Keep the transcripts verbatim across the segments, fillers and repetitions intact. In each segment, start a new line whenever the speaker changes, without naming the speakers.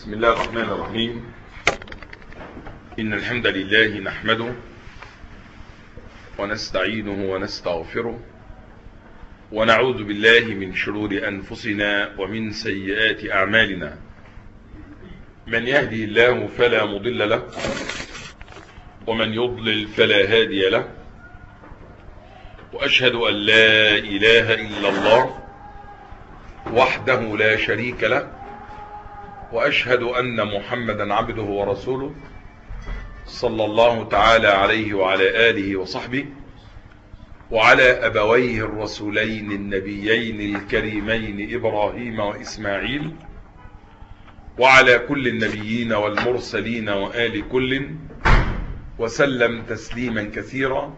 بسم الله الرحمن الرحيم. إن الحمد لله نحمده ونستعينه ونستغفره ونعوذ بالله من شرور أنفسنا ومن سيئات أعمالنا. من يهدي الله فلا مضل له ومن يضلل فلا هادي له، وأشهد أن لا إله إلا الله وحده لا شريك له، وأشهد أن محمدا عبده ورسوله صلى الله تعالى عليه وعلى آله وصحبه وعلى أبويه الرسولين النبيين الكريمين إبراهيم وإسماعيل وعلى كل النبيين والمرسلين وآل كل وسلم تسليما كثيرا.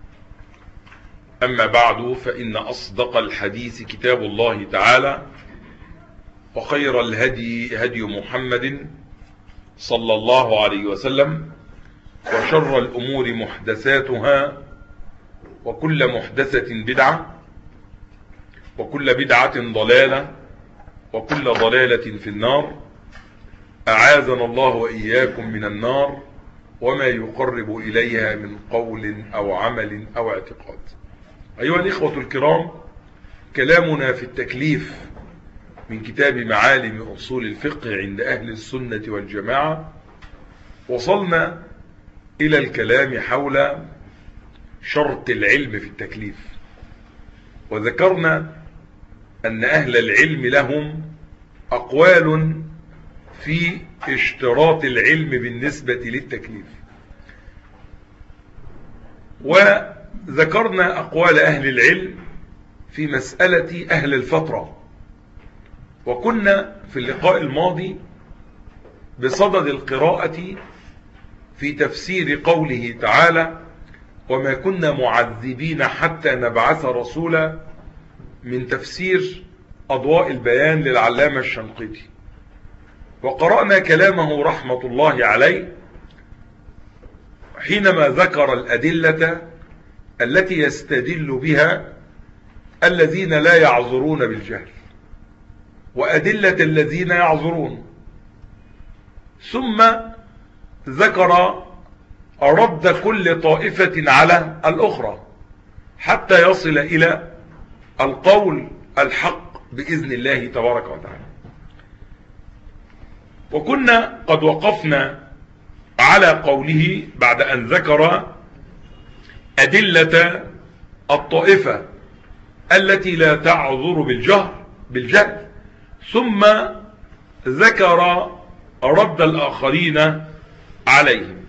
أما بعد، فإن أصدق الحديث كتاب الله تعالى، وخير الهدي هدي محمد صلى الله عليه وسلم، وشر الأمور محدثاتها، وكل محدثة بدعة، وكل بدعة ضلالة، وكل ضلالة في النار. أعاذنا الله وإياكم من النار وما يقرب إليها من قول أو عمل أو اعتقاد. أيها الإخوة الكرام، كلامنا في التكليف من كتاب معالم أصول الفقه عند أهل السنة والجماعة. وصلنا إلى الكلام حول شرط العلم في التكليف، وذكرنا أن أهل العلم لهم أقوال في اشتراط العلم بالنسبة للتكليف، وذكرنا أقوال أهل العلم في مسألة أهل الفترة. وكنا في اللقاء الماضي بصدد القراءة في تفسير قوله تعالى: وما كنا معذبين حتى نبعث رسولا، من تفسير أضواء البيان للعلامة الشنقيطي. وقرأنا كلامه رحمة الله عليه حينما ذكر الأدلة التي يستدل بها الذين لا يعذرون بالجهل، وأدلة الذين يعذرون، ثم ذكر رد كل طائفة على الأخرى حتى يصل إلى القول الحق بإذن الله تبارك وتعالى. وكنا قد وقفنا على قوله بعد أن ذكر أدلة الطائفة التي لا تعذر بالجهل بالجهل ثم ذكر رد الآخرين عليهم.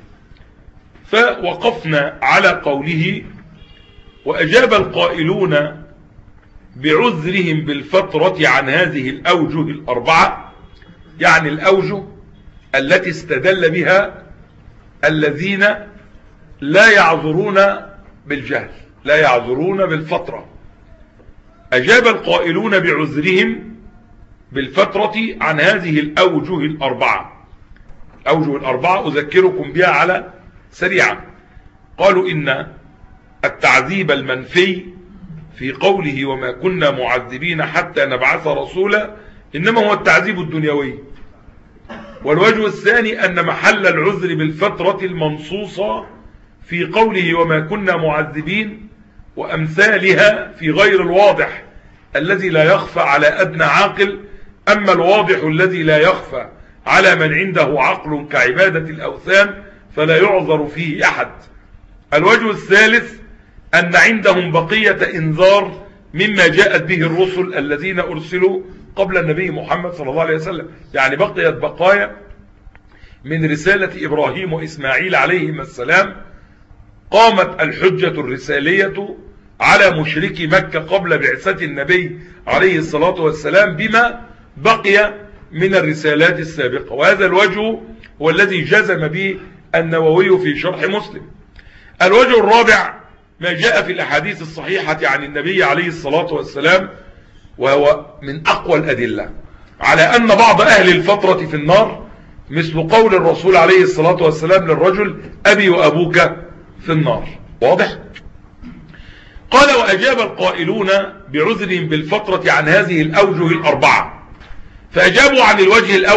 فوقفنا على قوله: وأجاب القائلون بعذرهم بالفترة عن هذه الأوجه الأربعة، يعني الأوجه التي استدل بها الذين لا يعذرون بالجهل، لا يعذرون بالفترة. أجاب القائلون بعذرهم بالفترة عن هذه الأوجه الأربعة. الأوجه الأربعة أذكركم بها على سريعا. قالوا إن التعذيب المنفي في قوله وما كنا معذبين حتى نبعث رسولا إنما هو التعذيب الدنيوي. والوجه الثاني أن محل العذر بالفترة المنصوصة في قوله وما كنا معذبين وأمثالها في غير الواضح الذي لا يخفى على أدنى عاقل، أما الواضح الذي لا يخفى على من عنده عقل كعبادة الأوثان فلا يعذر فيه أحد. الوجه الثالث أن عندهم بقية إنذار مما جاءت به الرسل الذين أرسلوا قبل النبي محمد صلى الله عليه وسلم، يعني بقيت بقايا من رسالة إبراهيم وإسماعيل عليهما السلام. قامت الحجة الرسالية على مشركي مكة قبل بعثة النبي عليه الصلاة والسلام بما بقي من الرسالات السابقة، وهذا الوجه هو الذي جزم به النووي في شرح مسلم. الوجه الرابع ما جاء في الأحاديث الصحيحة عن النبي عليه الصلاة والسلام، وهو من أقوى الأدلة على أن بعض أهل الفترة في النار، مثل قول الرسول عليه الصلاة والسلام للرجل: أبي وأبوك في النار. واضح؟ قال: وأجاب القائلون بعذرهم بالفترة عن هذه الأوجه الأربعة. فأجابوا عن الوجه الأول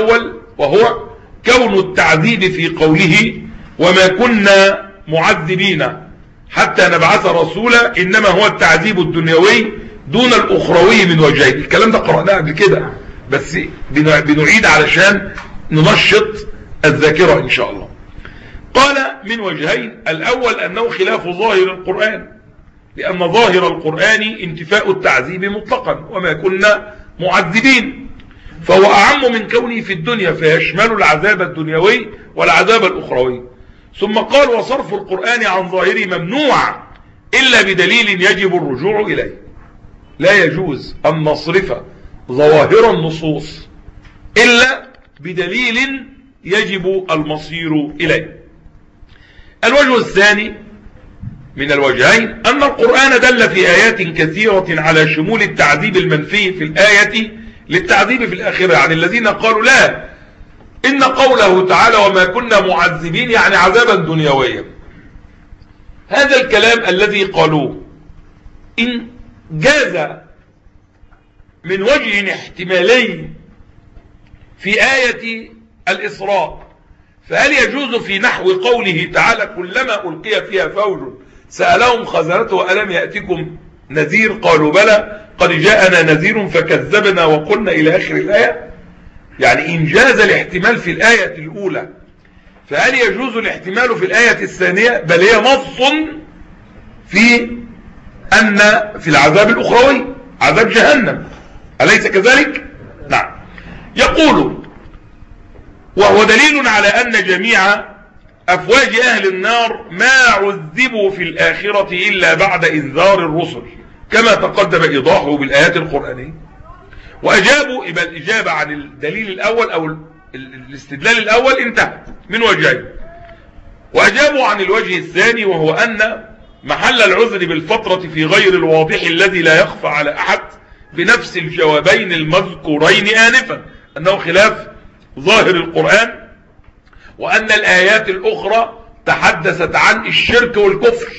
وهو كون التعذيب في قوله وما كنا معذبين حتى نبعث رسولا، إنما هو التعذيب الدنيوي دون الأخروي من وجهين. الكلام ده قرأناه قبل كده، بس بنعيد علشان ننشط الذاكرة إن شاء الله. قال من وجهين: الأول أنه خلاف ظاهر القرآن، لأن ظاهر القرآن انتفاء التعذيب مطلقا، وما كنا معذبين، فهو أعم من كونه في الدنيا، فيشمل العذاب الدنيوي والعذاب الأخروي. ثم قال: وصرف القرآن عن ظاهره ممنوع إلا بدليل يجب الرجوع إليه. لا يجوز أن نصرف ظواهر النصوص إلا بدليل يجب المصير إليه. الوجه الثاني من الوجهين أن القرآن دل في آيات كثيرة على شمول التعذيب المنفي في الآية للتعذيب في الآخرة، يعني الذين قالوا لا، إن قوله تعالى وما كنا معذبين يعني عذابا دنيويا. هذا الكلام الذي قالوه إن جاز من وجه احتمالي في آية الإسراء، فهل يجوز في نحو قوله تعالى كلما ألقي فيها فوج سألهم خزنته ألم يأتكم نذير قالوا بلى قد جاءنا نذير فكذبنا وقلنا إلى آخر الآية؟ يعني إن جاز الاحتمال في الآية الأولى، فهل يجوز الاحتمال في الآية الثانية؟ بل هي نص في أن في العذاب الأخروي عذاب جهنم، أليس كذلك؟ نعم. يقول: وهو دليل على أن جميع أفواج أهل النار ما عذبوا في الآخرة إلا بعد إنذار الرسل، كما تقدم إيضاحه بالآيات القرآنية. وأجابوا، يبقى الإجابة عن الدليل الأول أو الاستدلال الأول انتهت من وجهين. وأجابوا عن الوجه الثاني، وهو أن محل العذر بالفترة في غير الواضح الذي لا يخفى على أحد بنفس الجوابين المذكورين آنفا، أنه خلاف ظاهر القرآن، وأن الآيات الأخرى تحدثت عن الشرك والكفر،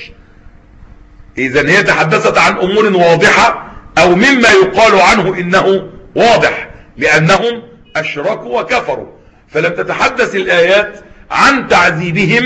إذن هي تحدثت عن أمور واضحة أو مما يقال عنه إنه واضح، لأنهم أشركوا وكفروا، فلم تتحدث الآيات عن تعذيبهم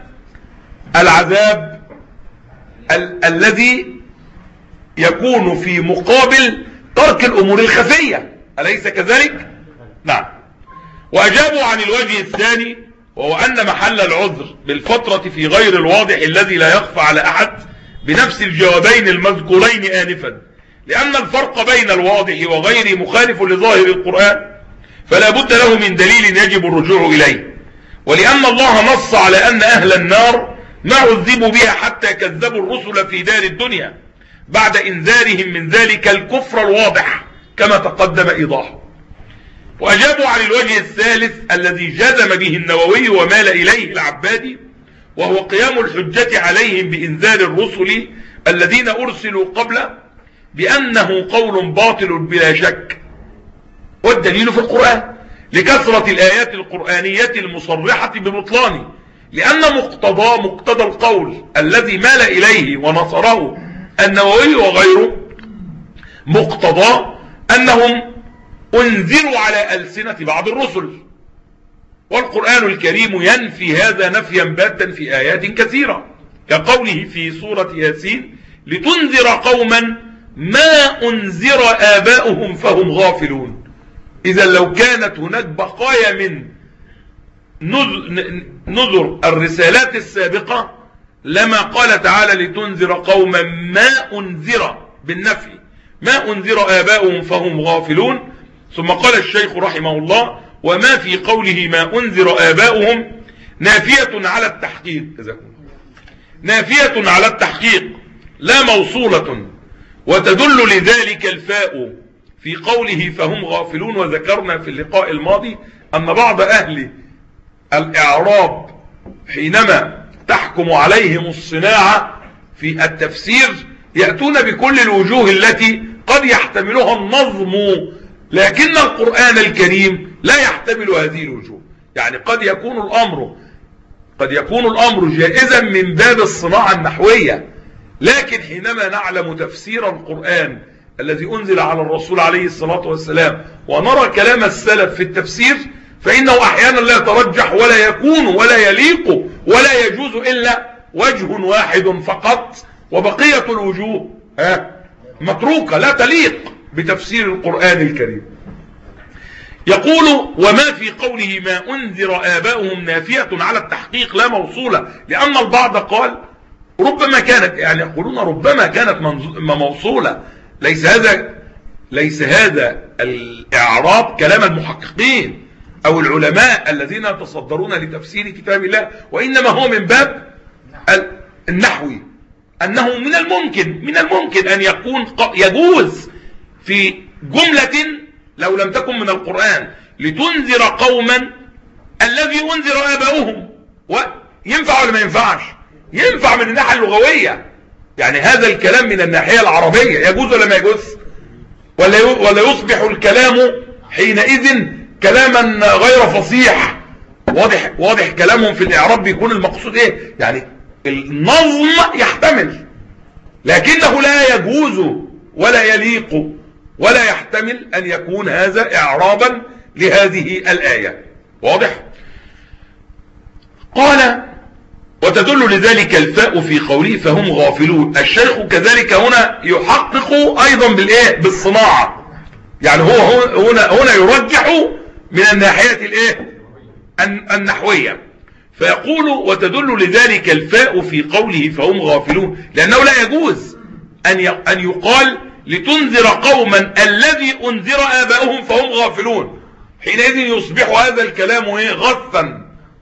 العذاب ال الذي يكون في مقابل ترك الأمور الخفية، أليس كذلك؟ نعم. وأجابوا عن الوجه الثاني، وهو أن محل العذر بالفترة في غير الواضح الذي لا يخفى على أحد بنفس الجوابين المذكورين آنفا، لأن الفرق بين الواضح وغيره مخالف لظاهر القرآن، فلا بد له من دليل يجب الرجوع إليه. ولأن الله نص على أن أهل النار ما عذبوا بها حتى كذبوا الرسل في دار الدنيا بعد إنذارهم من ذلك الكفر الواضح، كما تقدم إيضاحه. وأجابوا عن الوجه الثالث الذي جزم به النووي ومال إليه العبادي، وهو قيام الحجة عليهم بإنذار الرسل الذين أرسلوا قبله بأنه قول باطل بلا شك، والدليل في القرآن لكثرة الآيات القرآنية المصرحة ببطلانه، لأن مقتضى مقتضى القول الذي مال إليه ونصره النووي وغيره مقتضى أنهم أنذروا على ألسنة بعض الرسل، والقرآن الكريم ينفي هذا نفيا باتا في آيات كثيرة، كقوله في سورة ياسين لتنذر قوما ما أنذر آباؤهم فهم غافلون. إذا لو كانت هناك بقايا من نذر الرسالات السابقة لما قال تعالى لتنذر قوما ما أنذر بالنفي، ما أنذر آباؤهم فهم غافلون. ثم قال الشيخ رحمه الله وما في قوله ما أنذر آباؤهم نافية على التحقيق، نافية على التحقيق لا موصولة، وتدل لذلك الفاء في قوله فهم غافلون. وذكرنا في اللقاء الماضي أن بعض أهل الإعراب حينما تحكم عليهم الصناعة في التفسير يأتون بكل الوجوه التي قد يحتملها النظم، لكن القرآن الكريم لا يحتمل هذه الوجوه. يعني قد يكون الأمر قد يكون الأمر جائزا من باب الصناعة النحوية، لكن حينما نعلم تفسير القرآن الذي أنزل على الرسول عليه الصلاة والسلام ونرى كلام السلف في التفسير، فإنه أحيانا لا يترجح ولا يكون ولا يليق ولا يجوز إلا وجه واحد فقط، وبقية الوجوه ها متروكة لا تليق بتفسير القرآن الكريم. يقول وما في قوله ما أنذر آباؤهم نافية على التحقيق لا موصولة، لأن البعض قال ربما كانت، يعني يقولون ربما كانت موصولة. ليس هذا ليس هذا الإعراب كلام المحققين أو العلماء الذين يتصدرون لتفسير كتاب الله، وإنما هو من باب النحوي، أنه من الممكن من الممكن أن يكون يجوز في جملة لو لم تكن من القرآن لتنذر قوما الذي أنذر آباؤهم، وينفع ولا ما ينفعش؟ ينفع من الناحية اللغوية، يعني هذا الكلام من الناحية العربية يجوز ولا ما يجوز؟ ولا ولا يصبح الكلام حينئذ كلاما غير فصيح؟ واضح واضح كلامهم في الإعراب بيكون المقصود ايه؟ يعني النظم يحتمل، لكنه لا يجوز ولا يليق ولا يحتمل أن يكون هذا إعرابا لهذه الآية. واضح؟ قال وتدل لذلك الفاء في قوله فهم غافلون. الشيخ كذلك هنا يحقق أيضا بالإيه؟ بالصناعة، يعني هو هنا هنا يرجح من الناحية الإيه؟ النحوية، فيقول وتدل لذلك الفاء في قوله فهم غافلون، لأنه لا يجوز أن أن يقال لتنذر قوما الذي أنذر آباؤهم فهم غافلون، حينئذ يصبح هذا الكلام ايه؟ غثا،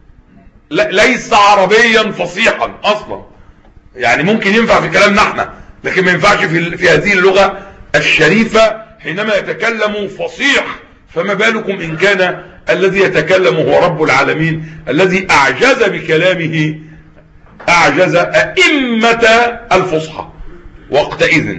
ليس عربيا فصيحا اصلا. يعني ممكن ينفع في كلامنا احنا، لكن ما ينفعش في, في هذه اللغة الشريفة حينما يتكلم فصيح، فما بالكم إن كان الذي يتكلم هو رب العالمين الذي أعجز بكلامه أعجز أئمة الفصحى وقتئذ.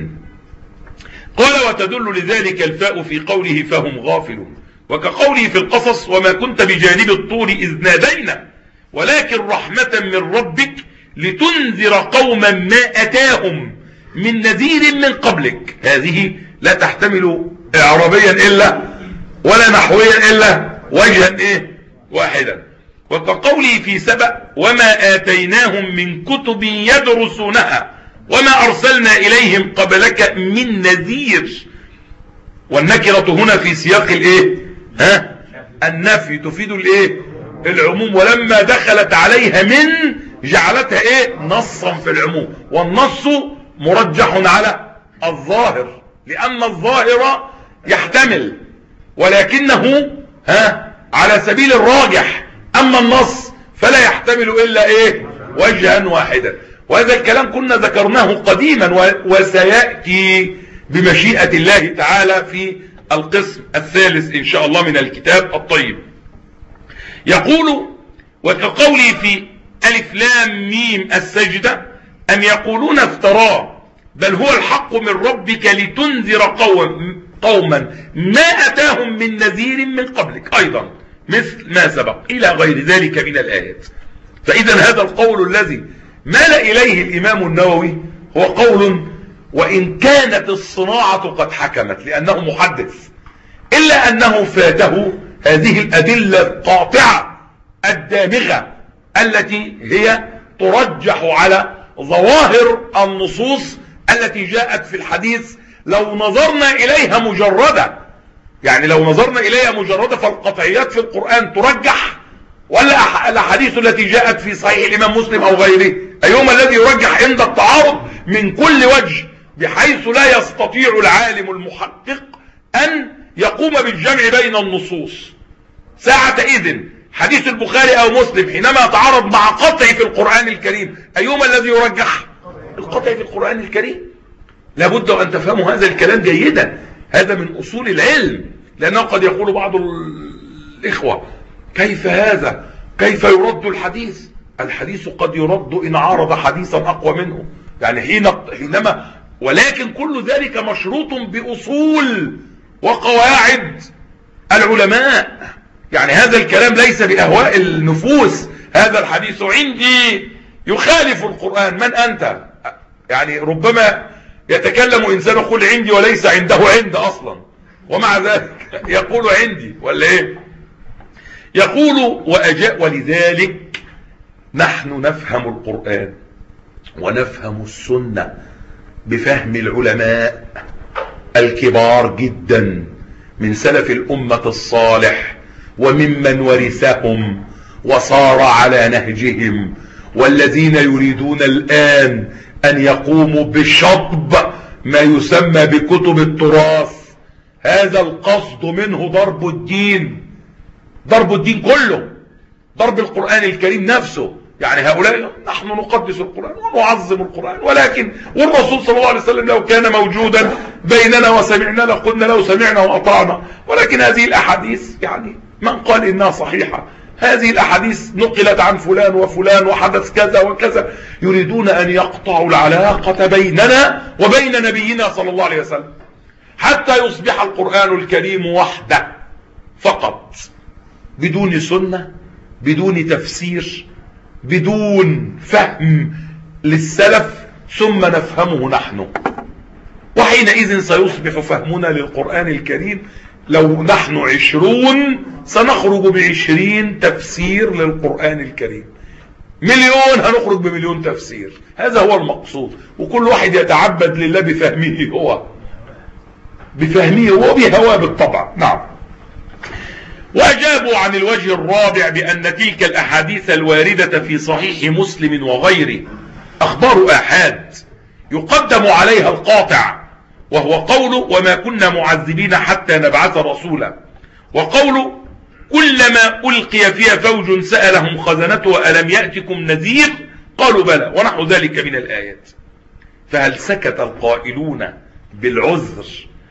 قال وتدل لذلك الفاء في قوله فهم غافلون، وكقوله في القصص وما كنت بجانب الطور إذ نادينا ولكن رحمة من ربك لتنذر قوما ما أتاهم من نذير من قبلك. هذه لا تحتمل إعرابيا إلا ولا نحويا إلا وجها إيه؟ واحدا. وكقوله في سبأ وما آتيناهم من كتب يدرسونها وما أرسلنا إليهم قبلك من نذير. والنكرة هنا في سياق الإيه؟ ها؟ النفي تفيد الإيه؟ العموم، ولما دخلت عليها من جعلتها إيه؟ نصا في العموم، والنص مرجح على الظاهر لأن الظاهر يحتمل، ولكنه ها على سبيل الراجح، أما النص فلا يحتمل إلا إيه؟ وجها واحدا. وهذا الكلام كنا ذكرناه قديما وسيأتي بمشيئة الله تعالى في القسم الثالث إن شاء الله من الكتاب الطيب. يقول وكقوله في ألف لام ميم السجدة أم يقولون افتراه بل هو الحق من ربك لتنذر قوم قوما ما أتاهم من نذير من قبلك أيضا مثل ما سبق إلى غير ذلك من الآيات. فإذا هذا القول الذي مال إليه الإمام النووي هو قول وإن كانت الصناعة قد حكمت لأنه محدث، إلا أنه فاته هذه الأدلة القاطعة الدامغة التي هي ترجح على ظواهر النصوص التي جاءت في الحديث لو نظرنا إليها مجردة. يعني لو نظرنا إليها مجردة فالقطعيات في القرآن ترجح، ولا الأحاديث التي جاءت في صحيح الإمام مسلم أو غيره أيهما الذي يرجح عند التعارض من كل وجه، بحيث لا يستطيع العالم المحقق أن يقوم بالجمع بين النصوص. ساعة إذن حديث البخاري أو مسلم حينما يتعارض مع قطع في القرآن الكريم أيهما الذي يرجح؟ القطع في القرآن الكريم. لابد أن تفهموا هذا الكلام جيدا، هذا من أصول العلم، لأنه قد يقول بعض الإخوة كيف هذا؟ كيف يرد الحديث؟ الحديث قد يرد إن عارض حديثا أقوى منه، يعني حين حينما ولكن كل ذلك مشروط بأصول وقواعد العلماء. يعني هذا الكلام ليس بأهواء النفوس، هذا الحديث عندي يخالف القرآن، من أنت؟ يعني ربما يتكلم إنسان يقول عندي وليس عنده عند أصلا، ومع ذلك يقول عندي ولا إيه؟ يقول وأجاء ولذلك نحن نفهم القرآن ونفهم السنة بفهم العلماء الكبار جدا من سلف الأمة الصالح وممن ورثهم وصار على نهجهم، والذين يريدون الآن أن يقوموا بشطب ما يسمى بكتب التراث. هذا القصد منه ضرب الدين، ضرب الدين كله، ضرب القرآن الكريم نفسه. يعني هؤلاء نحن نقدس القرآن ونعظم القرآن، ولكن والرسول صلى الله عليه وسلم لو كان موجودا بيننا وسمعنا لقلنا له سمعنا وأطعنا، ولكن هذه الأحاديث يعني من قال إنها صحيحة؟ هذه الأحاديث نقلت عن فلان وفلان وحدث كذا وكذا. يريدون أن يقطعوا العلاقة بيننا وبين نبينا صلى الله عليه وسلم حتى يصبح القرآن الكريم وحده فقط، بدون سنة، بدون تفسير، بدون فهم للسلف، ثم نفهمه نحن. وحينئذ سيصبح فهمنا للقرآن الكريم لو نحن عشرون سنخرج بعشرين تفسير للقرآن الكريم، مليون هنخرج بمليون تفسير. هذا هو المقصود، وكل واحد يتعبد لله بفهمه هو بفهمه وبهواه بالطبع. نعم. وأجابوا عن الوجه الرابع بأن تلك الأحاديث الواردة في صحيح مسلم وغيره أخبار آحاد يقدم عليها القاطع، وهو قوله وما كنا معذبين حتى نبعث رسولا، وقوله كلما ألقي فيها فوج سألهم خزنته ألم يأتكم نذير قالوا بلى، ونحو ذلك من الآيات. فهل سكت القائلون بالعذر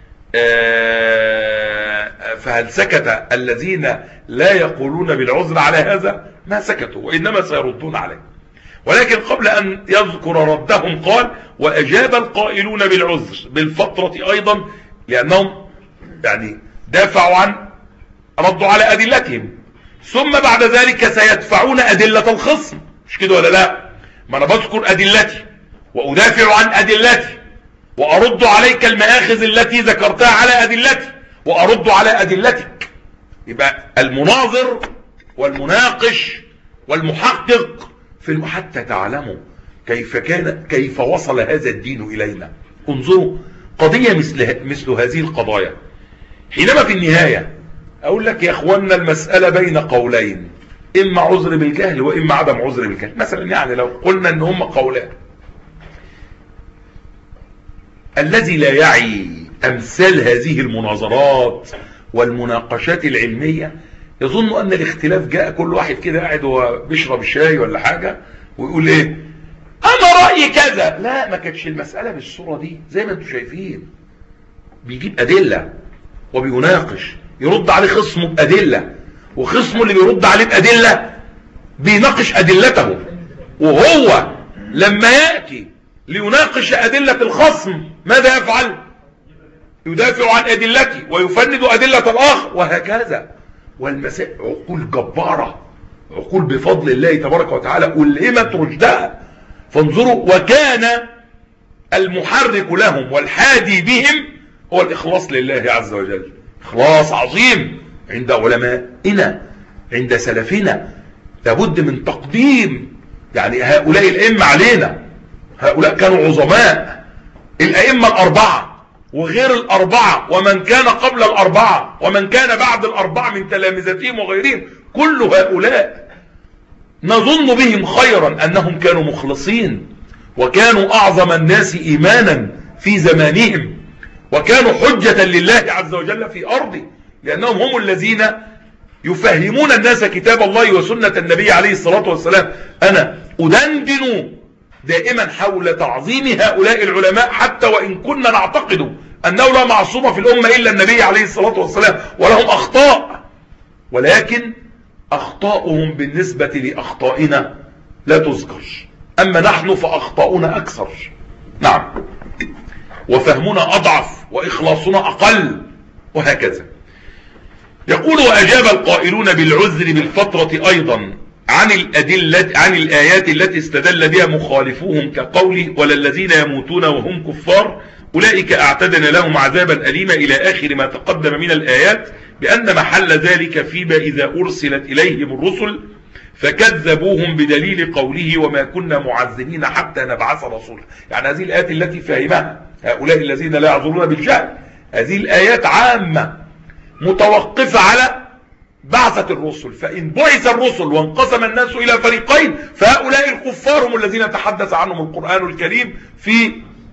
فهل سكت الذين لا يقولون بالعذر على هذا؟ ما سكتوا، وإنما سيردون عليه. ولكن قبل أن يذكر ردهم قال وأجاب القائلون بالعذر بالفترة أيضا، لأنهم يعني دافعوا عن ردوا على أدلتهم، ثم بعد ذلك سيدفعون أدلة الخصم، مش كده ولا لا؟ ما أنا بذكر أدلتي وأدافع عن أدلتي وأرد عليك المآخذ التي ذكرتها على أدلتي وأرد على أدلتك. يبقى المناظر والمناقش والمحقق في حتى تعلموا كيف كان كيف وصل هذا الدين إلينا. انظروا قضية مثل مثل هذه القضايا، حينما في النهاية أقول لك يا أخوانا المسألة بين قولين، إما عذر بالجهل وإما عدم عذر بالجهل. مثلا يعني لو قلنا إن هم قولان، الذي لا يعي أمثال هذه المناظرات والمناقشات العلمية يظن أن الاختلاف جاء كل واحد كده قاعد وهو بيشرب شاي ولا حاجة ويقول إيه أنا رأيي كذا. لا، ما كانتش المسألة بالصورة دي زي ما انتم شايفين. بيجيب أدلة وبيناقش، يرد عليه خصمه بأدلة، وخصمه اللي بيرد عليه بأدلة بيناقش أدلته، وهو لما يأتي ليناقش أدلة الخصم ماذا يفعل؟ يدافع عن أدلته ويفند أدلة الآخر، وهكذا. والمسائل عقول جبارة، عقول بفضل الله تبارك وتعالى ألهمت رشدها. فانظروا، وكان المحرك لهم والحادي بهم هو الإخلاص لله عز وجل، إخلاص عظيم عند علمائنا عند سلفنا. لابد من تقديم يعني هؤلاء الأئمة علينا، هؤلاء كانوا عظماء، الأئمة الأربعة وغير الأربعة ومن كان قبل الأربعة ومن كان بعد الأربعة من تلامذتهم وغيرهم، كل هؤلاء نظن بهم خيرا أنهم كانوا مخلصين، وكانوا أعظم الناس إيمانا في زمانهم، وكانوا حجة لله عز وجل في أرضه، لأنهم هم الذين يفهمون الناس كتاب الله وسنة النبي عليه الصلاة والسلام. أنا أدندن دائما حول تعظيم هؤلاء العلماء، حتى وإن كنا نعتقد أنه لا معصوم في الأمة إلا النبي عليه الصلاة والسلام، ولهم أخطاء، ولكن أخطاؤهم بالنسبة لأخطائنا لا تذكر، أما نحن فأخطاؤنا أكثر. نعم، وفهمنا أضعف وإخلاصنا أقل، وهكذا. يقول وأجاب القائلون بالعذر بالفترة أيضا عن الأدلة عن الآيات التي استدل بها مخالفوهم كقوله ولا الذين يموتون وهم كفار أولئك أعتدنا لهم عذابا أليما إلى آخر ما تقدم من الآيات، بأن محل ذلك فيما إذا أرسلت إليهم الرسل فكذبوهم بدليل قوله وما كنا معذبين حتى نبعث رسولا. يعني هذه الآيات التي فهمها هؤلاء الذين لا يعذرون بالجهل، هذه الآيات عامة متوقفة على بعثة الرسل، فإن بعث الرسل وانقسم الناس إلى فريقين فهؤلاء الكفار هم الذين تحدث عنهم القرآن الكريم في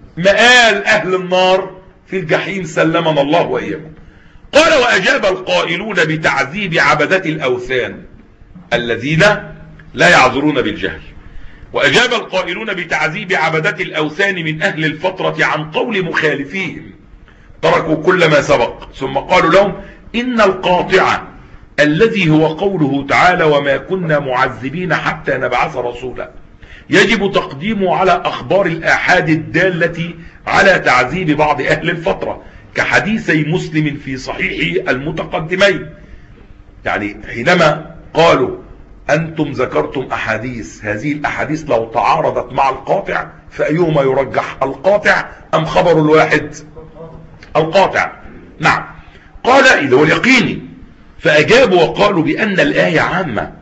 مآل أهل النار في الجحيم، سلمنا الله وإياكم. قال وأجاب القائلون بتعذيب عبدة الأوثان الذين لا يعذرون بالجهل. وأجاب القائلون بتعذيب عبدة الأوثان من أهل الفترة عن قول مخالفيهم، تركوا كل ما سبق ثم قالوا لهم إن القاطع الذي هو قوله تعالى وما كنا معذبين حتى نبعث رسولا يجب تقديمه على أخبار الآحاد الدالة على تعذيب بعض أهل الفترة كحديثي مسلم في صحيحه المتقدمين. يعني حينما قالوا أنتم ذكرتم أحاديث، هذه الأحاديث لو تعارضت مع القاطع فأيهما يرجح، القاطع أم خبر الواحد؟ القاطع. نعم. قال إذا هو اليقيني، فأجابوا وقالوا بأن الآية عامة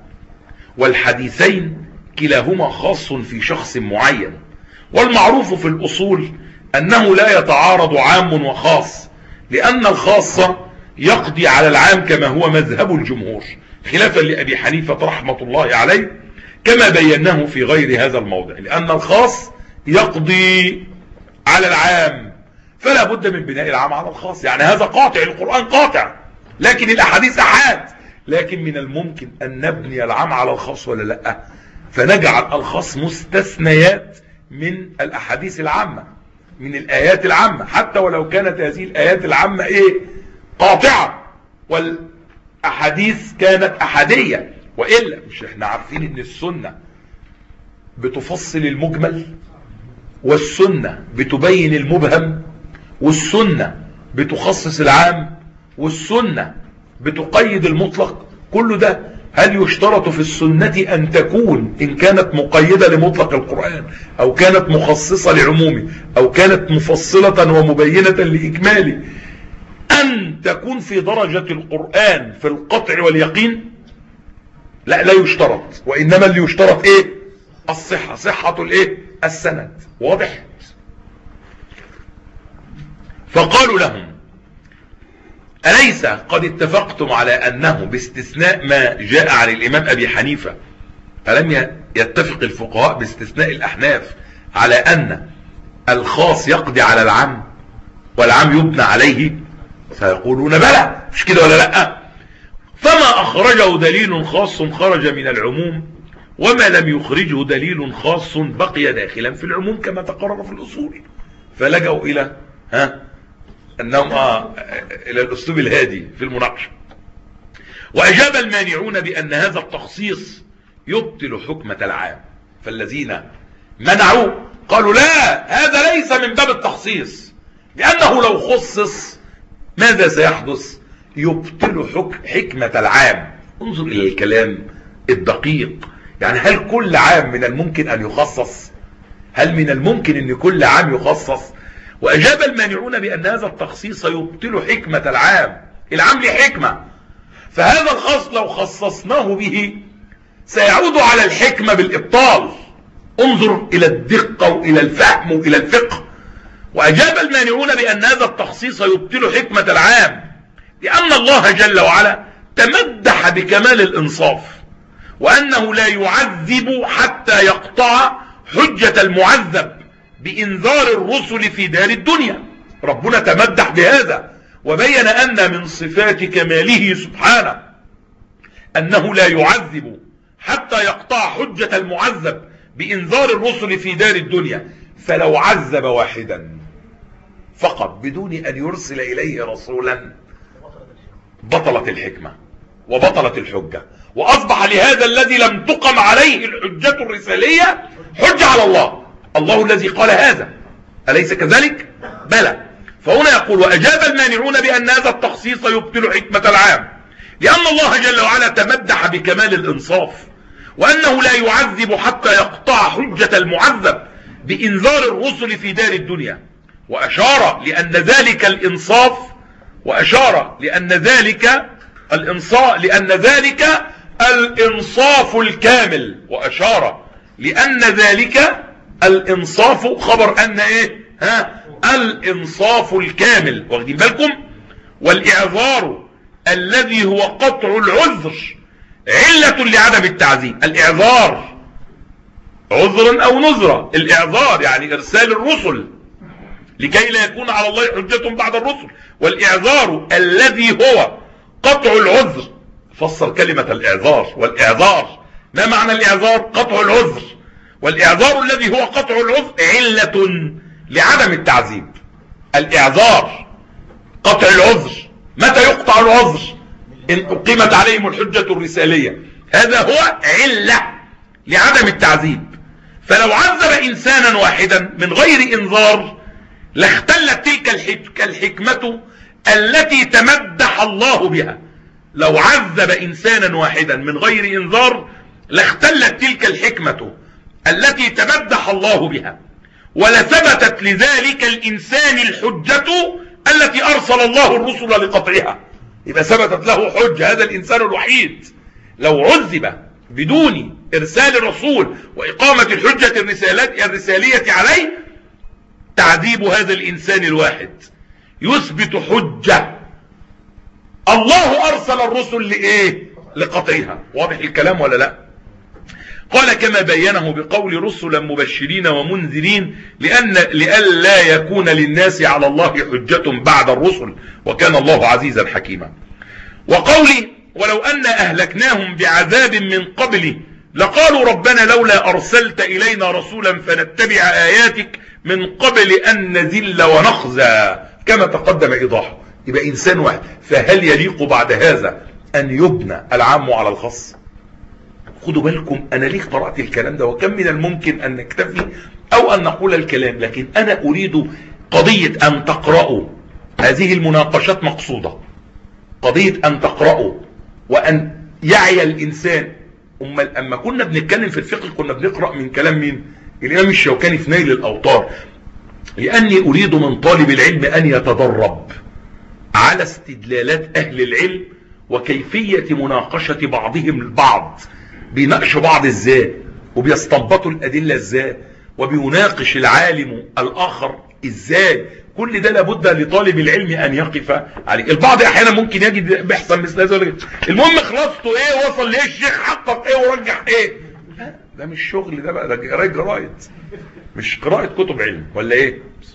والحديثين كلاهما خاص في شخص معين، والمعروف في الأصول أنه لا يتعارض عام وخاص، لأن الخاص يقضي على العام كما هو مذهب الجمهور، خلافا لأبي حنيفة رحمة الله عليه كما بيناه في غير هذا الموضع، لأن الخاص يقضي على العام فلا بد من بناء العام على الخاص. يعني هذا قاطع، القرآن قاطع لكن الأحاديث أحاد، لكن من الممكن أن نبني العام على الخاص ولا لا، فنجعل الخاص مستثنيات من الأحاديث العامة، من الآيات العامة، حتى ولو كانت هذه الآيات العامة إيه قاطعة والأحاديث كانت أحادية. وإلا مش احنا عارفين ان السنة بتفصل المجمل، والسنة بتبين المبهم، والسنة بتخصص العام، والسنة بتقيد المطلق. كل ده هل يشترط في السنة أن تكون إن كانت مقيدة لمطلق القرآن أو كانت مخصصة لعمومه أو كانت مفصلة ومبينة لإكماله أن تكون في درجة القرآن في القطع واليقين؟ لا، لا يشترط، وإنما اللي يشترط إيه؟ الصحة، صحة الإيه؟ السند. واضح؟ فقالوا لهم أليس قد اتفقتم على أنه باستثناء ما جاء عن الإمام أبي حنيفة، ألم يتفق الفقهاء باستثناء الأحناف على أن الخاص يقضي على العام والعام يبنى عليه؟ سيقولون بلى، مش كده ولا لا؟ فما أخرجه دليل خاص خرج من العموم، وما لم يخرجه دليل خاص بقي داخلا في العموم كما تقرر في الأصول. فلجأوا إلى ها أنهم آه إلى الأسلوب الهادي في المناقشة. وأجاب المانعون بأن هذا التخصيص يبطل حكمة العام، فالذين منعوا قالوا لا، هذا ليس من باب التخصيص، لأنه لو خصص ماذا سيحدث؟ يبطل حكمة العام. انظر إلى الكلام الدقيق. يعني هل كل عام من الممكن أن يخصص؟ هل من الممكن أن كل عام يخصص؟ وأجاب المانعون بأن هذا التخصيص يبطل حكمة العام. العام له حكمة، فهذا الخاص لو خصصناه به سيعود على الحكمة بالإبطال. انظر إلى الدقة وإلى الفهم وإلى الفقه. وأجاب المانعون بأن هذا التخصيص يبطل حكمة العام لأن الله جل وعلا تمدح بكمال الإنصاف، وأنه لا يعذب حتى يقطع حجة المعذب بإنذار الرسل في دار الدنيا. ربنا تمدح بهذا وبين أن من صفات كماله سبحانه أنه لا يعذب حتى يقطع حجة المعذب بإنذار الرسل في دار الدنيا. فلو عذب واحدا فقط بدون أن يرسل إليه رسولا بطلت الحكمة وبطلت الحجة، وأصبح لهذا الذي لم تقم عليه الحجة الرسالية حجة على الله. الله الذي قال هذا، أليس كذلك؟ بلى. فهنا يقول وأجاب المانعون بأن هذا التخصيص يبطل حكمة العام لأن الله جل وعلا تمدح بكمال الإنصاف، وأنه لا يعذب حتى يقطع حجة المعذب بإنذار الرسل في دار الدنيا. وأشار لأن ذلك الإنصاف وأشار لأن ذلك الإنصاف لأن ذلك الإنصاف الكامل وأشار لأن ذلك الإنصاف خبر أن إيه ها الإنصاف الكامل، واخدين بالكم؟ والإعذار الذي هو قطع العذر علة لعدم التعذيب. الإعذار عذرا أو نذرا، الإعذار يعني إرسال الرسل لكي لا يكون على الله حجة بعد الرسل، والإعذار الذي هو قطع العذر. فسر كلمة الإعذار والإعذار، ما معنى الإعذار؟ قطع العذر، والإعذار الذي هو قطع العذر علة لعدم التعذيب. الإعذار قطع العذر، متى يقطع العذر؟ إن أقيمت عليهم الحجة الرسالية، هذا هو علة لعدم التعذيب. فلو عذب إنسانا واحدا من غير إنذار لاختلت تلك الحكمة التي تمدح الله بها. لو عذب إنسانا واحدا من غير إنذار لاختلت تلك الحكمة التي تمدح الله بها، ولثبتت لذلك الإنسان الحجة التي أرسل الله الرسل لقطعها. يبقى ثبتت له حجة هذا الإنسان الوحيد. لو عذب بدون إرسال الرسول وإقامة الحجة الرسالية عليه، تعذيب هذا الإنسان الواحد يثبت حجة الله أرسل الرسل لإيه؟ لقطعها. واضح الكلام ولا لا؟ قال كما بينه بقول رسلا مبشرين ومنذرين لأن لئلا يكون للناس على الله حجة بعد الرسل وكان الله عزيزا حكيما. وقولي ولو أن أهلكناهم بعذاب من قبله لقالوا ربنا لولا أرسلت إلينا رسولا فنتبع آياتك من قبل أن نذل ونخزى كما تقدم إيضاحه. يبقى إنسان واحد، فهل يليق بعد هذا أن يبنى العام على الخاص؟ خدوا بالكم، أنا ليه قرأت الكلام ده؟ وكم من الممكن أن نكتفي أو أن نقول الكلام، لكن أنا أريد قضية أن تقرأوا هذه المناقشات مقصودة، قضية أن تقرأوا وأن يعي الإنسان. أما أما كنا بنتكلم في الفقه كنا بنقرأ من كلام مين؟ الإمام الشوكاني في نيل الأوطار. لأني أريد من طالب العلم أن يتدرب على استدلالات أهل العلم وكيفية مناقشة بعضهم البعض، بيناقشوا بعض ازاي وبيستنبطوا الأدلة ازاي وبيناقش العالم الآخر ازاي. كل ده لابد لطالب العلم أن يقف عليه. البعض أحيانا ممكن يجد بيحصل مثل هذا، المهم خلاصته ايه، وصل ليه الشيخ، حقق ايه ورجح ايه. ده مش شغل ده بقى، ده قراءة جرايد مش قراءة كتب علم ولا ايه.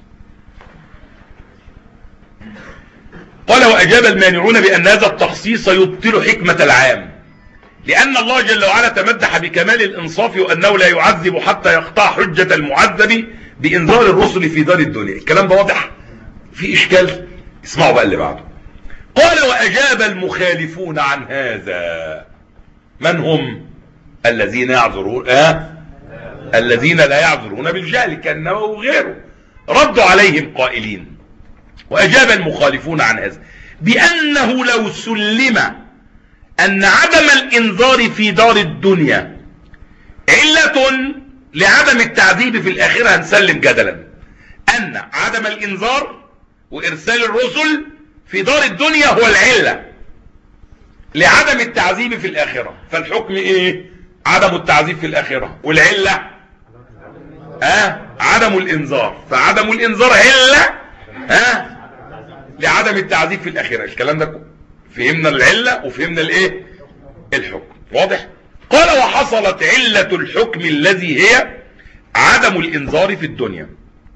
قال وأجاب المانعون بأن هذا التخصيص يبطل حكمة العام، لأن الله جل وعلا تمدح بكمال الإنصاف وأنه لا يعذب حتى يقطع حجة المعذب بإنذار الرسل في دار الدنيا. الكلام ده واضح؟ في إشكال؟ اسمعوا بقى اللي بعده. قال وأجاب المخالفون عن هذا. من هم؟ الذين يعذرون آه؟ الذين لا يعذرون بالجهل كأنه غيره. ردوا عليهم قائلين وأجاب المخالفون عن هذا بأنه لو سلم أن عدم الإنذار في دار الدنيا علة لعدم التعذيب في الآخرة، هنسلم جدلا أن عدم الإنذار وإرسال الرسل في دار الدنيا هو العلة لعدم التعذيب في الآخرة، فالحكم إيه؟ عدم التعذيب في الآخرة، والعلة آه عدم الإنذار، فعدم الإنذار علة آه لعدم التعذيب في الآخرة. الكلام ده فهمنا العلة وفهمنا الايه الحكم. واضح؟ قال وحصلت علة الحكم الذي هي عدم الانذار في الدنيا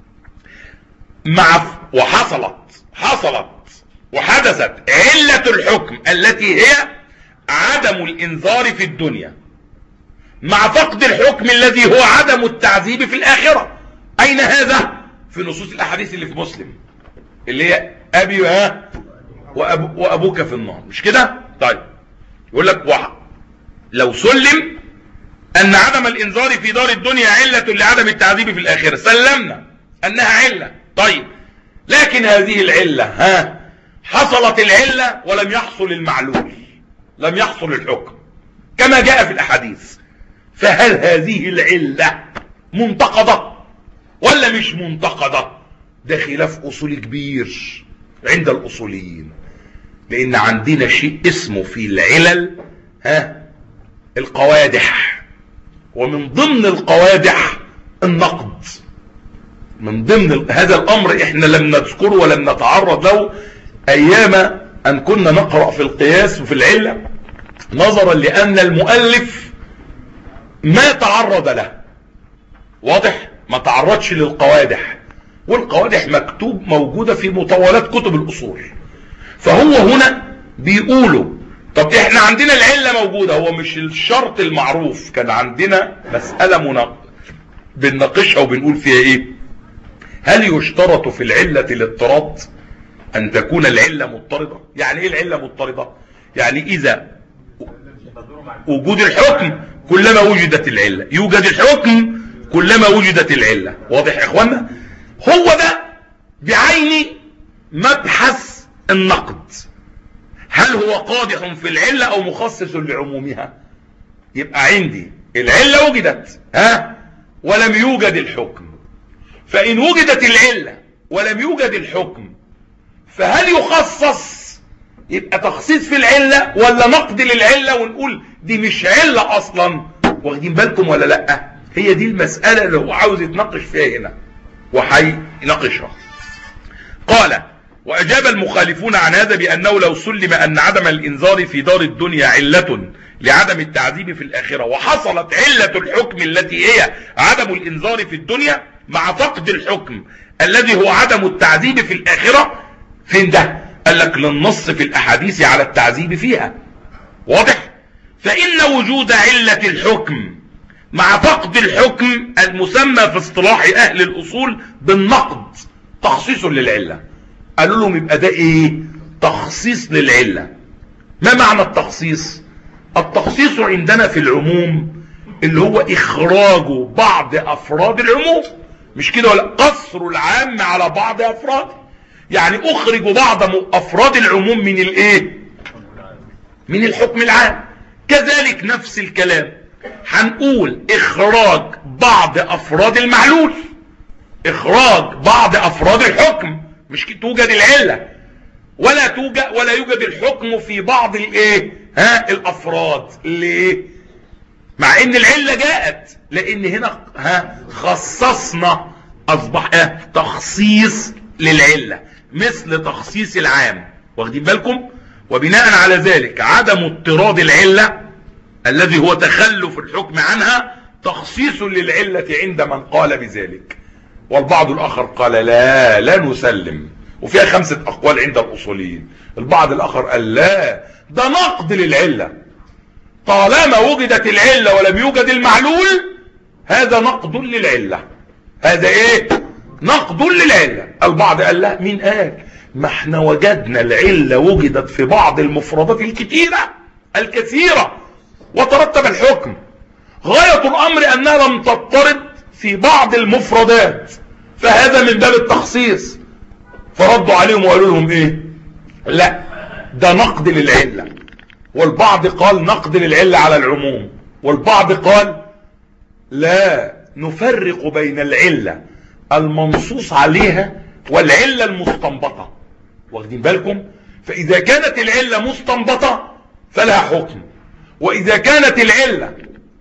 مع وحصلت حصلت وحدثت علة الحكم التي هي عدم الانذار في الدنيا مع فقد الحكم الذي هو عدم التعذيب في الآخرة. أين هذا؟ في نصوص الأحاديث اللي في مسلم اللي هي أبي ها وأبو وأبوك في النار، مش كده؟ طيب يقول لك واحد لو سلم أن عدم الإنذار في دار الدنيا علة لعدم التعذيب في الآخرة، سلمنا أنها علة. طيب لكن هذه العلة ها حصلت العلة ولم يحصل المعلول، لم يحصل الحكم كما جاء في الأحاديث، فهل هذه العلة منتقضة ولا مش منتقضة؟ ده خلاف أصولي كبير عند الأصوليين، لأن عندنا شيء اسمه في العلل ها القوادح، ومن ضمن القوادح النقد. من ضمن هذا الأمر احنا لم نذكره ولم نتعرض له أيام أن كنا نقرأ في القياس وفي العلة، نظرا لأن المؤلف ما تعرض له. واضح؟ ما تعرضش للقوادح، والقوادح مكتوب موجودة في مطولات كتب الأصول. فهو هنا بيقولوا طب احنا عندنا العلة موجودة، هو مش الشرط المعروف. كان عندنا مسألة مناقشة بنناقشها وبنقول فيها ايه؟ هل يشترط في العلة الاضطراد ان تكون العلة مضطردة؟ يعني ايه العلة مضطردة؟ يعني اذا وجود الحكم كلما وجدت العلة، يوجد الحكم كلما وجدت العلة. واضح يا اخوانا؟ هو ده بعين مبحث النقد، هل هو قادح في العلة او مخصص لعمومها؟ يبقى عندي العلة وجدت ها ولم يوجد الحكم، فان وجدت العلة ولم يوجد الحكم فهل يخصص يبقى تخصيص في العلة ولا نقد للعلة ونقول دي مش علة اصلا؟ واخدين بالكم ولا لا؟ هي دي المسألة اللي هو عاوز يتناقش فيها هنا وحيناقشها. قال: وأجاب المخالفون عن هذا بأنه لو سلم أن عدم الإنذار في دار الدنيا علة لعدم التعذيب في الآخرة، وحصلت علة الحكم التي هي عدم الإنذار في الدنيا مع فقد الحكم الذي هو عدم التعذيب في الآخرة، فين ده؟ قال لك للنص في الأحاديث على التعذيب فيها. واضح؟ فإن وجود علة الحكم مع فقد الحكم المسمى في اصطلاح أهل الأصول بالنقد تخصيص للعلة. قالوا لهم يبقى ده ايه؟ تخصيص للعلة. ما معنى التخصيص؟ التخصيص عندنا في العموم اللي هو اخراج بعض افراد العموم، مش كده ولا؟ قصر العام على بعض افراده، يعني اخرج بعض افراد العموم من الايه؟ من الحكم العام. كذلك نفس الكلام هنقول اخراج بعض افراد المعلول، اخراج بعض افراد الحكم، مش توجد العلة ولا توجد ولا يوجد الحكم في بعض الايه ها الافراد. ليه؟ مع ان العلة جاءت، لان هنا ها خصصنا، اصبح اه تخصيص للعلة مثل تخصيص العام. واخدين بالكم؟ وبناء على ذلك عدم اضطراد العلة الذي هو تخلف الحكم عنها تخصيص للعلة عند من قال بذلك. والبعض الاخر قال لا لا نسلم، وفيها خمسة اقوال عند الاصوليين. البعض الاخر قال لا، ده نقد للعلة، طالما وجدت العلة ولم يوجد المعلول هذا نقد للعلة. هذا ايه؟ نقد للعلة. البعض قال لا، مين قال؟ ما احنا وجدنا العلة وجدت في بعض المفردات الكثيرة الكثيرة وترتب الحكم. غاية الامر انها لم تضطرد في بعض المفردات، فهذا من باب التخصيص. فردوا عليهم وقالوا لهم ايه؟ لا، ده نقد للعلة. والبعض قال نقد للعلة على العموم، والبعض قال لا، نفرق بين العلة المنصوص عليها والعلة المستنبطة. واخدين بالكم؟ فاذا كانت العلة مستنبطة فلها حكم، واذا كانت العلة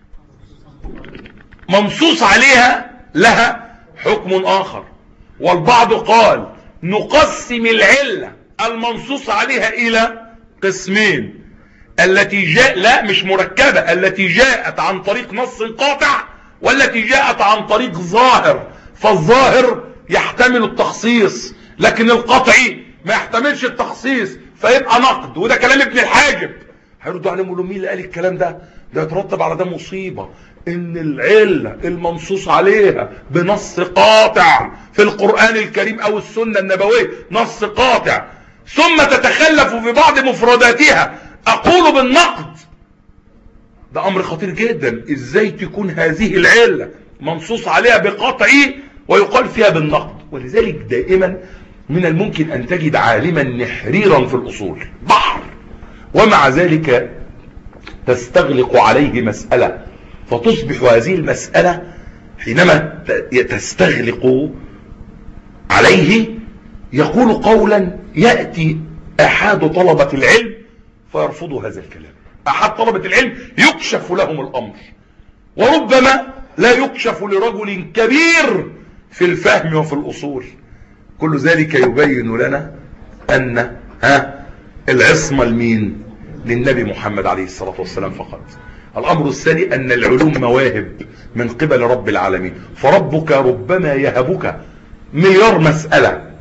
منصوص عليها لها حكم اخر. والبعض قال نقسم العلة المنصوص عليها الى قسمين: التي جاء لا مش مركبة، التي جاءت عن طريق نص قاطع، والتي جاءت عن طريق ظاهر. فالظاهر يحتمل التخصيص لكن القطعي ما يحتملش التخصيص، فيبقى نقد. وده كلام ابن الحاجب. هيردوا عليهم يقولوا مين اللي قال الكلام ده؟ ده يترتب على ده مصيبة، ان العلة المنصوص عليها بنص قاطع في القرآن الكريم او السنة النبوية، نص قاطع، ثم تتخلف في بعض مفرداتها، اقول بالنقد. ده امر خطير جدا. ازاي تكون هذه العلة منصوص عليها بقطعي ويقال فيها بالنقد؟ ولذلك دائما من الممكن ان تجد عالما نحريرا في الاصول بحر، ومع ذلك تستغلق عليه مسألة، فتصبح هذه المسألة حينما تستغلق عليه يقول قولا يأتي أحد طلبة العلم فيرفضوا هذا الكلام. أحد طلبة العلم يكشف لهم الأمر، وربما لا يكشف لرجل كبير في الفهم وفي الأصول. كل ذلك يبين لنا أن ها العصمة لمين؟ للنبي محمد عليه الصلاة والسلام فقط. الأمر الثاني أن العلوم مواهب من قبل رب العالمين، فربك ربما يهبك مليار مسألة،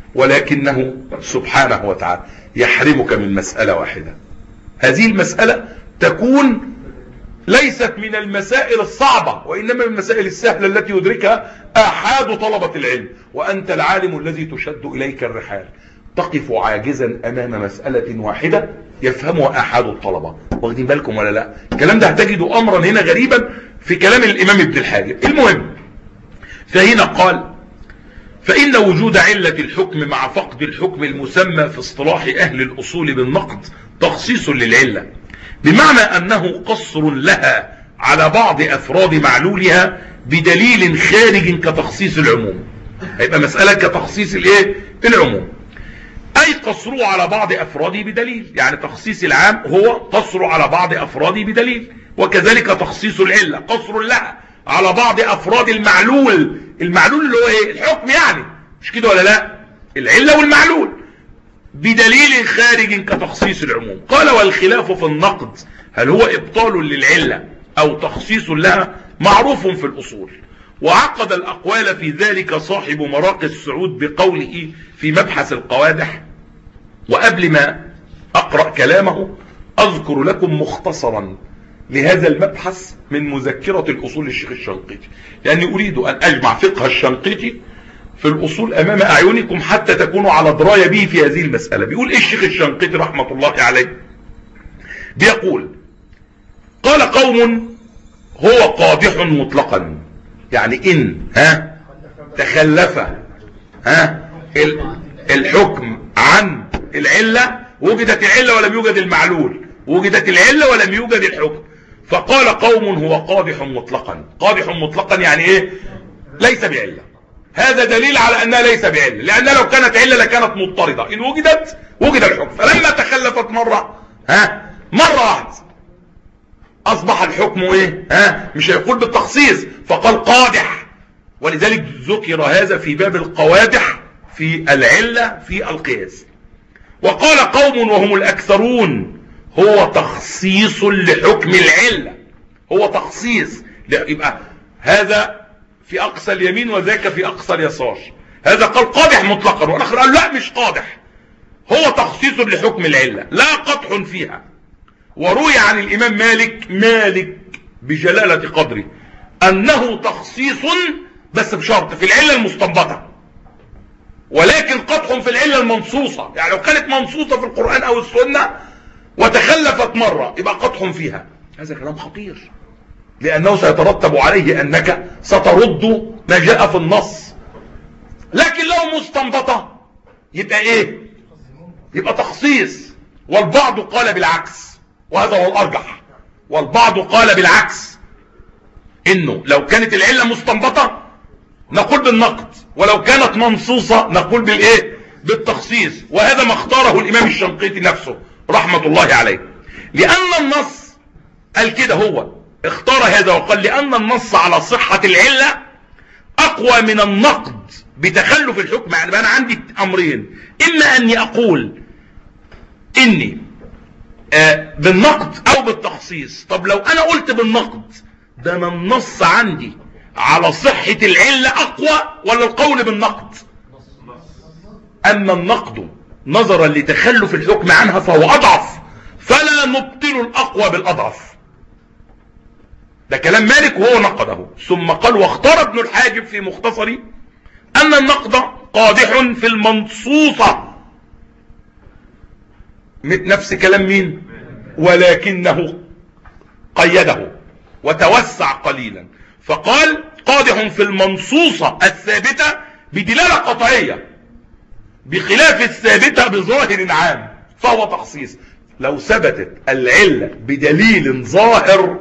ولكنه سبحانه وتعالى يحرمك من مسألة واحدة. هذه المسألة تكون ليست من المسائل الصعبة، وإنما من المسائل السهلة التي يدركها أحد طلبة العلم، وأنت العالم الذي تشد إليك الرحال تقف عاجزا أمام مسألة واحدة يفهمها أحد الطلبة. واخدين بالكم ولا لا؟ الكلام ده هتجدوا أمرا هنا غريبا في كلام الإمام ابن الحاجب. المهم، فهنا قال: فإن وجود علة الحكم مع فقد الحكم المسمى في اصطلاح أهل الأصول بالنقد تخصيص للعلة، بمعنى أنه قصر لها على بعض أفراد معلولها بدليل خارج كتخصيص العموم. هيبقى مسألة كتخصيص الايه؟ العموم، أي قصره على بعض أفراده بدليل. يعني تخصيص العام هو قصر على بعض أفراده بدليل، وكذلك تخصيص العلة قصر لها على بعض أفراد المعلول. المعلول اللي هو ايه؟ الحكم، يعني مش كده ولا لا؟ العلة والمعلول بدليل خارج كتخصيص العموم. قال: والخلاف في النقد هل هو إبطال للعلة أو تخصيص لها معروف في الأصول، وعقد الأقوال في ذلك صاحب مراقي السعود بقوله في مبحث القوادح. وقبل ما أقرأ كلامه أذكر لكم مختصرا لهذا المبحث من مذكرة الأصول للشيخ الشنقيطي، لأني أريد أن أجمع فقه الشنقيطي في الأصول أمام أعينكم حتى تكونوا على دراية به في هذه المسألة. بيقول إيه الشيخ الشنقيطي رحمة الله عليه؟ بيقول: قال قوم هو قادح مطلقا، يعني إن ها تخلف ها الحكم عن العلة، وجدت العلة ولم يوجد المعلول، وجدت العلة ولم يوجد الحكم، فقال قوم هو قادح مطلقا. قادح مطلقا يعني ايه؟ ليس بعلة. هذا دليل على انها ليس بعلة، لانها لو كانت علة لكانت مضطردة، ان وجدت وجد الحكم، فلما تخلفت مرة ها مرة واحدة اصبح الحكم ايه؟ ها مش هيقول بالتخصيص، فقال قادح. ولذلك ذكر هذا في باب القوادح في العلة في القياس. وقال قوم وهم الاكثرون هو تخصيص لحكم العلة، هو تخصيص. يبقى هذا في اقصى اليمين وذاك في اقصى اليسار. هذا قال قادح مطلقا، والاخر قال لا مش قادح، هو تخصيص لحكم العلة لا قدح فيها. وروي عن الامام مالك مالك بجلالة قدره انه تخصيص بس بشرط في العلة المستنبطة، ولكن قدح في العلة المنصوصة. يعني لو كانت منصوصة في القرآن او السنة وتخلفت مرة يبقى قدح فيها. هذا كلام خطير، لأنه سيترتب عليه أنك سترد ما جاء في النص. لكن لو مستنبطة يبقى إيه؟ يبقى تخصيص. والبعض قال بالعكس، وهذا هو الأرجح. والبعض قال بالعكس، إنه لو كانت العلة مستنبطة نقول بالنقد، ولو كانت منصوصة نقول بالإيه؟ بالتخصيص. وهذا ما اختاره الإمام الشنقيطي نفسه رحمة الله عليه، لأن النص قال كده، هو اختار هذا وقال لأن النص على صحة العلة أقوى من النقد بتخلف الحكم. يعني أنا عندي أمرين، إما أني أقول إني آه بالنقد أو بالتخصيص. طب لو أنا قلت بالنقد، ده أنا النص عندي على صحة العلة أقوى ولا القول بالنقد؟ أما النقد نظرا لتخلف الحكم عنها فهو أضعف، فلا نبطل الأقوى بالأضعف. ده كلام مالك وهو نقده. ثم قال: واختار ابن الحاجب في مختصري أن النقد قادح في المنصوصة، نفس كلام مين؟ ولكنه قيده وتوسع قليلا، فقال قادح في المنصوصة الثابتة بدلالة قطعية بخلاف الثابتة بظاهر عام، فهو تخصيص. لو ثبتت العلة بدليل ظاهر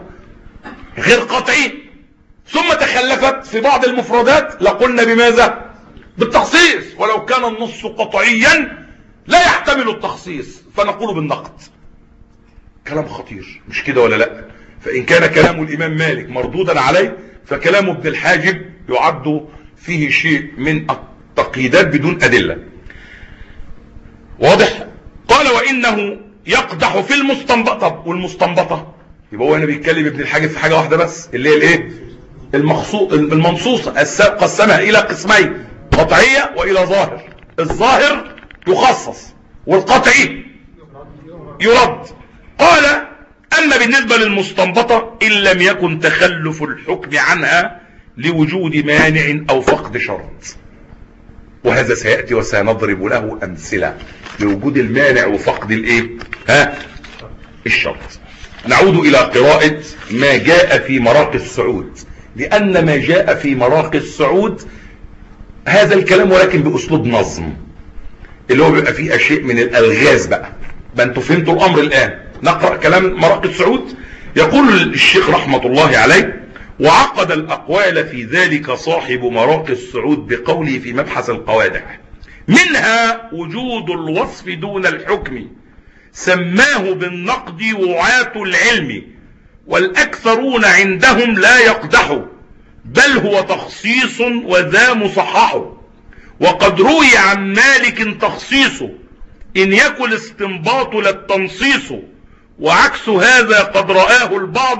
غير قطعي ثم تخلفت في بعض المفردات لقلنا بماذا؟ بالتخصيص، ولو كان النص قطعيا لا يحتمل التخصيص فنقول بالنقد. كلام خطير مش كده ولا لا؟ فإن كان كلام الإمام مالك مردودا عليه فكلام ابن الحاجب يعد فيه شيء من التقييدات بدون أدلة. واضح؟ قال وإنه يقدح في المستنبطة. والمستنبطة يبقى هو هنا بيتكلم ابن الحاجب في حاجة واحدة بس، اللي هي الايه؟ المخصوص المنصوصة، قسمها إلى قسمين، قطعية وإلى ظاهر. الظاهر يخصص والقطعي يرد. قال أما بالنسبة للمستنبطة إن لم يكن تخلف الحكم عنها لوجود مانع أو فقد شرط، وهذا سيأتي وسنضرب له أمثلة لوجود المانع وفقد الايه؟ ها الشرط. نعود إلى قراءة ما جاء في مراقي السعود، لأن ما جاء في مراقي السعود هذا الكلام ولكن بأسلوب نظم، اللي هو بيبقى فيه أشياء من الألغاز. بقى ما انتوا فهمتوا الأمر الآن. نقرأ كلام مراقي السعود. يقول الشيخ رحمة الله عليه: وعقد الأقوال في ذلك صاحب مراقي السعود بقوله في مبحث القوادح: منها وجود الوصف دون الحكم سماه بالنقد وعاة العلم، والأكثرون عندهم لا يقدحوا، بل هو تخصيص وذا مصحح. وقد روي عن مالك تخصيصه إن يكن الاستنباط للتنصيص، وعكس هذا قد رآه البعض،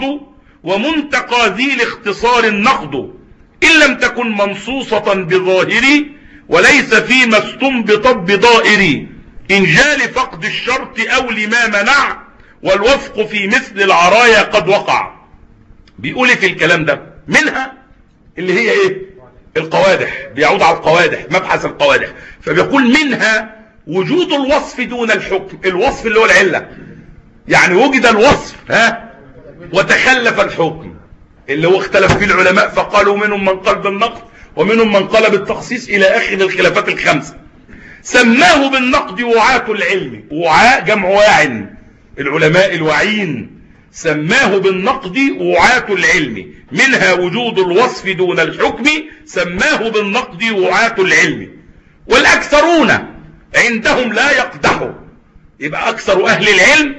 ومنتقى ذي الاختصار النقد إن لم تكن منصوصة بظاهري، وليس فيما استنبطت بضائري، إن جاء لفقد الشرط أو لما منع، والوفق في مثل العرايا قد وقع. بيقول في الكلام ده منها اللي هي ايه؟ القوادح، بيعود على القوادح، مبحث القوادح. فبيقول منها وجود الوصف دون الحكم. الوصف اللي هو العلة، يعني وجد الوصف ها وتخلف الحكم، اللي هو اختلف فيه العلماء، فقالوا منهم من قال بالنقد ومنهم من قال بالتخصيص إلى آخر الخلافات الخمسة. سماه بالنقد وعاة العلم. وعاء جمع واع، العلماء الواعين. سماه بالنقد وعاة العلم. منها وجود الوصف دون الحكم سماه بالنقد وعاة العلم، والأكثرون عندهم لا يقدحوا. يبقى أكثر أهل العلم،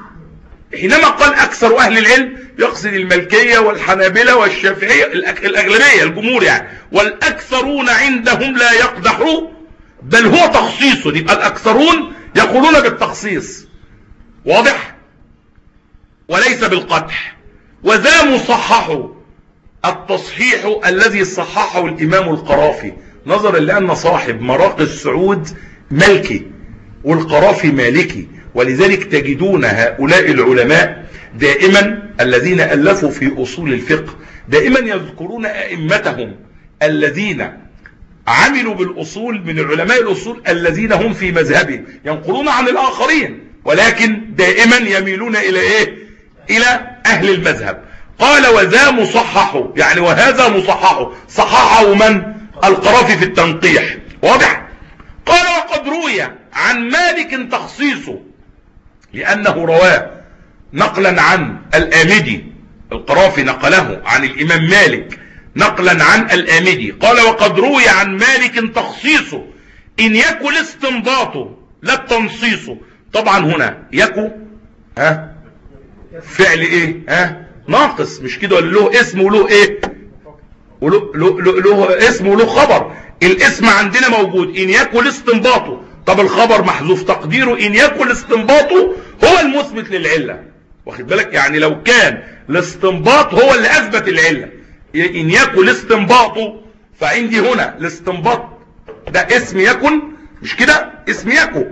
حينما قال أكثر أهل العلم يقصد المالكية والحنابلة والشافعية، الأغلبية الجمهور يعني. والأكثرون عندهم لا يقدحوا، بل هو تخصيص. يبقى الأكثرون يقولون بالتخصيص، واضح، وليس بالقدح. وذا مصحح، التصحيح الذي صححه الإمام القرافي، نظرا لأن صاحب مراقي السعود ملكي والقرافي مالكي، ولذلك تجدون هؤلاء العلماء دائما الذين ألفوا في أصول الفقه دائما يذكرون أئمتهم الذين عملوا بالأصول من العلماء الأصول الذين هم في مذهبهم، ينقلون عن الآخرين، ولكن دائما يميلون إلى إيه؟ إلى أهل المذهب. قال وذا مصحح، يعني وهذا مصحح. صححه من؟ القرافي في التنقيح، واضح. قال وقد روي عن مالك تخصيصه، لأنه رواه نقلا عن الآمدي. القرافي نقله عن الإمام مالك نقلا عن الآمدي. قال وقد روي عن مالك تخصيصه إن يكو الاستنباط لا التنصيص. طبعا هنا يكو ها فعل ايه؟ ها ناقص، مش كده؟ ولا له اسم وله ايه؟ وله له, له, له اسم وله خبر. الاسم عندنا موجود إن يكو الاستنباط، طب الخبر محذوف، تقديره إن يكو الاستنباط هو المثبت للعلة. واخد بالك؟ يعني لو كان الاستنباط هو اللي أثبت العلة، إن يكو الاستنباط، فعندي هنا الاستنباط ده اسم يكن، مش كده؟ اسم يكو،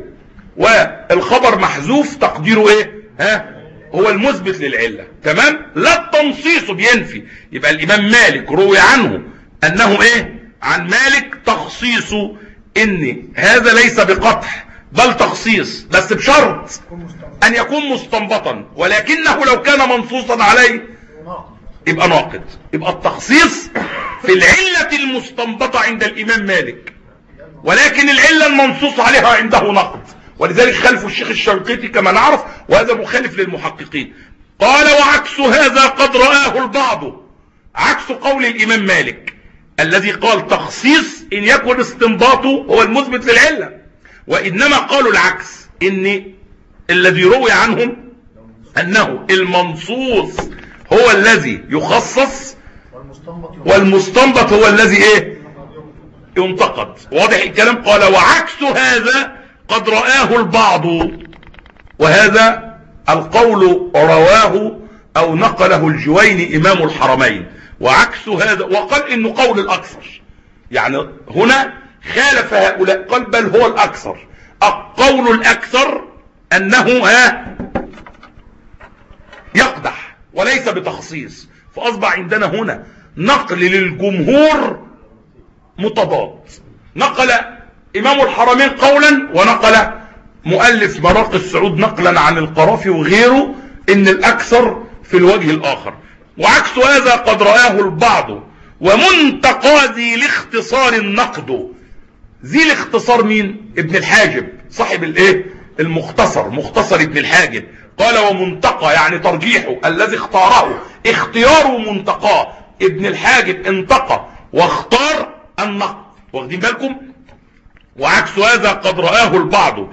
والخبر محذوف تقديره ايه؟ ها هو المثبت للعلة. تمام؟ لا التنصيص بينفي. يبقى الإمام مالك روي عنه أنه ايه؟ عن مالك تخصيص ان هذا ليس بقطع بل تخصيص، بس بشرط ان يكون مستنبطا، ولكنه لو كان منصوصا عليه يبقى ناقض. يبقى التخصيص في العلة المستنبطة عند الإمام مالك، ولكن العلة المنصوص عليها عنده نقض. ولذلك خلف الشيخ الشنقيطي كما نعرف، وهذا مخالف للمحققين. قال وعكس هذا قد رآه البعض، عكس قول الإمام مالك الذي قال تخصيص إن يكن استنباطه هو المثبت للعلة، وإنما قالوا العكس، إن الذي روي عنهم أنه المنصوص هو الذي يخصص والمستنبط هو الذي إيه ينتقد. واضح الكلام؟ قال وعكس هذا قد رآه البعض، وهذا القول رواه أو نقله الجويني إمام الحرمين. وعكس هذا، وقال إنه قول الأكثر، يعني هنا خالف هؤلاء، قال بل هو الأكثر. القول الأكثر أنه ها يقدح وليس بتخصيص، فأصبح عندنا هنا نقل للجمهور متضاد. نقل إمام الحرمين قولا، ونقل مؤلف مراقي السعود نقلا عن القرافي وغيره إن الأكثر في الوجه الآخر. وعكس هذا قد رآه البعض، ومنتقى ذي الاختصار النقد. ذي الاختصار مين؟ ابن الحاجب صاحب الايه المختصر، مختصر ابن الحاجب. قال ومنتقى يعني ترجيحه الذي اختاره، اختياره منتقاه. ابن الحاجب انتقى واختار النقد، واخدين بالكم؟ وعكس هذا قد رآه البعض،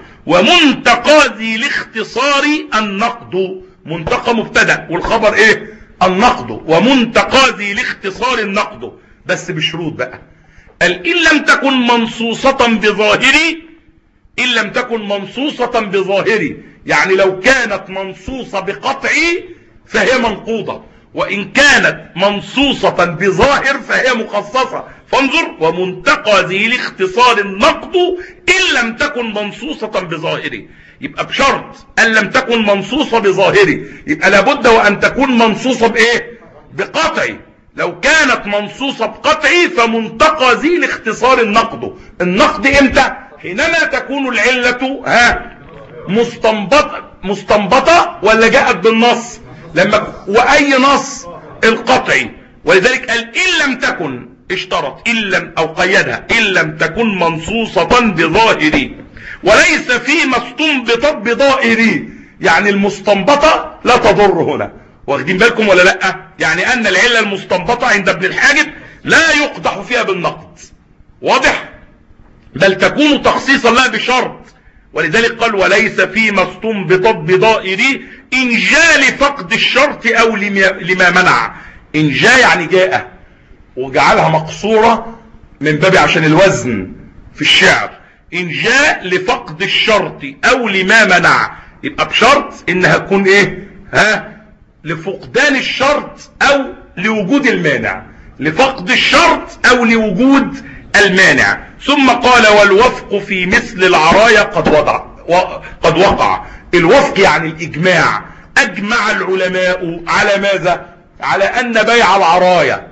ومنتقى ذي الاختصار النقد. منتقى مبتدأ والخبر ايه؟ النقد. ومنتقى ذي الاختصار النقد، بس بشروط بقى. قال إن لم تكن منصوصة بظاهري، إن لم تكن منصوصة بظاهري يعني لو كانت منصوصة بقطعي فهي منقوضة، وإن كانت منصوصة بظاهر فهي مخصصة. فانظر ومنتقى ذي الاختصار النقد إن لم تكن منصوصة بظاهري، يبقى بشرط أن لم تكن منصوصة بظاهري، يبقى لابد وأن تكون منصوصة بإيه؟ بقطعي. لو كانت منصوصة بقطعي فمنتقى ذي الاختصار النقد. النقد امتى؟ حينما تكون العلة ها مستنبطة مستنبطة ولا جاءت بالنص؟ لما وأي نص؟ القطعي. ولذلك قال إن لم تكن، اشترط إن لم أو قيدها إن لم تكن منصوصة بظاهري، وليس فيما استنبطت بضائري، يعني المستنبطة لا تضر هنا. واخدين بالكم ولا لا؟ يعني أن العلة المستنبطة عند ابن الحاجب لا يقدح فيها بالنقد، واضح؟ بل تكون تخصيصا لها بشرط. ولذلك قال وليس فيما استنبطت بضائري إن جاء لفقد الشرط أو لما منع. إن جاء يعني جاء وجعلها مقصورة من باب عشان الوزن في الشعر. إن جاء لفقد الشرط أو لما منع، يبقى بشرط إنها تكون إيه؟ ها لفقدان الشرط أو لوجود المانع، لفقد الشرط أو لوجود المانع. ثم قال والوفق في مثل العرايا قد وضع قد وقع. الوفق يعني الإجماع. أجمع العلماء على ماذا؟ على أن بيع العرايا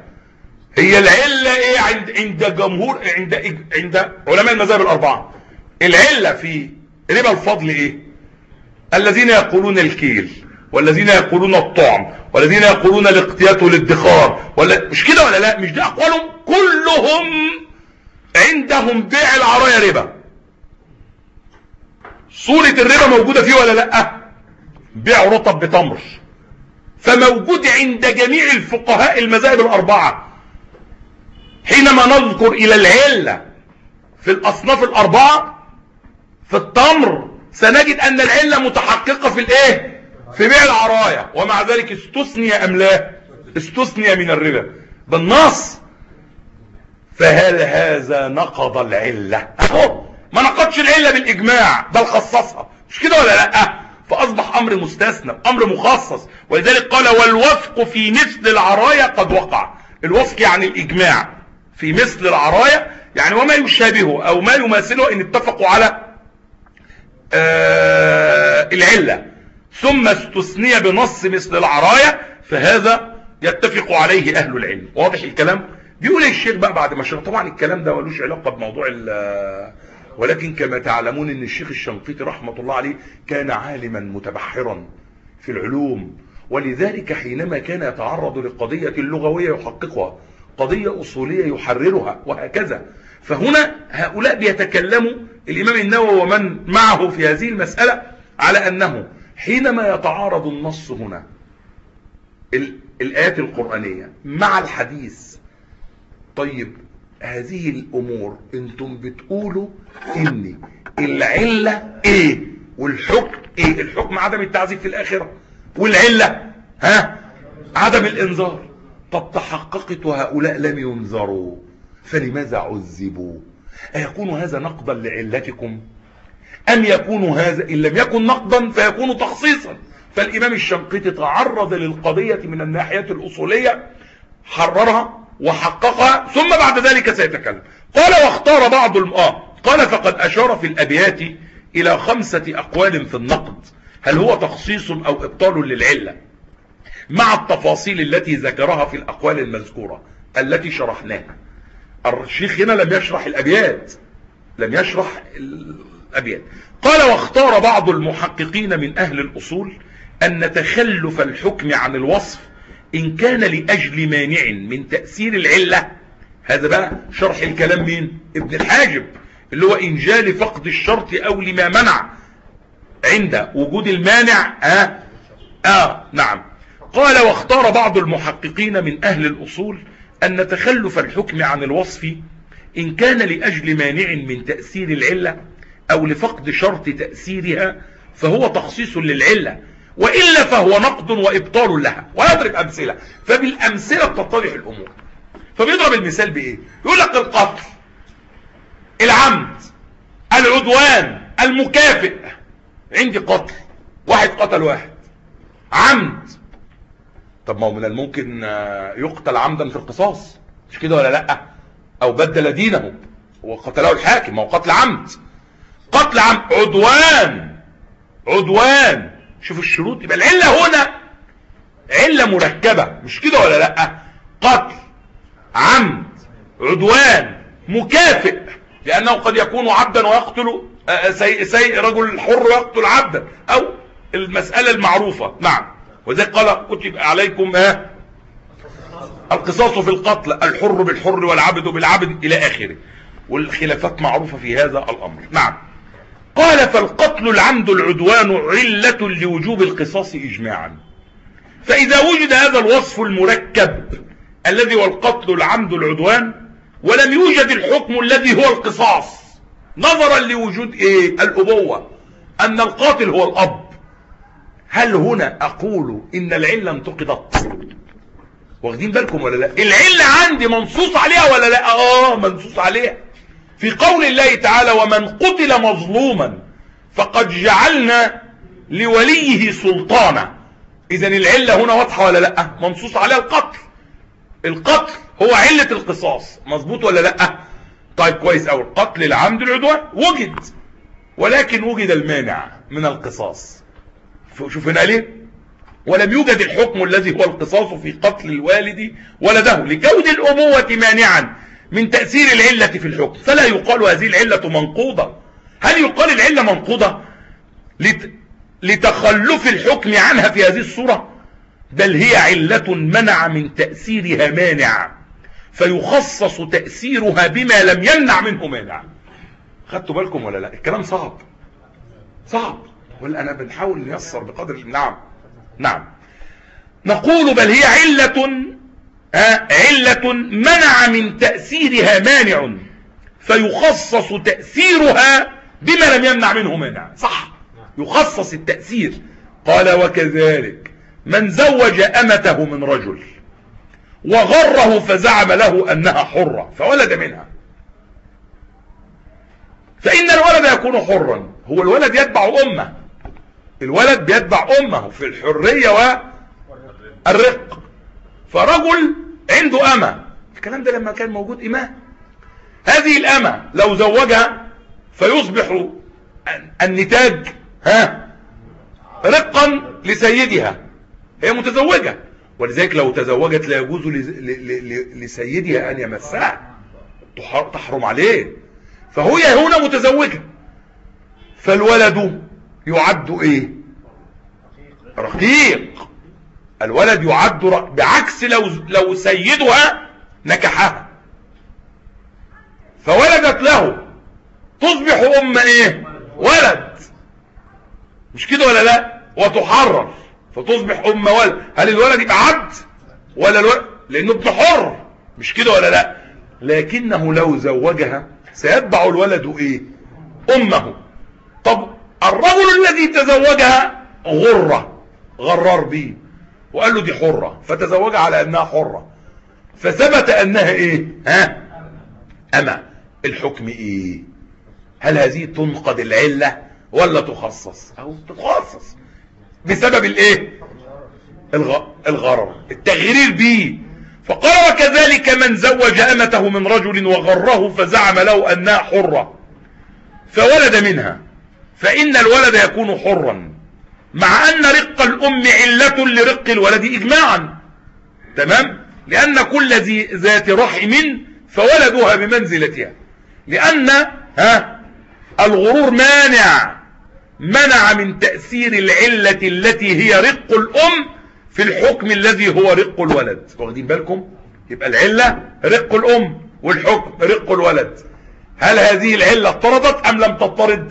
هي العلة إيه عند عند جمهور عند عند علماء المذاهب الأربعة. العلة في ربا الفضل إيه؟ الذين يقولون الكيل، والذين يقولون الطعم، والذين يقولون الاقتيات والادخار، ولا مش كده ولا لا؟ مش ده أقوالهم؟ كلهم عندهم بيع العرايا ربا. صورة الربا موجودة فيه ولا لا؟ بيع رطب بتمر. فموجود عند جميع الفقهاء المذاهب الأربعة. حينما نذكر إلى العلة في الأصناف الأربعة في التمر سنجد أن العلة متحققة في الإيه؟ في بيع العرايا. ومع ذلك استثني أم لا؟ استثني من الربا بالنص. فهل هذا نقض العلة؟ أهو ما نقضش العلة بالإجماع بل خصصها، مش كده ولا لا؟ فأصبح أمر مستثنى، أمر مخصص. ولذلك قال والوفق في مثل العرايا قد وقع. الوفق يعني الإجماع في مثل العرايا، يعني وما يشابهه أو ما يماثله إن اتفقوا على آه العلة ثم استثني بنص مثل العرايا، فهذا يتفق عليه أهل العلم. واضح الكلام؟ بيقول الشيخ بقى بعد ما شرح. طبعا الكلام ده ملوش علاقة بموضوع ولكن كما تعلمون ان الشيخ الشنقيطي رحمة الله عليه كان عالما متبحرا في العلوم، ولذلك حينما كان يتعرض لقضية لغوية يحققها، قضية أصولية يحررها، وهكذا. فهنا هؤلاء بيتكلموا الإمام النووي ومن معه في هذه المسألة على أنه حينما يتعارض النص هنا الآيات القرآنية مع الحديث، طيب هذه الامور انتم بتقولوا ان العلة ايه والحكم ايه. الحكم عدم التعذيب في الاخرة، والعلة ها عدم الانذار. طب تحققت وهؤلاء لم ينذروا فلماذا عذبوا؟ أيكون هذا نقضا لعلتكم أم يكون هذا إن لم يكن نقضا فيكون تخصيصا؟ فالإمام الشنقيطي تعرض للقضية من الناحية الأصولية، حررها وحققها، ثم بعد ذلك سيتكلم. قال واختار بعض الآه قال فقد أشار في الأبيات إلى خمسة أقوال في النقد، هل هو تخصيص أو إبطال للعلة، مع التفاصيل التي ذكرها في الأقوال المذكورة التي شرحناها. الشيخ هنا لم يشرح الأبيات، لم يشرح الأبيات. قال واختار بعض المحققين من أهل الأصول أن تخلف الحكم عن الوصف إن كان لأجل مانع من تأثير العلة، هذا بقى شرح الكلام مين؟ ابن الحاجب، اللي هو إنجال فقد الشرط أو لما منع عند وجود المانع. آه, آه نعم. قال واختار بعض المحققين من أهل الأصول أن تخلف الحكم عن الوصف إن كان لأجل مانع من تأثير العلة أو لفقد شرط تأثيرها فهو تخصيص للعلة، وإلا فهو نقد وإبطال لها. ويضرب أمثلة، فبالأمثلة تتضح الأمور. فبيضرب المثال بإيه؟ يقول لك القتل، العمد، العدوان، المكافئ. عندي قتل، واحد قتل واحد، عمد. طب ما هو من الممكن يقتل عمدا في القصاص، مش كده ولا لا؟ او بدل دينه وقتله الحاكم، ما هو قتل عمد. قتل عمد، عدوان، عدوان. شوف الشروط، يبقى العله هنا عله مركبه، مش كده ولا لا؟ قتل، عمد، عدوان، مكافئ، لانه قد يكون عبدا ويقتل سي سي رجل حر يقتل عبدا، او المساله المعروفه. نعم. وذلك قال كتب عليكم ها القصاص في القتل، الحر بالحر والعبد بالعبد الى اخره، والخلافات معروفة في هذا الامر. نعم. قال فالقتل العمد العدوان علة لوجوب القصاص اجماعا، فاذا وجد هذا الوصف المركب الذي هو القتل العمد العدوان ولم يوجد الحكم الذي هو القصاص، نظرا لوجود ايه؟ الابوة، ان القاتل هو الاب، هل هنا اقول ان العلة انتقضت؟ واخدين بالكم ولا لا؟ العلة عندي منصوص عليها ولا لا؟ اه منصوص عليها في قول الله تعالى ومن قتل مظلوما فقد جعلنا لوليه سلطانا. اذا العلة هنا واضحة ولا لا؟ منصوص عليها القتل. القتل هو علة القصاص، مظبوط ولا لا؟ طيب كويس اوي. القتل العمد العدوان وجد، ولكن وجد المانع من القصاص. شوف هنا ليه؟ ولم يوجد الحكم الذي هو القصاص في قتل الوالد ولده لكون الأبوة مانعا من تأثير العلة في الحكم، فلا يقال هذه العلة منقوضة. هل يقال العلة منقوضة لت... لتخلف الحكم عنها في هذه الصورة؟ بل هي علة منع من تأثيرها مانع، فيخصص تأثيرها بما لم يمنع منه مانع. خدتوا بالكم ولا لا؟ الكلام صعب صعب، ولا أنا بنحاول نيسر بقدر. نعم نعم. نقول بل هي علة آه علة منع من تأثيرها مانع، فيخصص تأثيرها بما لم يمنع منه مانع. صح، يخصص التأثير. قال وكذلك من زوج أمته من رجل وغره فزعم له أنها حرة فولد منها، فإن الولد يكون حرا. هو الولد يتبع أمه، الولد بيتبع أمه في الحرية والرق. فرجل عنده أمة، الكلام ده لما كان موجود إماه، هذه الأمة لو زوجها فيصبح النتاج ها رقا لسيدها، هي متزوجة، ولذلك لو تزوجت لا يجوز لسيدها أن يمسها، تحرم عليه، فهي هنا متزوجة. فالولد يعد ايه؟ رقيق. الولد يعد رق... بعكس لو لو سيدها نكحها فولدت له تصبح ام ايه؟ ولد، مش كده ولا لا؟ وتحرر فتصبح ام ولد. هل الولد يبقى عبد ولا الولد؟ لانه ابن حر، مش كده ولا لا؟ لكنه لو زوجها سيتبع الولد ايه؟ امه. طب الرجل الذي تزوجها غرة، غرر بيه وقال له دي حرة، فتزوجها على انها حرة، فثبت انها ايه؟ ها؟ اما الحكم ايه؟ هل هذه تنقض العلة ولا تخصص؟ او تخصص بسبب الايه؟ الغ... الغرر، التغرير به. فقال وكذلك من زوج امته من رجل وغره فزعم له انها حرة فولد منها، فان الولد يكون حرا، مع ان رق الام علة لرق الولد اجماعا. تمام؟ لان كل ذي ذات رحم فولدها بمنزلتها، لان ها الغرور مانع منع من تأثير العلة التي هي رق الام في الحكم الذي هو رق الولد. واخدين بالكم؟ يبقى العلة رق الام والحكم رق الولد. هل هذه العلة اضطردت ام لم تضطرد؟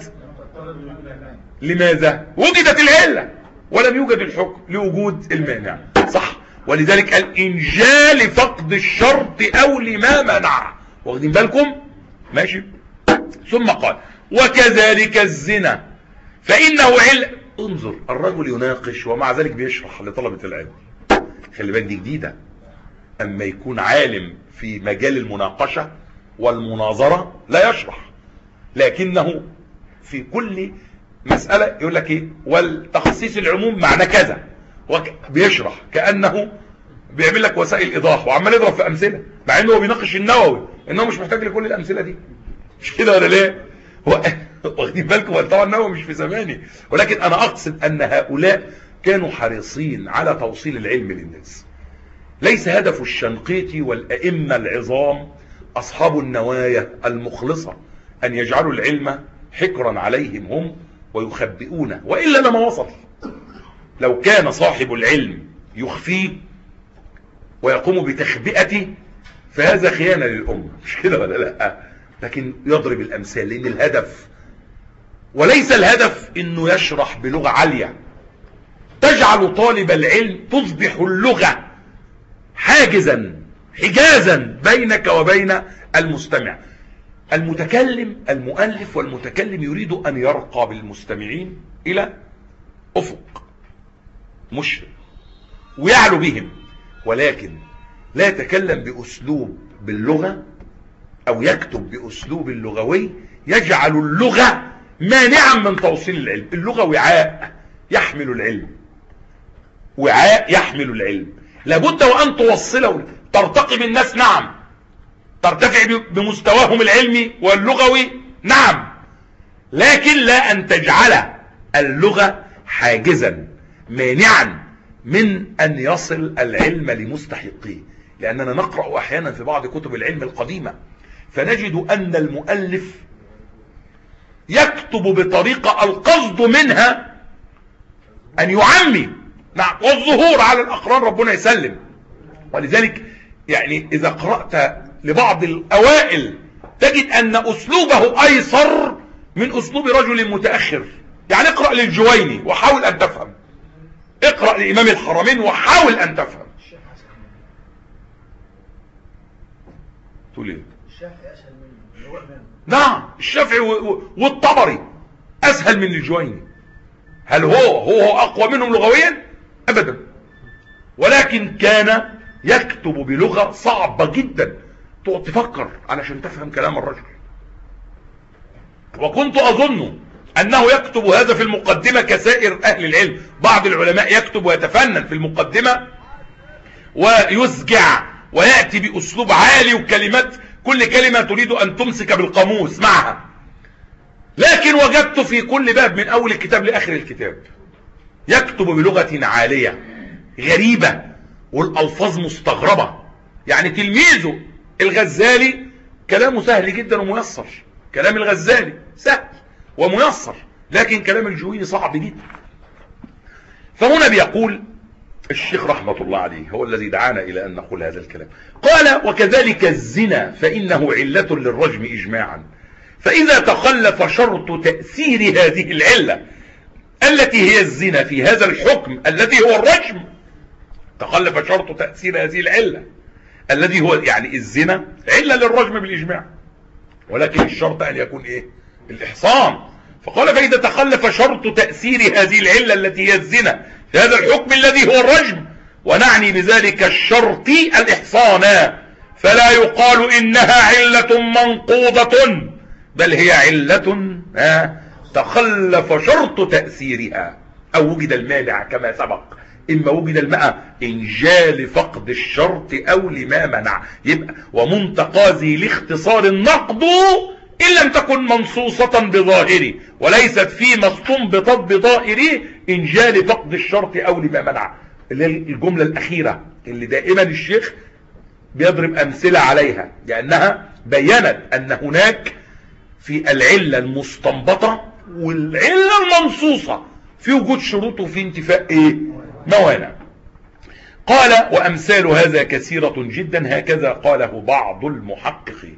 لماذا؟ وجدت العلة ولم يوجد الحكم لوجود المانع. صح؟ ولذلك الانجال لفقد الشرط او لما منع. واخدين بالكم؟ ماشي. ثم قال وكذلك الزنا فانه علة. انظر، الرجل يناقش ومع ذلك بيشرح لطلبة العلم. خلي بالك دي جديدة. اما يكون عالم في مجال المناقشة والمناظرة لا يشرح، لكنه في كل مسألة يقول لك ايه؟ والتخصيص العموم معنى كذا، بيشرح كأنه بيعمل لك وسائل ايضاح وعمال يضرب في امثلة، مع انه هو بيناقش النووي انه مش محتاج لكل الامثلة دي. مش كده ولا ليه؟ واخدين بالكم؟ طبعا النووي مش في زماني، ولكن انا اقصد ان هؤلاء كانوا حريصين على توصيل العلم للناس. ليس هدف الشنقيطي والائمة العظام اصحاب النوايا المخلصة ان يجعلوا العلم حكرا عليهم هم ويخبئونه، وإلا لما وصل. لو كان صاحب العلم يخفيه ويقوم بتخبئته فهذا خيانة للأمة، مش كده ولا لا؟ لكن يضرب الأمثال، لأن الهدف وليس الهدف انه يشرح بلغة عالية تجعل طالب العلم تصبح اللغة حاجزا حجازا بينك وبين المستمع. المتكلم المؤلف والمتكلم يريد ان يرقى بالمستمعين الى افق مشرق ويعلو بهم، ولكن لا يتكلم باسلوب باللغة او يكتب باسلوب اللغوي يجعل اللغة مانعا من توصيل العلم. اللغة وعاء يحمل العلم، وعاء يحمل العلم، لابد وان توصله. ترتقي بالناس، نعم، ترتفع بمستواهم العلمي واللغوي، نعم، لكن لا ان تجعل اللغة حاجزا مانعا من ان يصل العلم لمستحقيه. لاننا نقرأ احيانا في بعض كتب العلم القديمة فنجد ان المؤلف يكتب بطريقة القصد منها ان يعمي، نعم، والظهور على الاقران، ربنا يسلم. ولذلك يعني اذا قرأت لبعض الاوائل تجد ان اسلوبه ايسر من اسلوب رجل متأخر. يعني اقرأ للجويني وحاول ان تفهم، اقرأ لامام الحرمين وحاول ان تفهم. تقول ايه؟
الشافعي اسهل منه.
نعم، الشافعي والطبري اسهل من الجويني. هل هو هو اقوى منهم لغويا؟ ابدا، ولكن كان يكتب بلغة صعبة جدا تقعد تفكر علشان تفهم كلام الرجل. وكنت اظن انه يكتب هذا في المقدمة كسائر اهل العلم. بعض العلماء يكتب ويتفنن في المقدمة ويسجع ويأتي باسلوب عالي وكلمات كل كلمة تريد ان تمسك بالقاموس معها، لكن وجدت في كل باب من اول الكتاب لاخر الكتاب يكتب بلغة عالية غريبة والالفاظ مستغربة. يعني تلميذه الغزالي كلامه سهل جدا وميسر، كلام الغزالي سهل وميسر، لكن كلام الجويني صعب جدا. فهنا بيقول الشيخ رحمة الله عليه هو الذي دعانا الى ان نقول هذا الكلام. قال وكذلك الزنا فانه علة للرجم اجماعا، فاذا تخلف شرط تأثير هذه العلة التي هي الزنا في هذا الحكم الذي هو الرجم، تخلف شرط تأثير هذه العلة الذي هو يعني الزنا علة للرجم بالإجماع، ولكن الشرط أن يكون إيه؟ الإحصان. فقال فإذا تخلف شرط تأثير هذه العلة التي هي الزنا في هذا الحكم الذي هو الرجم، ونعني بذلك الشرط الإحصان، فلا يقال إنها علة منقوضة، بل هي علة تخلف شرط تأثيرها أو وجد المانع كما سبق. إما وجد الماء إنجال فقد الشرط أو لما منع. يبقى ومنتقاذي لاختصار النقض إن لم تكن منصوصة بظاهره وليست فيما استنبطت بظاهره إنجال فقد الشرط أو لما منع، اللي الجملة الأخيرة اللي دائما الشيخ بيضرب أمثلة عليها، لأنها بيّنت أن هناك في العلة المستنبطة والعلة المنصوصة في وجود شروط وفي انتفاء إيه؟ موانع. قال وأمثال هذا كثيرة جدا، هكذا قاله بعض المحققين.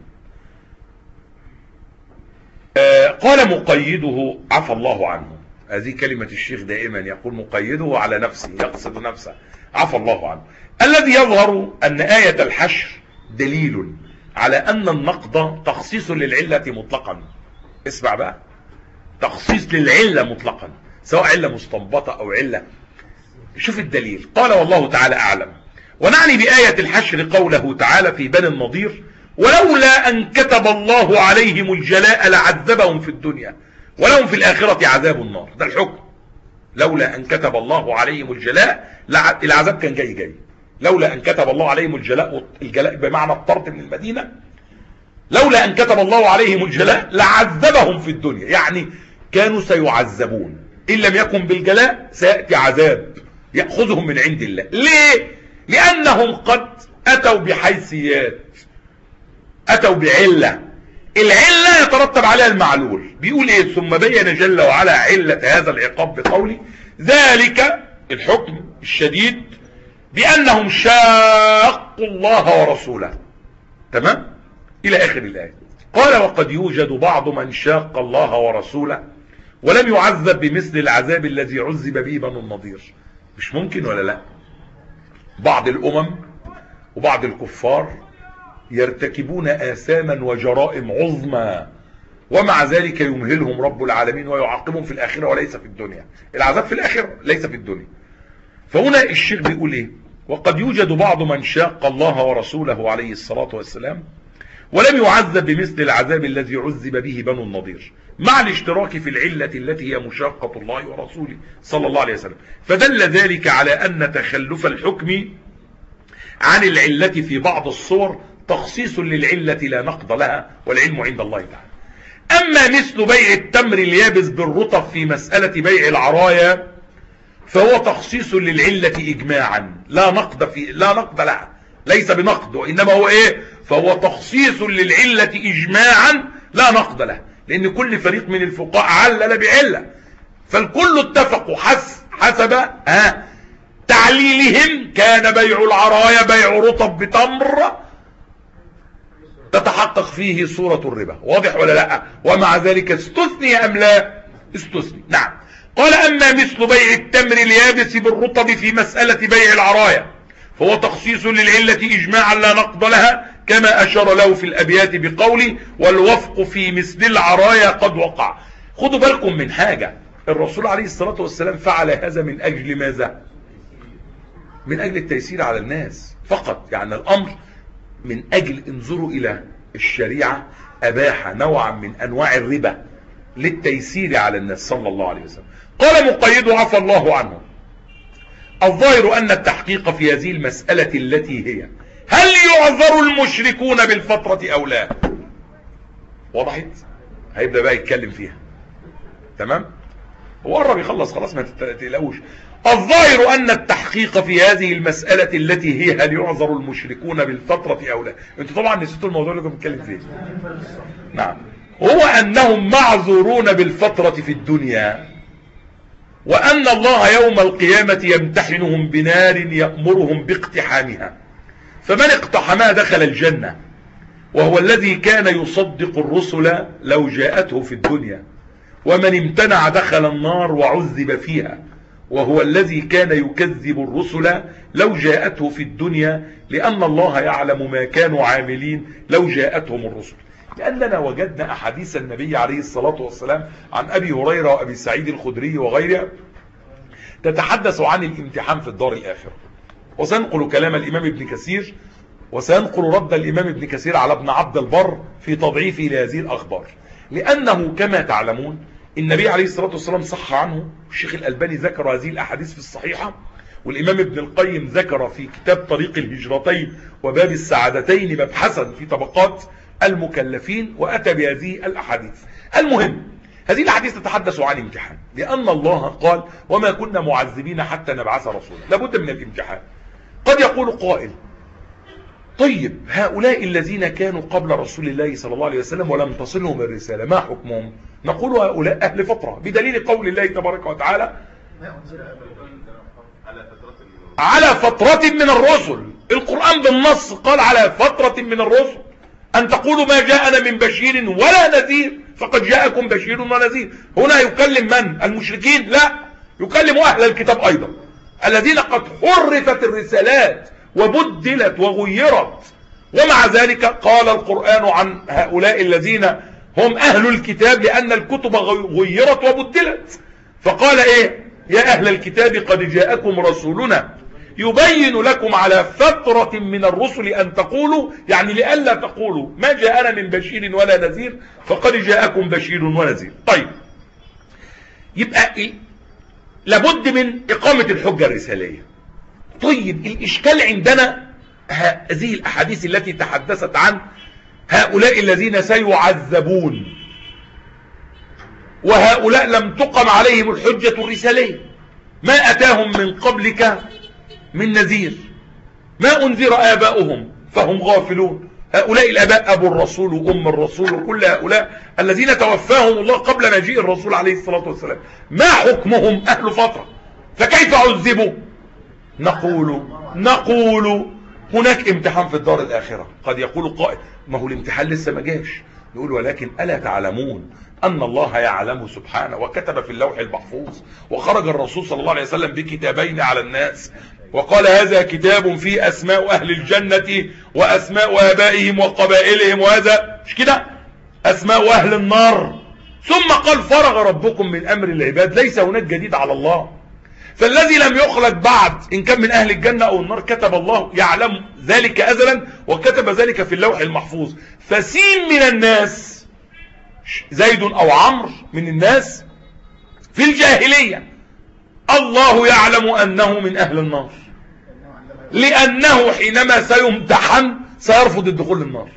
آه قال مقيده عفى الله عنه، هذه كلمة الشيخ دائما يقول مقيده على نفسه، يقصد نفسه، عفى الله عنه. الذي يظهر أن آية الحشر دليل على أن النقض تخصيص للعلة مطلقا. اسمع بقى، تخصيص للعلة مطلقا سواء علة مستنبطة أو علة. شوف الدليل. قال والله تعالى أعلم. ونعني بآية الحشر قوله تعالى في بني النضير ولولا أن كتب الله عليهم الجلاء لعذبهم في الدنيا ولهم في الآخرة عذاب النار. ده الحكم. لولا أن كتب الله عليهم الجلاء العذاب كان جاي جاي. لولا أن كتب الله عليهم الجلاء، الجلاء بمعنى الطرد من المدينة، لولا أن كتب الله عليهم الجلاء لعذبهم في الدنيا، يعني كانوا سيعذبون. إن لم يكن بالجلاء سيأتي عذاب يأخذهم من عند الله. ليه؟ لأنهم قد أتوا بحيثيات، أتوا بعلة، العلة يترتب عليها المعلول. بيقول إيه؟ ثم بين جل وعلا علة هذا العقاب بقوله ذلك الحكم الشديد بأنهم شاقوا الله ورسوله. تمام؟ إلى آخر الآية. قال وقد يوجد بعض من شاق الله ورسوله ولم يعذب بمثل العذاب الذي عذب به بنو النضير. مش ممكن ولا لا؟ بعض الأمم وبعض الكفار يرتكبون آثاما وجرائم عظمى ومع ذلك يمهلهم رب العالمين ويعاقبهم في الآخرة وليس في الدنيا. العذاب في الآخرة ليس في الدنيا. فهنا الشيخ بيقول ايه؟ وقد يوجد بعض من شاق الله ورسوله عليه الصلاة والسلام ولم يعذب بمثل العذاب الذي عذب به بنو النضير مع الاشتراك في العلة التي هي مشاقة الله ورسوله صلى الله عليه وسلم. فدل ذلك على أن تخلف الحكم عن العلة في بعض الصور تخصيص للعلة لا نقض لها والعلم عند الله تعالى. أما مثل بيع التمر اليابس بالرطب في مسألة بيع العرايا فهو تخصيص للعلة إجماعا لا نقض في لا نقض لها، ليس بنقض وإنما هو إيه؟ فهو تخصيص للعلة إجماعا لا نقض لها، لأن كل فريق من الفقهاء علل بعلة، فالكل اتفقوا حسب ها تعليلهم كان بيع العرايا بيع رطب بتمر تتحقق فيه صورة الربا. واضح ولا لا؟ ومع ذلك استثني أم لا؟ استثني. نعم. قال أما مثل بيع التمر اليابس بالرطب في مسألة بيع العرايا فهو تخصيص للعلة إجماعا لا نقض لها كما أشار له في الأبيات بقوله والوفق في مثل العرايا قد وقع. خدوا بالكم من حاجة، الرسول عليه الصلاة والسلام فعل هذا من أجل ماذا؟ من أجل التيسير على الناس فقط. يعني الأمر من أجل انظروا إلى الشريعة أباح نوعا من أنواع الربا للتيسير على الناس صلى الله عليه وسلم. قال مقيد عفى الله عنه الظاهر أن التحقيق في هذه المسألة التي هي هل يعذر المشركون بالفترة أو لا؟ وضحت؟ هيبدأ بقى يتكلم فيها. تمام؟ هو قرب يخلص خلاص ما تقلقوش. الظاهر أن التحقيق في هذه المسألة التي هي هل يعذر المشركون بالفترة أو لا. انتوا طبعا نسيتوا الموضوع اللي كنت بتكلم فيه. نعم. هو أنهم معذورون بالفترة في الدنيا وأن الله يوم القيامة يمتحنهم بنار يأمرهم باقتحامها، فمن اقتحمها دخل الجنة وهو الذي كان يصدق الرسل لو جاءته في الدنيا، ومن امتنع دخل النار وعذب فيها، وهو الذي كان يكذب الرسل لو جاءته في الدنيا، لأن الله يعلم ما كانوا عاملين لو جاءتهم الرسل. لأننا وجدنا أحاديث النبي عليه الصلاة والسلام عن أبي هريرة وأبي سعيد الخدري وغيرها تتحدث عن الامتحان في الدار الآخرة. وسنقل كلام الإمام ابن كثير، وسينقل رد الإمام ابن كثير على ابن عبد البر في تضعيفه لهذه الأخبار، لأنه كما تعلمون النبي عليه الصلاة والسلام صح عنه، الشيخ الألباني ذكر هذه الأحاديث في الصحيحة، والإمام ابن القيم ذكر في كتاب طريق الهجرتين وباب السعادتين مبحثا في طبقات المكلفين، وأتى بهذه الأحاديث. المهم هذه الأحاديث تتحدث عن امتحان، لأن الله قال وما كنا معذبين حتى نبعث رسولا، لابد من الامتحان. قد يقول قائل طيب هؤلاء الذين كانوا قبل رسول الله صلى الله عليه وسلم ولم تصلهم الرسالة ما حكمهم؟ نقول هؤلاء أهل فترة، بدليل قول الله تبارك وتعالى على فترة من الرسل. القرآن بالنص قال على فترة من الرسل، أن تقولوا ما جاءنا من بشير ولا نذير فقد جاءكم بشير ونذير. هنا يكلم من؟ المشركين؟ لا، يكلم أهل الكتاب أيضا الذين قد حرفت الرسالات وبدلت وغيرت، ومع ذلك قال القرآن عن هؤلاء الذين هم أهل الكتاب لأن الكتب غيرت وبدلت، فقال إيه؟ يا أهل الكتاب قد جاءكم رسولنا يبين لكم على فترة من الرسل أن تقولوا، يعني لألا تقولوا ما جاءنا من بشير ولا نذير فقد جاءكم بشير ونذير. طيب يبقى إيه؟ لابد من إقامة الحجة الرسالية. طيب الإشكال عندنا هذه الأحاديث التي تحدثت عن هؤلاء الذين سيعذبون، وهؤلاء لم تقم عليهم الحجة الرسالية، ما أتاهم من قبلك من نذير، ما أنذر آباؤهم فهم غافلون. هؤلاء الآباء أبو الرسول وأم الرسول وكل هؤلاء الذين توفاهم الله قبل مجيء الرسول عليه الصلاة والسلام، ما حكمهم؟ أهل فترة، فكيف عذبوا؟ نقول نقول هناك امتحان في الدار الآخرة. قد يقول قائل ما هو الامتحان لسه ما جاش، نقول ولكن ألا تعلمون أن الله يعلم سبحانه وكتب في اللوح المحفوظ، وخرج الرسول صلى الله عليه وسلم بكتابين على الناس وقال هذا كتاب فيه أسماء أهل الجنة وأسماء آبائهم وقبائلهم، وهذا مش كده أسماء أهل النار، ثم قال فرغ ربكم من أمر العباد، ليس هناك جديد على الله. فالذي لم يخلق بعد إن كان من أهل الجنة أو النار كتب الله يعلم ذلك أزلا، وكتب ذلك في اللوح المحفوظ. فسين من الناس زيد أو عمرو من الناس في الجاهلية الله يعلم أنه من أهل النار، لأنه حينما سيمتحن سيرفض الدخول للنار،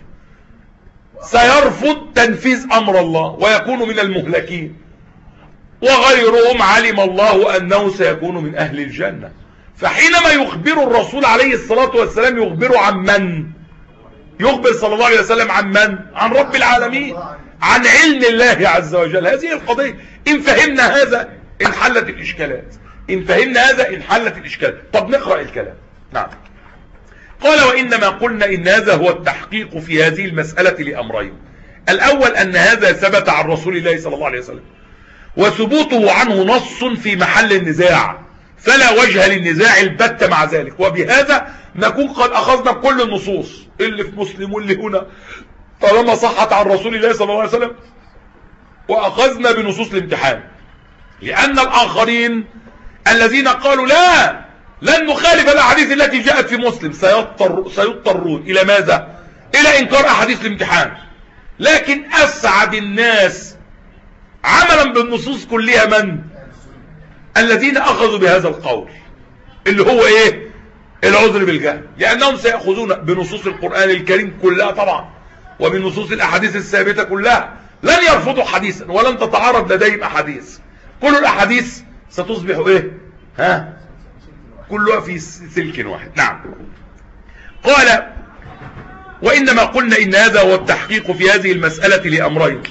سيرفض تنفيذ أمر الله ويكون من المهلكين. وغيرهم علم الله أنه سيكون من أهل الجنة. فحينما يخبر الرسول عليه الصلاة والسلام يخبر عن من؟ يخبر صلى الله عليه وسلم عن من؟ عن رب العالمين، عن علم الله عز وجل. هذه القضية إن فهمنا هذا انحلت الإشكالات، إن فهمنا هذا انحلت الإشكالات. طب نقرأ الكلام. نعم. قال وإنما قلنا إن هذا هو التحقيق في هذه المسألة لأمرين. الأول أن هذا ثبت عن رسول الله صلى الله عليه وسلم، وثبوته عنه نص في محل النزاع، فلا وجه للنزاع البتة مع ذلك. وبهذا نكون قد أخذنا كل النصوص اللي في مسلم واللي هنا طالما صحت عن رسول الله صلى الله عليه وسلم، وأخذنا بنصوص الامتحان. لأن الآخرين الذين قالوا لا لن نخالف الأحاديث التي جاءت في مسلم سيضطر سيضطرون إلى ماذا؟ إلى إنكار أحاديث الامتحان. لكن أسعد الناس عملا بالنصوص كلها من؟ الذين أخذوا بهذا القول اللي هو إيه؟ العذر بالجهل، لأنهم سيأخذون بنصوص القرآن الكريم كلها طبعا وبنصوص الأحاديث الثابتة كلها، لن يرفضوا حديثا ولن تتعارض لديهم أحاديث، كل الأحاديث ستصبح إيه؟ ها؟ كلها في سلك واحد. نعم. قال وإنما قلنا إن هذا هو التحقيق في هذه المسألة لأمرين.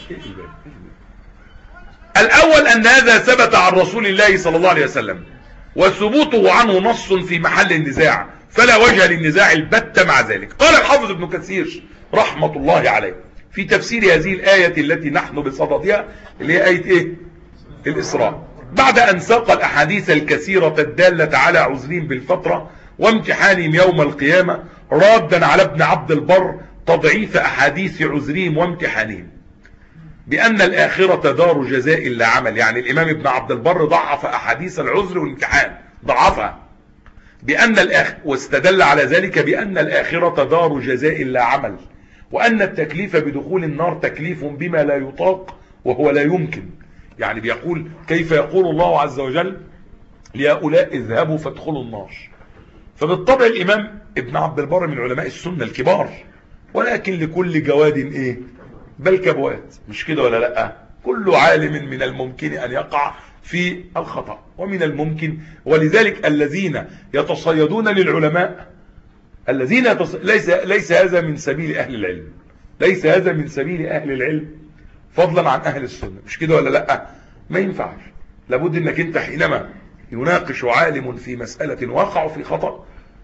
الأول أن هذا ثبت عن رسول الله صلى الله عليه وسلم، وثبوته عنه نص في محل النزاع، فلا وجه للنزاع البتة مع ذلك. قال الحافظ ابن كثير رحمة الله عليه في تفسير هذه الآية التي نحن بصددها اللي هي آية إيه؟ الإسراء. بعد أن ساق الأحاديث الكثيرة الدالة على عذرهم بالفترة وامتحانهم يوم القيامة، رادا على ابن عبد البر تضعيف أحاديث عذرهم وامتحانهم بأن الآخرة دار جزاء لا عمل. يعني الإمام ابن عبد البر ضعف أحاديث العذر والامتحان، ضعفها بأن الآخر، واستدل على ذلك بأن الآخرة دار جزاء لا عمل، وأن التكليف بدخول النار تكليف بما لا يطاق وهو لا يمكن. يعني بيقول كيف يقول الله عز وجل لهؤلاء اذهبوا فادخلوا النار. فبالطبع الإمام ابن عبد البر من علماء السنة الكبار، ولكن لكل جواد ايه بل كبوات، مش كده ولا لا؟ كل عالم من الممكن أن يقع في الخطأ ومن الممكن، ولذلك الذين يتصيدون للعلماء الذين يتص... ليس ليس هذا من سبيل أهل العلم، ليس هذا من سبيل أهل العلم فضلا عن أهل السنة، مش كده ولا لا؟ ما ينفعش. لابد انك انت حينما يناقش عالم في مسألة وقع في خطأ،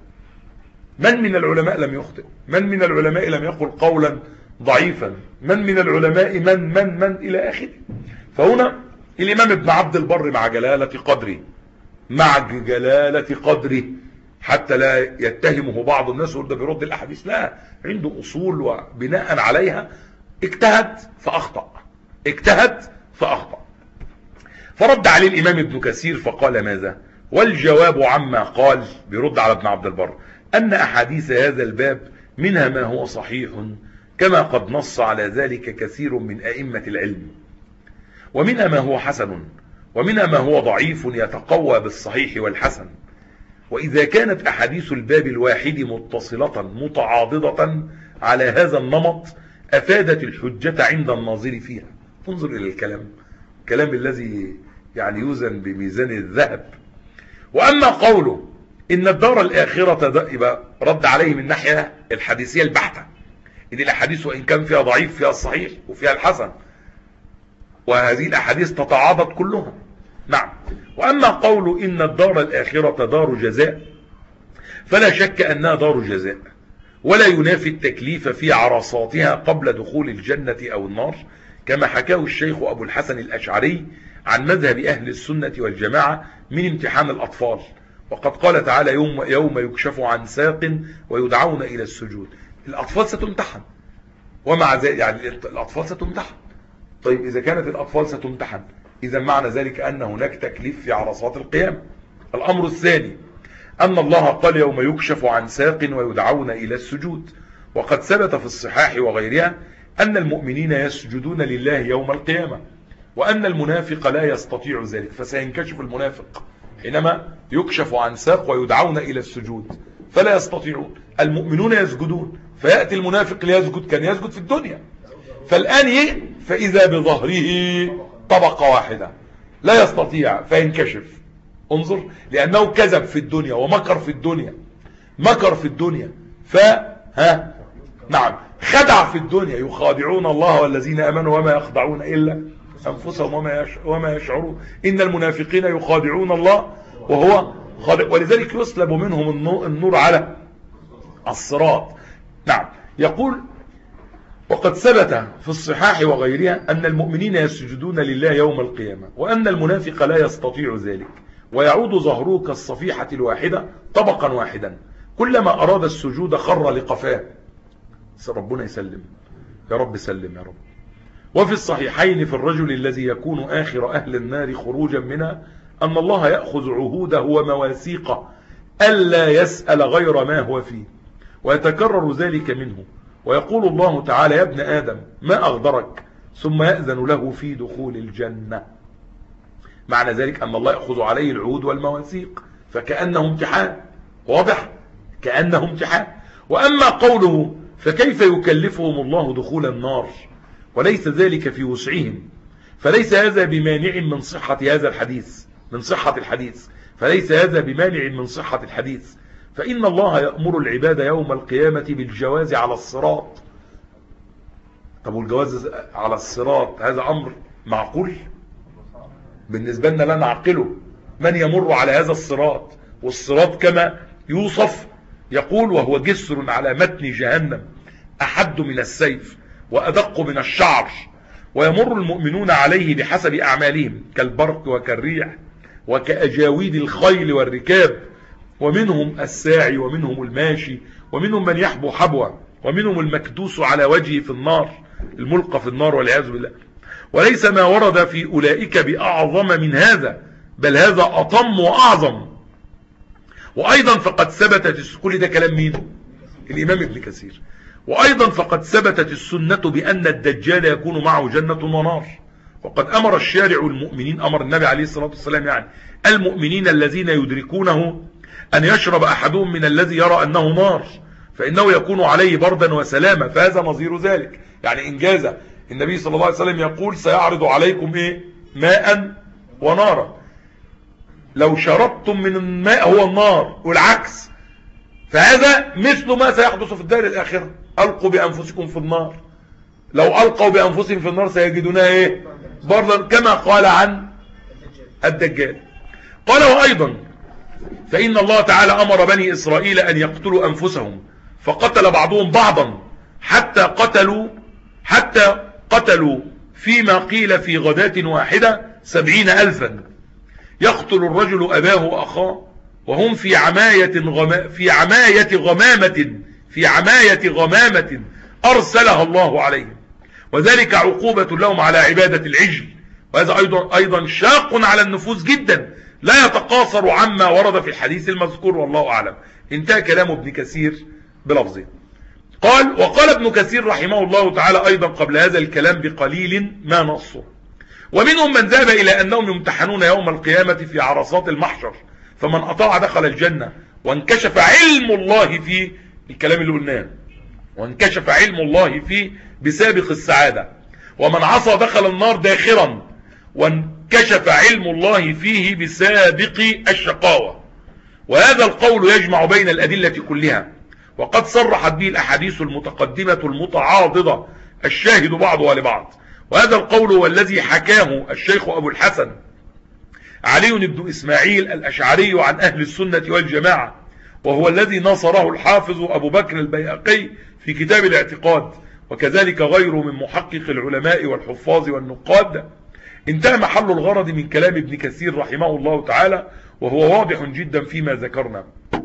من من العلماء لم يخطئ؟ من من العلماء لم يقل قولا ضعيفا؟ من من العلماء من من من إلى آخره. فهنا الإمام ابن عبد البر مع جلالة قدره مع جلالة قدره حتى لا يتهمه بعض الناس يقول ده بيرد الأحاديث، لا، عنده أصول وبناء عليها اجتهد فأخطأ، اجتهد فأخطأ. فرد عليه الإمام ابن كثير فقال ماذا؟ والجواب عما قال، بيرد على ابن عبد البر، أن أحاديث هذا الباب منها ما هو صحيح كما قد نص على ذلك كثير من أئمة العلم، ومنها ما هو حسن، ومنها ما هو ضعيف يتقوى بالصحيح والحسن. وإذا كانت أحاديث الباب الواحد متصلة متعاضدة على هذا النمط أفادت الحجة عند الناظر فيها. انظر إلى الكلام، كلام الذي يعني يوزن بميزان الذهب. وأما قوله إن الدار الآخرة، يبقى رد عليه من ناحية الحديثية البحتة، إن الأحاديث وإن كان فيها ضعيف فيها الصحيح وفيها الحسن، وهذه الأحاديث تتعاضد كلها. نعم. وأما قول إن الدار الآخرة دار جزاء فلا شك أنها دار جزاء، ولا ينافي التكليف في عرصاتها قبل دخول الجنة أو النار، كما حكاه الشيخ أبو الحسن الأشعري عن مذهب أهل السنة والجماعة من امتحان الأطفال. وقد قال تعالى يوم, يوم يكشف عن ساق ويدعون إلى السجود. الأطفال ستمتحن، ومع ذلك يعني الأطفال ستمتحن. طيب إذا كانت الأطفال ستمتحن، إذا معنى ذلك أن هناك تكليف في عرصات القيامة. الأمر الثاني أن الله قال يوم يكشف عن ساق ويدعون إلى السجود، وقد ثبت في الصحاح وغيرها أن المؤمنين يسجدون لله يوم القيامة، وأن المنافق لا يستطيع ذلك، فسينكشف المنافق حينما يكشف عن ساق ويدعون إلى السجود فلا يستطيعون. المؤمنون يسجدون، فيأتي المنافق ليسجد كان يسجد في الدنيا، فالآن يه فإذا بظهره طبقة واحدة لا يستطيع فينكشف. انظر، لأنه كذب في الدنيا ومكر في الدنيا، مكر في الدنيا فها نعم خدع في الدنيا، يخادعون الله والذين آمنوا وما يخدعون إلا أنفسهم وما وما يشعرون إن المنافقين يخادعون الله وهو خادع، ولذلك يسلب منهم النور على الصراط. نعم. يقول وقد ثبت في الصحاح وغيرها أن المؤمنين يسجدون لله يوم القيامة، وأن المنافق لا يستطيع ذلك، ويعود ظهره كالصفيحة الواحدة طبقا واحدا، كلما أراد السجود خر لقفاه. ربنا يسلم يا رب، سلم يا رب. وفي الصحيحين في الرجل الذي يكون آخر أهل النار خروجا منها أن الله يأخذ عهوده ومواثيقه ألا يسأل غير ما هو فيه، ويتكرر ذلك منه، ويقول الله تعالى يا ابن آدم ما أغدرك، ثم يأذن له في دخول الجنة. معنى ذلك أن الله يأخذ عليه العهود والمواثيق، فكأنه امتحان، واضح، كأنه امتحان. وأما قوله فكيف يكلفهم الله دخول النار وليس ذلك في وسعهم، فليس هذا بمانع من صحة هذا الحديث من صحة الحديث فليس هذا بمانع من صحة الحديث فإن الله يأمر العباد يوم القيامة بالجواز على الصراط. طب والجواز على الصراط هذا أمر معقول بالنسبة لنا؟ لا نعقله. من يمر على هذا الصراط؟ والصراط كما يوصف يقول وهو جسر على متن جهنم أحد من السيف وأدق من الشعر، ويمر المؤمنون عليه بحسب أعمالهم كالبرق وكالريح وكأجاويد الخيل والركاب، ومنهم الساعي ومنهم الماشي ومنهم من يحبو حبوة ومنهم المكدوس على وجهه في النار، الملقى في النار والعياذ بالله. وليس ما ورد في أولئك بأعظم من هذا، بل هذا أطم وأعظم. وأيضا فقد ثبتت، كل ده كلام مين؟ الإمام ابن كثير. وأيضا فقد ثبتت السنة بأن الدجال يكون معه جنة ونار، وقد أمر الشارع المؤمنين، أمر النبي عليه الصلاة والسلام يعني المؤمنين الذين يدركونه أن يشرب أحدهم من الذي يرى أنه نار فإنه يكون عليه بردا وسلاما، فهذا نظير ذلك. يعني إنجازة النبي صلى الله عليه وسلم يقول سيعرض عليكم إيه؟ ماء ونارا، لو شربتم من الماء هو النار والعكس، فهذا مثل ما سيحدث في الدار الآخرة. ألقوا بأنفسكم في النار، لو ألقوا بأنفسهم في النار سيجدونها إيه؟ بردا، كما قال عن الدجال. قال وأيضا فإن الله تعالى أمر بني إسرائيل أن يقتلوا أنفسهم، فقتل بعضهم بعضا حتى قتلوا حتى قتلوا فيما قيل في غداة واحدة سبعين ألفا. يقتل الرجل أباه وأخاه وهم في عماية غما في عماية غمامة في عماية غمامة أرسلها الله عليهم، وذلك عقوبة لهم على عبادة العجل، وهذا أيضا أيضا شاق على النفوس جدا لا يتقاصر عما ورد في الحديث المذكور، والله أعلم. انتهى كلام ابن كثير بلفظه. قال وقال ابن كثير رحمه الله تعالى أيضا قبل هذا الكلام بقليل ما نصه: ومنهم من ذهب إلى أنهم يمتحنون يوم القيامة في عرصات المحشر، فمن أطاع دخل الجنة وانكشف علم الله فيه، الكلام اللي قلناه، وانكشف علم الله فيه بسابق السعادة، ومن عصى دخل النار داخرا وانكشف علم الله فيه بسابق الشقاوة. وهذا القول يجمع بين الأدلة كلها، وقد صرحت به الأحاديث المتقدمة المتعاضدة الشاهد بعضها لبعض. وهذا القول هو الذي حكاه الشيخ أبو الحسن علي بن إسماعيل الأشعري عن أهل السنة والجماعة، وهو الذي نصره الحافظ أبو بكر البيهقي في كتاب الاعتقاد، وكذلك غيره من محقق العلماء والحفاظ والنقاد. انتهى محل الغرض من كلام ابن كثير رحمه الله تعالى، وهو واضح جدا فيما ذكرنا.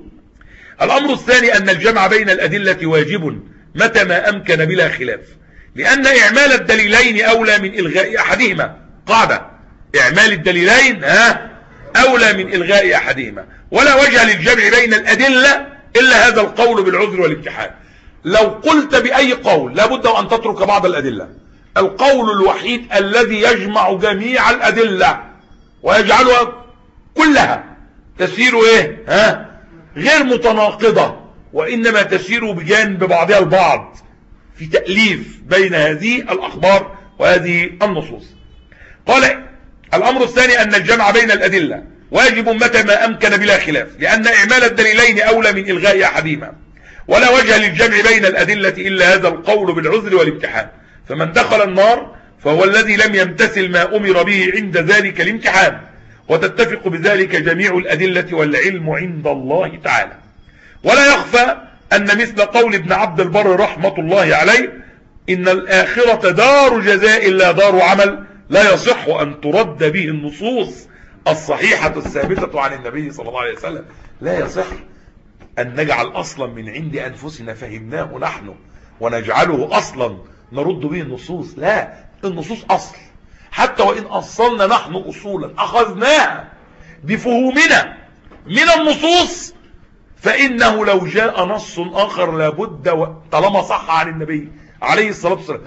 الأمر الثاني أن الجمع بين الأدلة واجب متى ما أمكن بلا خلاف، لأن إعمال الدليلين أولى من إلغاء أحدهما. قاعدة: إعمال الدليلين ها أولى من إلغاء أحدهما، ولا وجه للجمع بين الأدلة إلا هذا القول بالعذر والامتحان. لو قلت بأي قول لابد أن تترك بعض الأدلة. القول الوحيد الذي يجمع جميع الأدلة ويجعلها كلها تسير إيه ها غير متناقضة، وإنما تسير بجانب بعضها البعض في تأليف بين هذه الأخبار وهذه النصوص. قال الأمر الثاني أن الجمع بين الأدلة واجب متى ما أمكن بلا خلاف، لأن إعمال الدليلين أولى من إلغاء أحدهما، ولا وجه للجمع بين الأدلة إلا هذا القول بالعذر والامتحان. فمن دخل النار فهو الذي لم يمتثل ما أمر به عند ذلك الامتحان، وتتفق بذلك جميع الأدلة والعلم عند الله تعالى. ولا يخفى أن مثل قول ابن عبد البر رحمة الله عليه: إن الآخرة دار جزاء لا دار عمل، لا يصح أن ترد به النصوص الصحيحة الثابتة عن النبي صلى الله عليه وسلم. لا يصح أن نجعل أصلا من عند أنفسنا فهمناه نحن ونجعله أصلا نرد به النصوص. لا، النصوص أصل، حتى وإن أصلنا نحن أصولا أخذناها بفهومنا من النصوص، فإنه لو جاء نص آخر لابد و... طالما صح عن النبي عليه الصلاة والسلام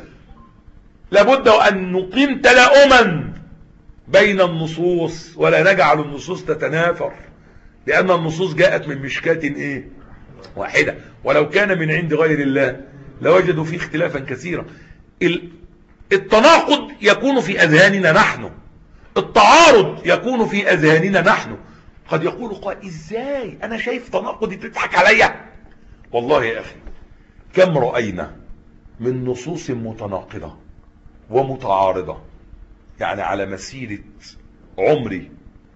لابد أن نقيم تلاؤما بين النصوص، ولا نجعل النصوص تتنافر، لأن النصوص جاءت من مشكاة إيه واحدة، ولو كان من عند غير الله لوجدوا فيه اختلافا كثيرا. التناقض يكون في أذهاننا نحن، التعارض يكون في أذهاننا نحن. قد يقول قائل: إزاي أنا شايف تناقض تضحك عليا؟ والله يا أخي كم رأينا من نصوص متناقضة ومتعارضة، يعني على مسيرة عمري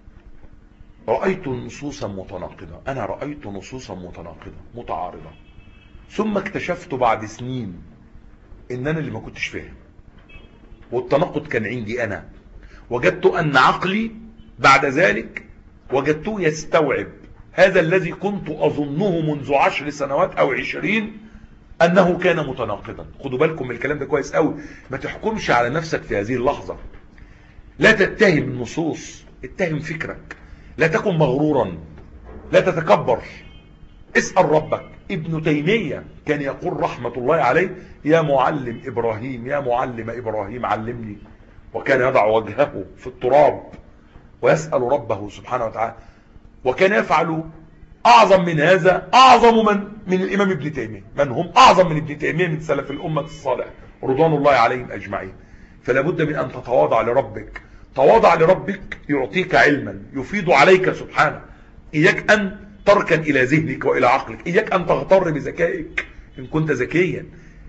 رأيت نصوصا متناقضة، أنا رأيت نصوصا متناقضة متعارضة، ثم اكتشفت بعد سنين إن أنا اللي ما كنتش فاهم. والتناقض كان عندي أنا. وجدت أن عقلي بعد ذلك وجدته يستوعب هذا الذي كنت أظنه منذ عشر سنوات أو عشرين أنه كان متناقضا. خدوا بالكم من الكلام ده كويس قوي، ما تحكمش على نفسك في هذه اللحظة. لا تتهم النصوص، اتهم فكرك. لا تكن مغرورا، لا تتكبر. اسأل ربك. ابن تيمية كان يقول رحمة الله عليه: يا معلم إبراهيم، يا معلم إبراهيم علمني. وكان يضع وجهه في التراب ويسأل ربه سبحانه وتعالى. وكان يفعل أعظم من هذا، أعظم من من الإمام ابن تيمية. من هم أعظم من ابن تيمية من سلف الأمة الصالح رضوان الله عليهم أجمعين. فلا بد من أن تتواضع لربك. تواضع لربك يعطيك علما يفيض عليك سبحانه. إياك أن تركن إلى ذهنك وإلى عقلك، إياك أن تغتر بذكائك إن كنت ذكيا.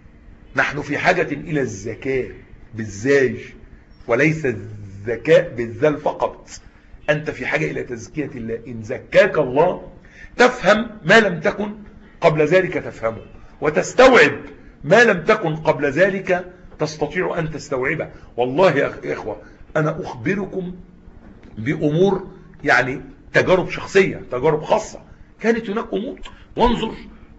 نحن في حاجة إلى الذكاء بالزاج وليس الذكاء بالذال فقط. أنت في حاجة إلى تزكية الله. إن زكاك الله تفهم ما لم تكن قبل ذلك تفهمه، وتستوعب ما لم تكن قبل ذلك تستطيع أن تستوعبه. والله يا إخوة أنا أخبركم بأمور يعني تجارب شخصية، تجارب خاصة. كانت هناك أمور وانظر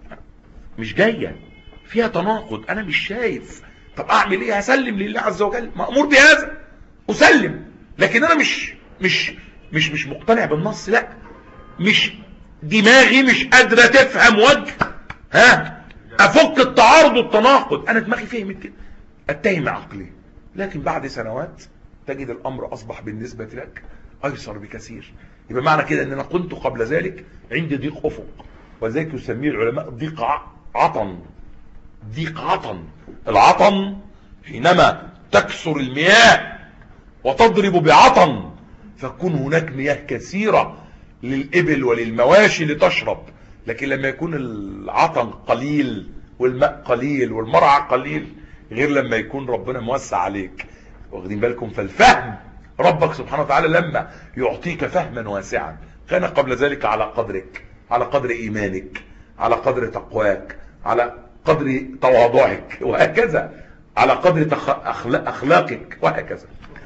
مش جاية فيها تناقض، أنا مش شايف. طب أعمل إيه؟ هسلم لله عز وجل، مأمور بهذا أسلم. لكن أنا مش مش مش مش مقتنع بالنص. لا، مش دماغي مش قادرة تفهم وجه ها أفك التعارض والتناقض. أنا دماغي فهمت كده، أتهم عقلي. لكن بعد سنوات تجد الأمر أصبح بالنسبة لك أيسر بكثير. يبقى معنى كده أن أنا كنت قبل ذلك عندي ضيق أفق، وذلك يسميه العلماء ضيق عطن. ضيق عطن. العطن حينما تكسر المياه وتضرب بعطن فكون هناك مياه كثيرة للإبل وللمواشي لتشرب. لكن لما يكون العطن قليل والماء قليل والمرعى قليل، غير لما يكون ربنا موسع عليك. واخدين بالكم؟ فالفهم ربك سبحانه وتعالى لما يعطيك فهما واسعا كان قبل ذلك على قدرك، على قدر إيمانك، على قدر تقواك، على قدر تواضعك، وهكذا على قدر أخلاقك وهكذا.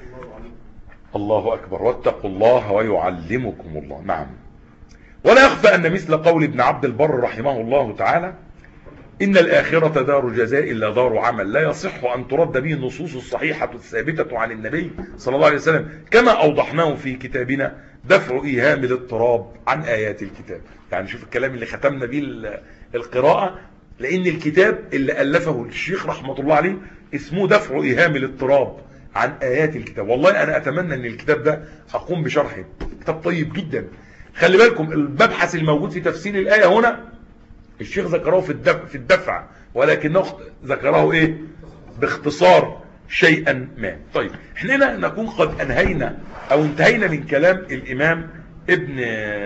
الله أكبر. واتقوا الله ويعلمكم الله. نعم. ولا يخفى أن مثل قول ابن عبد البر رحمه الله تعالى: إن الآخرة دار جزاء لا دار عمل، لا يصح أن ترد به النصوص الصحيحة الثابتة عن النبي صلى الله عليه وسلم، كما أوضحناه في كتابنا دفع إيهام الاضطراب عن آيات الكتاب. يعني شوف الكلام اللي ختمنا به القراءة، لأن الكتاب اللي ألفه الشيخ رحمة الله عليه اسمه دفع إيهام الاضطراب عن آيات الكتاب. والله أنا أتمنى أن الكتاب ده أقوم بشرحه. كتاب طيب جدا. خلي بالكم المبحث الموجود في تفسير الآية هنا الشيخ ذكره في الدفع, في الدفع ولكنه ذكره إيه؟ باختصار شيئا ما. طيب احنا نكون قد أنهينا أو انتهينا من كلام الإمام ابن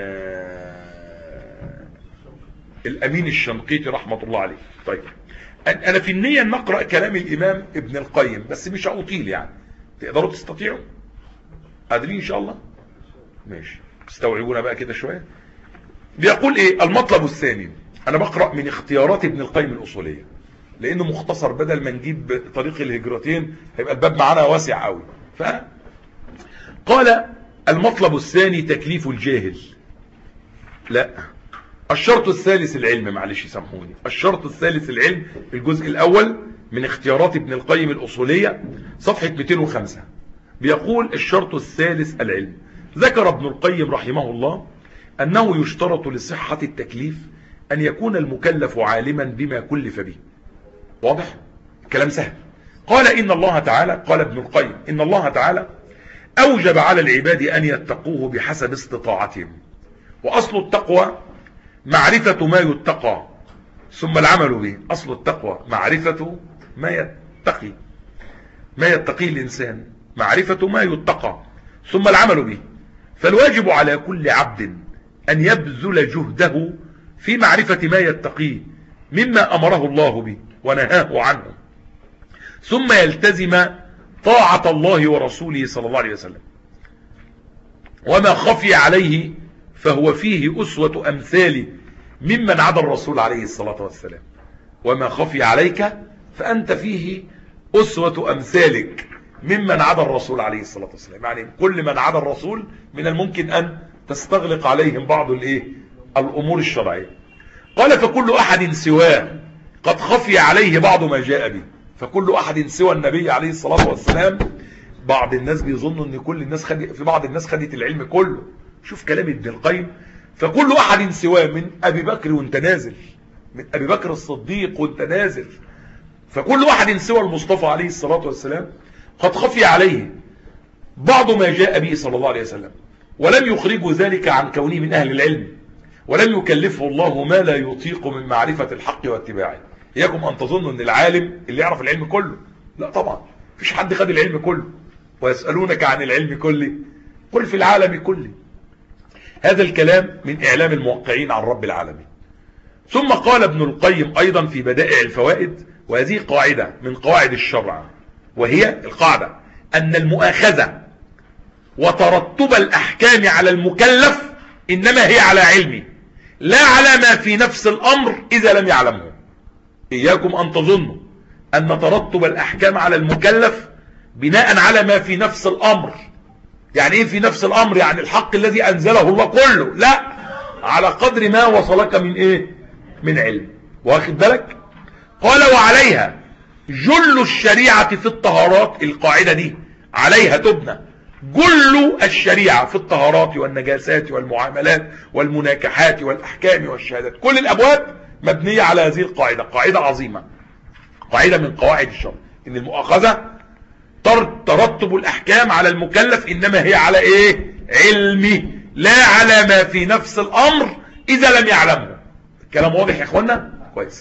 الأمين الشنقيطي رحمة الله عليه. طيب أنا في النية أن نقرأ كلام الإمام ابن القيم، بس مش هأطيل. يعني تقدروا تستطيعوا؟ قادرين إن شاء الله؟ ماشي. تستوعبونا بقى كده شوية. بيقول إيه؟ المطلب الثاني. أنا بقرأ من اختيارات ابن القيم الأصولية لأنه مختصر، بدل ما نجيب طريق الهجرتين هيبقى الباب معانا واسع قوي. ف قال المطلب الثاني تكليف الجاهل. لا، الشرط الثالث العلم. معلش سامحوني. الشرط الثالث العلم. الجزء الأول من اختيارات ابن القيم الأصولية صفحة مئتين وخمسة بيقول الشرط الثالث العلم. ذكر ابن القيم رحمه الله أنه يشترط لصحة التكليف أن يكون المكلف عالما بما كلف به. واضح؟ كلام سهل. قال إن الله تعالى، قال ابن القيم إن الله تعالى أوجب على العباد أن يتقوه بحسب استطاعتهم. وأصل التقوى معرفة ما يتقى ثم العمل به. أصل التقوى معرفة ما يتقي ما يتقي الإنسان، معرفة ما يتقى ثم العمل به. فالواجب على كل عبد أن يبذل جهده في معرفة ما يتقيه مما أمره الله به ونهاه عنه، ثم يلتزم طاعة الله ورسوله صلى الله عليه وسلم. وما خفي عليه فهو فيه أسوة أمثال ممن عدا الرسول عليه الصلاة والسلام. وما خفي عليك فأنت فيه أسوة أمثالك ممن عدا الرسول عليه الصلاة والسلام. يعني كل من عدا الرسول من الممكن أن تستغلق عليهم بعض الايه الأمور الشرعية. قال فكل أحد سواه قد خفي عليه بعض ما جاء به. فكل أحد سوى النبي عليه الصلاة والسلام. بعض الناس بيظنوا ان كل الناس خد... في بعض الناس خدت العلم كله. شوف كلام ابن القيم. فكل أحد سواه من أبي بكر وانت نازل، من أبي بكر الصديق وانت نازل، فكل واحد سوى المصطفى عليه الصلاة والسلام قد خفي عليه بعض ما جاء به صلى الله عليه وسلم، ولم يخرجه ذلك عن كونه من أهل العلم، ولم يكلفه الله ما لا يطيق من معرفة الحق واتباعه. إياكم أن تظنوا أن العالم اللي يعرف العلم كله، لا طبعا، فيش حد خد العلم كله. ويسألونك عن العلم كله قل في العالم كله. هذا الكلام من إعلام الموقعين عن رب العالمين. ثم قال ابن القيم أيضا في بدائع الفوائد، وهذه قاعدة من قواعد الشرع، وهي القاعدة أن المؤاخذة وترتب الأحكام على المكلف إنما هي على علمه لا على ما في نفس الأمر إذا لم يعلمه. إياكم أن تظنوا أن ترتب الأحكام على المكلف بناء على ما في نفس الأمر. يعني إيه في نفس الأمر؟ يعني الحق الذي أنزله الله كله، لا، على قدر ما وصلك من إيه؟ من علم. واخد بالك؟ قال وعليها جل الشريعة في الطهارات. القاعدة دي عليها تبنى جل الشريعة في الطهارات والنجاسات والمعاملات والمناكحات والأحكام والشهادات. كل الأبواب مبنية على هذه القاعدة. قاعدة عظيمة، قاعدة من قواعد الشرع، إن المؤاخذة ترتب الأحكام على المكلف إنما هي على إيه؟ علمي لا على ما في نفس الأمر إذا لم يعلمه. الكلام واضح يا إخوانا؟ كويس.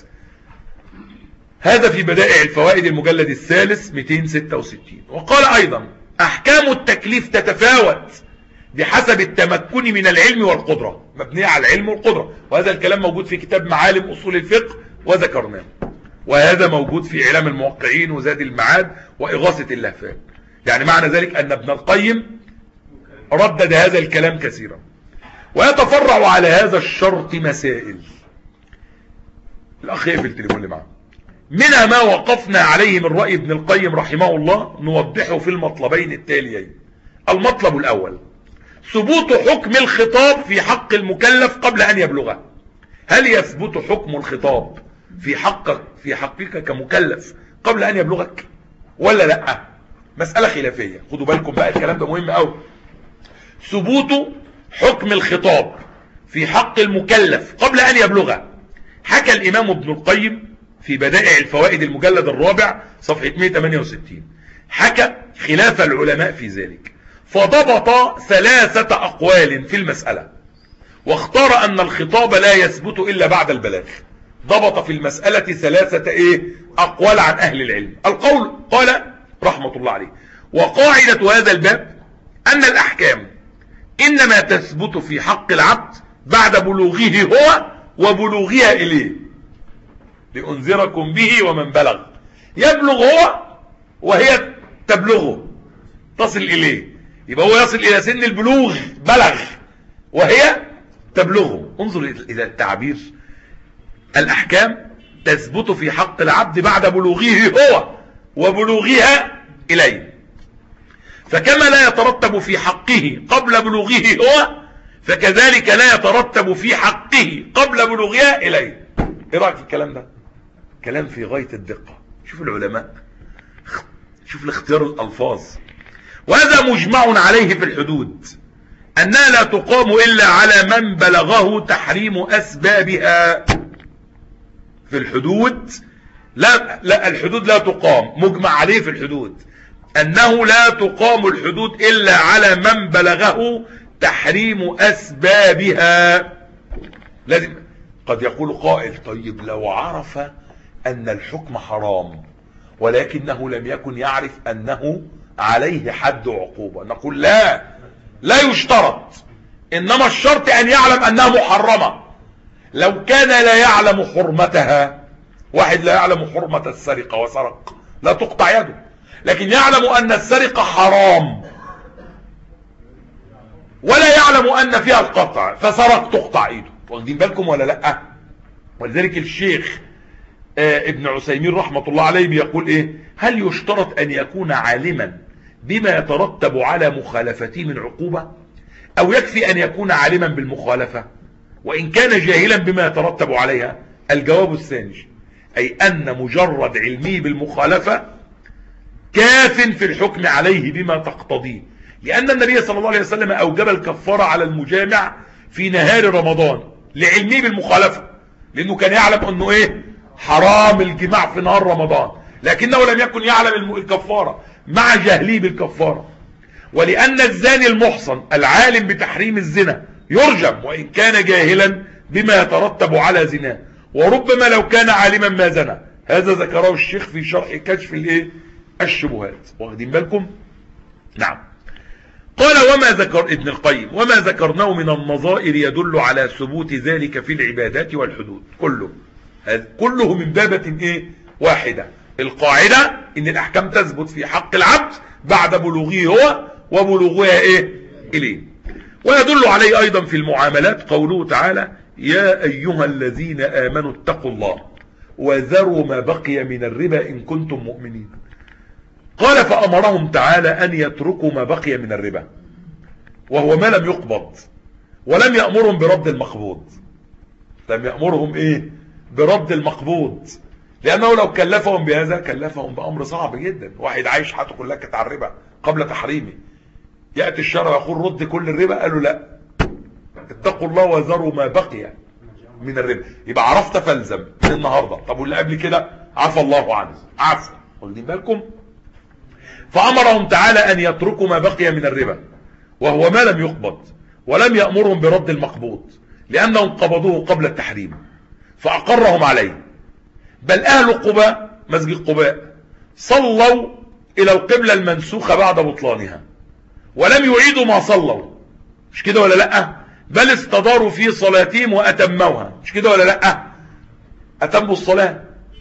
هذا في بدائع الفوائد المجلد الثالث مئتين وستة وستين. وقال أيضا أحكام التكليف تتفاوت بحسب التمكن من العلم والقدرة، مبنية على العلم والقدرة، وهذا الكلام موجود في كتاب معالم أصول الفقه وذكرناه، وهذا موجود في إعلام الموقعين وزاد المعاد وإغاثة اللهفان. يعني معنى ذلك أن ابن القيم ردد هذا الكلام كثيرا. ويتفرع على هذا الشرط مسائل. الأخ يقفل التليفون اللي معه. منها ما وقفنا عليه من رأي ابن القيم رحمه الله نوضحه في المطلبين التاليين. المطلب الأول ثبوت حكم الخطاب في حق المكلف قبل أن يبلغه. هل يثبت حكم الخطاب في حقك في حقك كمكلف قبل أن يبلغك ولا لا؟ مسألة خلافية، خدوا بالكم بقى، الكلام ده مهم قوي. ثبوت حكم الخطاب في حق المكلف قبل أن يبلغه. حكى الإمام ابن القيم في بدائع الفوائد المجلد الرابع صفحة مئة وثمانية وستين، حكى خلاف العلماء في ذلك، فضبط ثلاثة أقوال في المسألة، واختار أن الخطاب لا يثبت إلا بعد البلاغ. ضبط في المسألة ثلاثة إيه؟ أقوال عن أهل العلم. القول قال رحمة الله عليه: وقاعدة هذا الباب أن الأحكام إنما تثبت في حق العبد بعد بلوغه هو وبلوغها إليه، لأنذركم به ومن بلغ. يبلغ هو وهي تبلغه، تصل إليه، يبقى هو يصل إلى سن البلوغ، بلغ، وهي تبلغه. انظر إلى التعبير، الأحكام تثبت في حق العبد بعد بلوغه هو وبلوغها إليه، فكما لا يترتب في حقه قبل بلوغه هو فكذلك لا يترتب في حقه قبل بلوغها إليه. ايه رأيك في الكلام ده؟ كلام في غاية الدقة. شوف العلماء، شوف الاختيار الألفاظ. وهذا مجمع عليه في الحدود، أنها لا تقام إلا على من بلغه تحريم أسبابها. في الحدود لا, لا الحدود لا تقام، مجمع عليه في الحدود أنه لا تقام الحدود إلا على من بلغه تحريم أسبابها. لازم. قد يقول قائل: طيب لو عرف أن الحكم حرام ولكنه لم يكن يعرف أنه عليه حد عقوبة، نقول لا، لا يشترط، إنما الشرط أن يعلم أنها محرمة. لو كان لا يعلم حرمتها، واحد لا يعلم حرمة السرقة وسرق، لا تقطع يده، لكن يعلم أن السرقة حرام ولا يعلم أن فيها القطع فسرق، تقطع ايده. واخدين بالكم ولا لا؟ ولذلك الشيخ آه ابن عثيمين رحمة الله عليه بيقول ايه: هل يشترط أن يكون عالما بما يترتب على مخالفته من عقوبة، أو يكفي أن يكون عالما بالمخالفة وإن كان جاهلا بما يترتب عليها؟ الجواب الثاني، أي أن مجرد علمه بالمخالفة كاف في الحكم عليه بما تقتضيه، لأن النبي صلى الله عليه وسلم أوجب الكفارة على المجامع في نهار رمضان لعلمه بالمخالفة، لأنه كان يعلم أنه إيه؟ حرام الجماع في نهار رمضان، لكنه لم يكن يعلم الكفارة مع جهله بالكفارة. ولأن الزاني المحصن العالم بتحريم الزنا يرجم وإن كان جاهلا بما يترتب على زناه، وربما لو كان عالما ما زنى. هذا ذكره الشيخ في شرح كشف الايه الشبهات. واخدين بالكم؟ نعم. قال وما ذكر ابن القيم وما ذكرناه من النظائر يدل على ثبوت ذلك في العبادات والحدود كله. هذا كله من بابة ايه واحدة. القاعدة ان الاحكام تثبت في حق العبد بعد بلوغه هو وبلوغها ايه اليه. ويدل عليه ايضا في المعاملات قوله تعالى يا ايها الذين امنوا اتقوا الله وذروا ما بقي من الربا ان كنتم مؤمنين. قال فامرهم تعالى ان يتركوا ما بقي من الربا وهو ما لم يقبض، ولم يأمرهم برد المقبوض. لم يأمرهم ايه برد المقبوض، لانه لو كلفهم بهذا كلفهم بامر صعب جدا. واحد عايش حياته كلها كانت على الربا قبل تحريمه، يأتي الشرع يقول رد كل الربا، قالوا لا اتقوا الله وذروا ما بقي من الربا. يبقى عرفت فالزم من النهارده. طب واللي قبل كده عفى الله عنه، عفى. واخدين بالكم؟ فأمرهم تعالى أن يتركوا ما بقي من الربا وهو ما لم يقبض، ولم يأمرهم برد المقبوض لأنهم قبضوه قبل التحريم فأقرهم عليه. بل أهل قباء مسجد قباء صلوا إلى القبلة المنسوخة بعد بطلانها ولم يعيدوا ما صلوا، مش كده ولا لأ؟ بل استداروا في صلاتهم وأتموها، مش كده ولا لأ؟ أتموا الصلاة.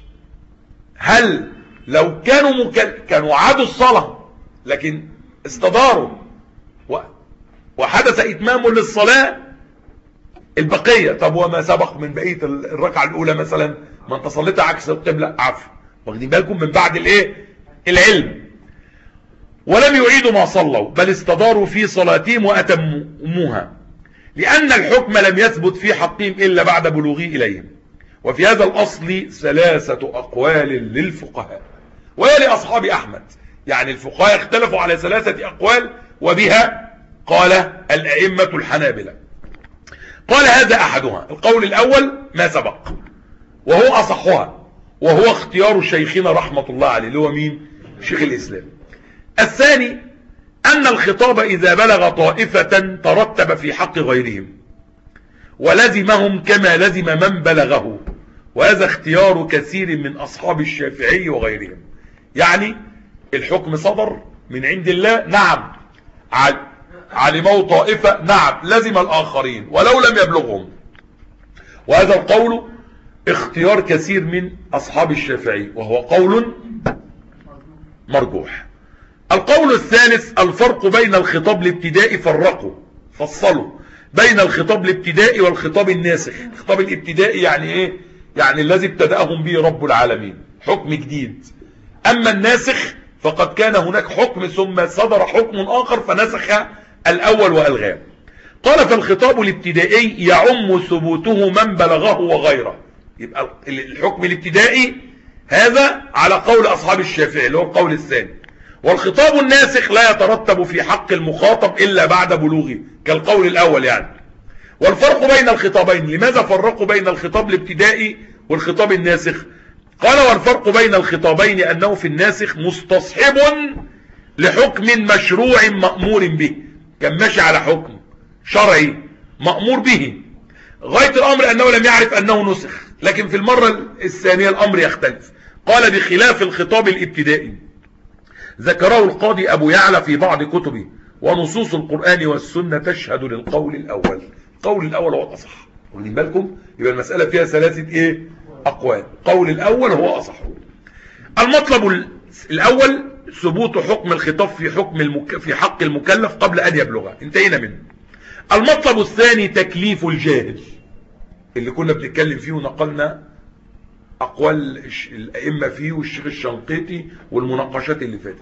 هل لو كانوا مكل... كانوا عادوا الصلاة لكن استداروا و... وحدث إتمام للصلاة البقية، طب وما سبق من بقية الركعة الأولى مثلا ما انت صليت عكس القبلة عفوا. واخدين بالكم؟ من بعد الايه العلم. ولم يعيدوا ما صلوا بل استداروا في صلاتهم وأتموها، لأن الحكم لم يثبت في حقهم إلا بعد بلوغه إليهم. وفي هذا الأصل ثلاثة أقوال للفقهاء وهي لأصحاب أحمد، يعني الفقهاء اختلفوا على ثلاثة أقوال وبها قال الأئمة الحنابلة. قال هذا أحدها، القول الأول ما سبق وهو أصحها وهو اختيار شيخنا رحمة الله عليه اللي هو مين؟ شيخ الإسلام. الثاني أن الخطاب إذا بلغ طائفة ترتب في حق غيرهم ولزمهم كما لزم من بلغه، وهذا اختيار كثير من أصحاب الشافعي وغيرهم. يعني الحكم صدر من عند الله، نعم، علموا طائفة، نعم، لزم الآخرين ولو لم يبلغهم. وهذا القول اختيار كثير من أصحاب الشافعي وهو قول مرجوح. القول الثالث الفرق بين الخطاب الابتدائي، فرقوا فصلوا بين الخطاب الابتدائي والخطاب الناسخ. الخطاب الابتدائي يعني ايه؟ يعني الذي ابتدأهم به رب العالمين، حكم جديد. اما الناسخ فقد كان هناك حكم ثم صدر حكم اخر فنسخ الاول والغاه. قال فالخطاب الابتدائي يعم ثبوته من بلغه وغيره. يبقى الحكم الابتدائي هذا على قول اصحاب الشافعي اللي هو القول الثاني. والخطاب الناسخ لا يترتب في حق المخاطب إلا بعد بلوغه كالقول الأول يعني. والفرق بين الخطابين، لماذا فرقوا بين الخطاب الابتدائي والخطاب الناسخ؟ قال والفرق بين الخطابين أنه في الناسخ مستصحب لحكم مشروع مأمور به، كان ماشي على حكم شرعي مأمور به غاية الأمر أنه لم يعرف أنه نسخ، لكن في المرة الثانية الأمر يختلف. قال بخلاف الخطاب الابتدائي ذكره القاضي أبو يعلى في بعض كتبه ونصوص القرآن والسنة تشهد للقول الأول. القول الأول هو الأصح. واخدين بالكم؟ يبقى المسألة فيها ثلاثة إيه؟ أقوال. القول الأول هو أصح. المطلب الأول ثبوت حكم الخطاب في حكم المك... في حق المكلف قبل أن يبلغه، انتهينا منه. المطلب الثاني تكليف الجاهل اللي كنا بنتكلم فيه ونقلنا أقوال الأئمة فيه والشيخ الشنقيطي والمناقشات اللي فاتت.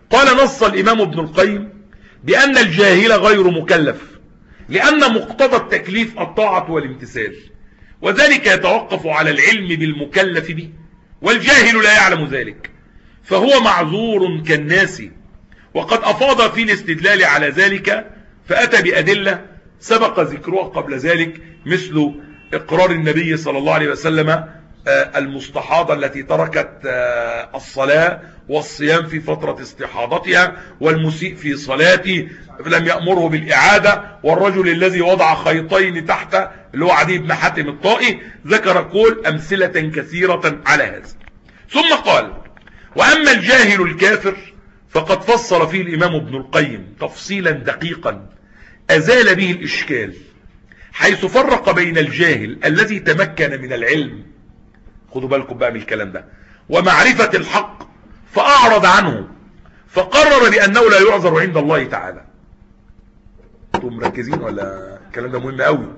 قال نص الإمام ابن القيم بأن الجاهل غير مكلف، لأن مقتضى التكليف الطاعة والامتثال، وذلك يتوقف على العلم بالمكلف به، والجاهل لا يعلم ذلك فهو معذور كالناس. وقد أفاض في الاستدلال على ذلك فأتى بأدلة سبق ذكرها قبل ذلك، مثل إقرار النبي صلى الله عليه وسلم المستحاضة التي تركت الصلاة والصيام في فترة استحاضتها، والمسيء في صلاته لم يأمره بالإعادة، والرجل الذي وضع خيطين تحت اللي هو عدي بن حاتم الطائي. ذكر كل أمثلة كثيرة على هذا. ثم قال: وأما الجاهل الكافر فقد فصل فيه الإمام ابن القيم تفصيلا دقيقا أزال به الإشكال، حيث فرق بين الجاهل الذي تمكن من العلم، خدوا بالكم بقى من الكلام ده، ومعرفة الحق فأعرض عنه، فقرر بأنه لا يعذر عند الله تعالى. انتم مركزين ولا الكلام ده مهم قوي؟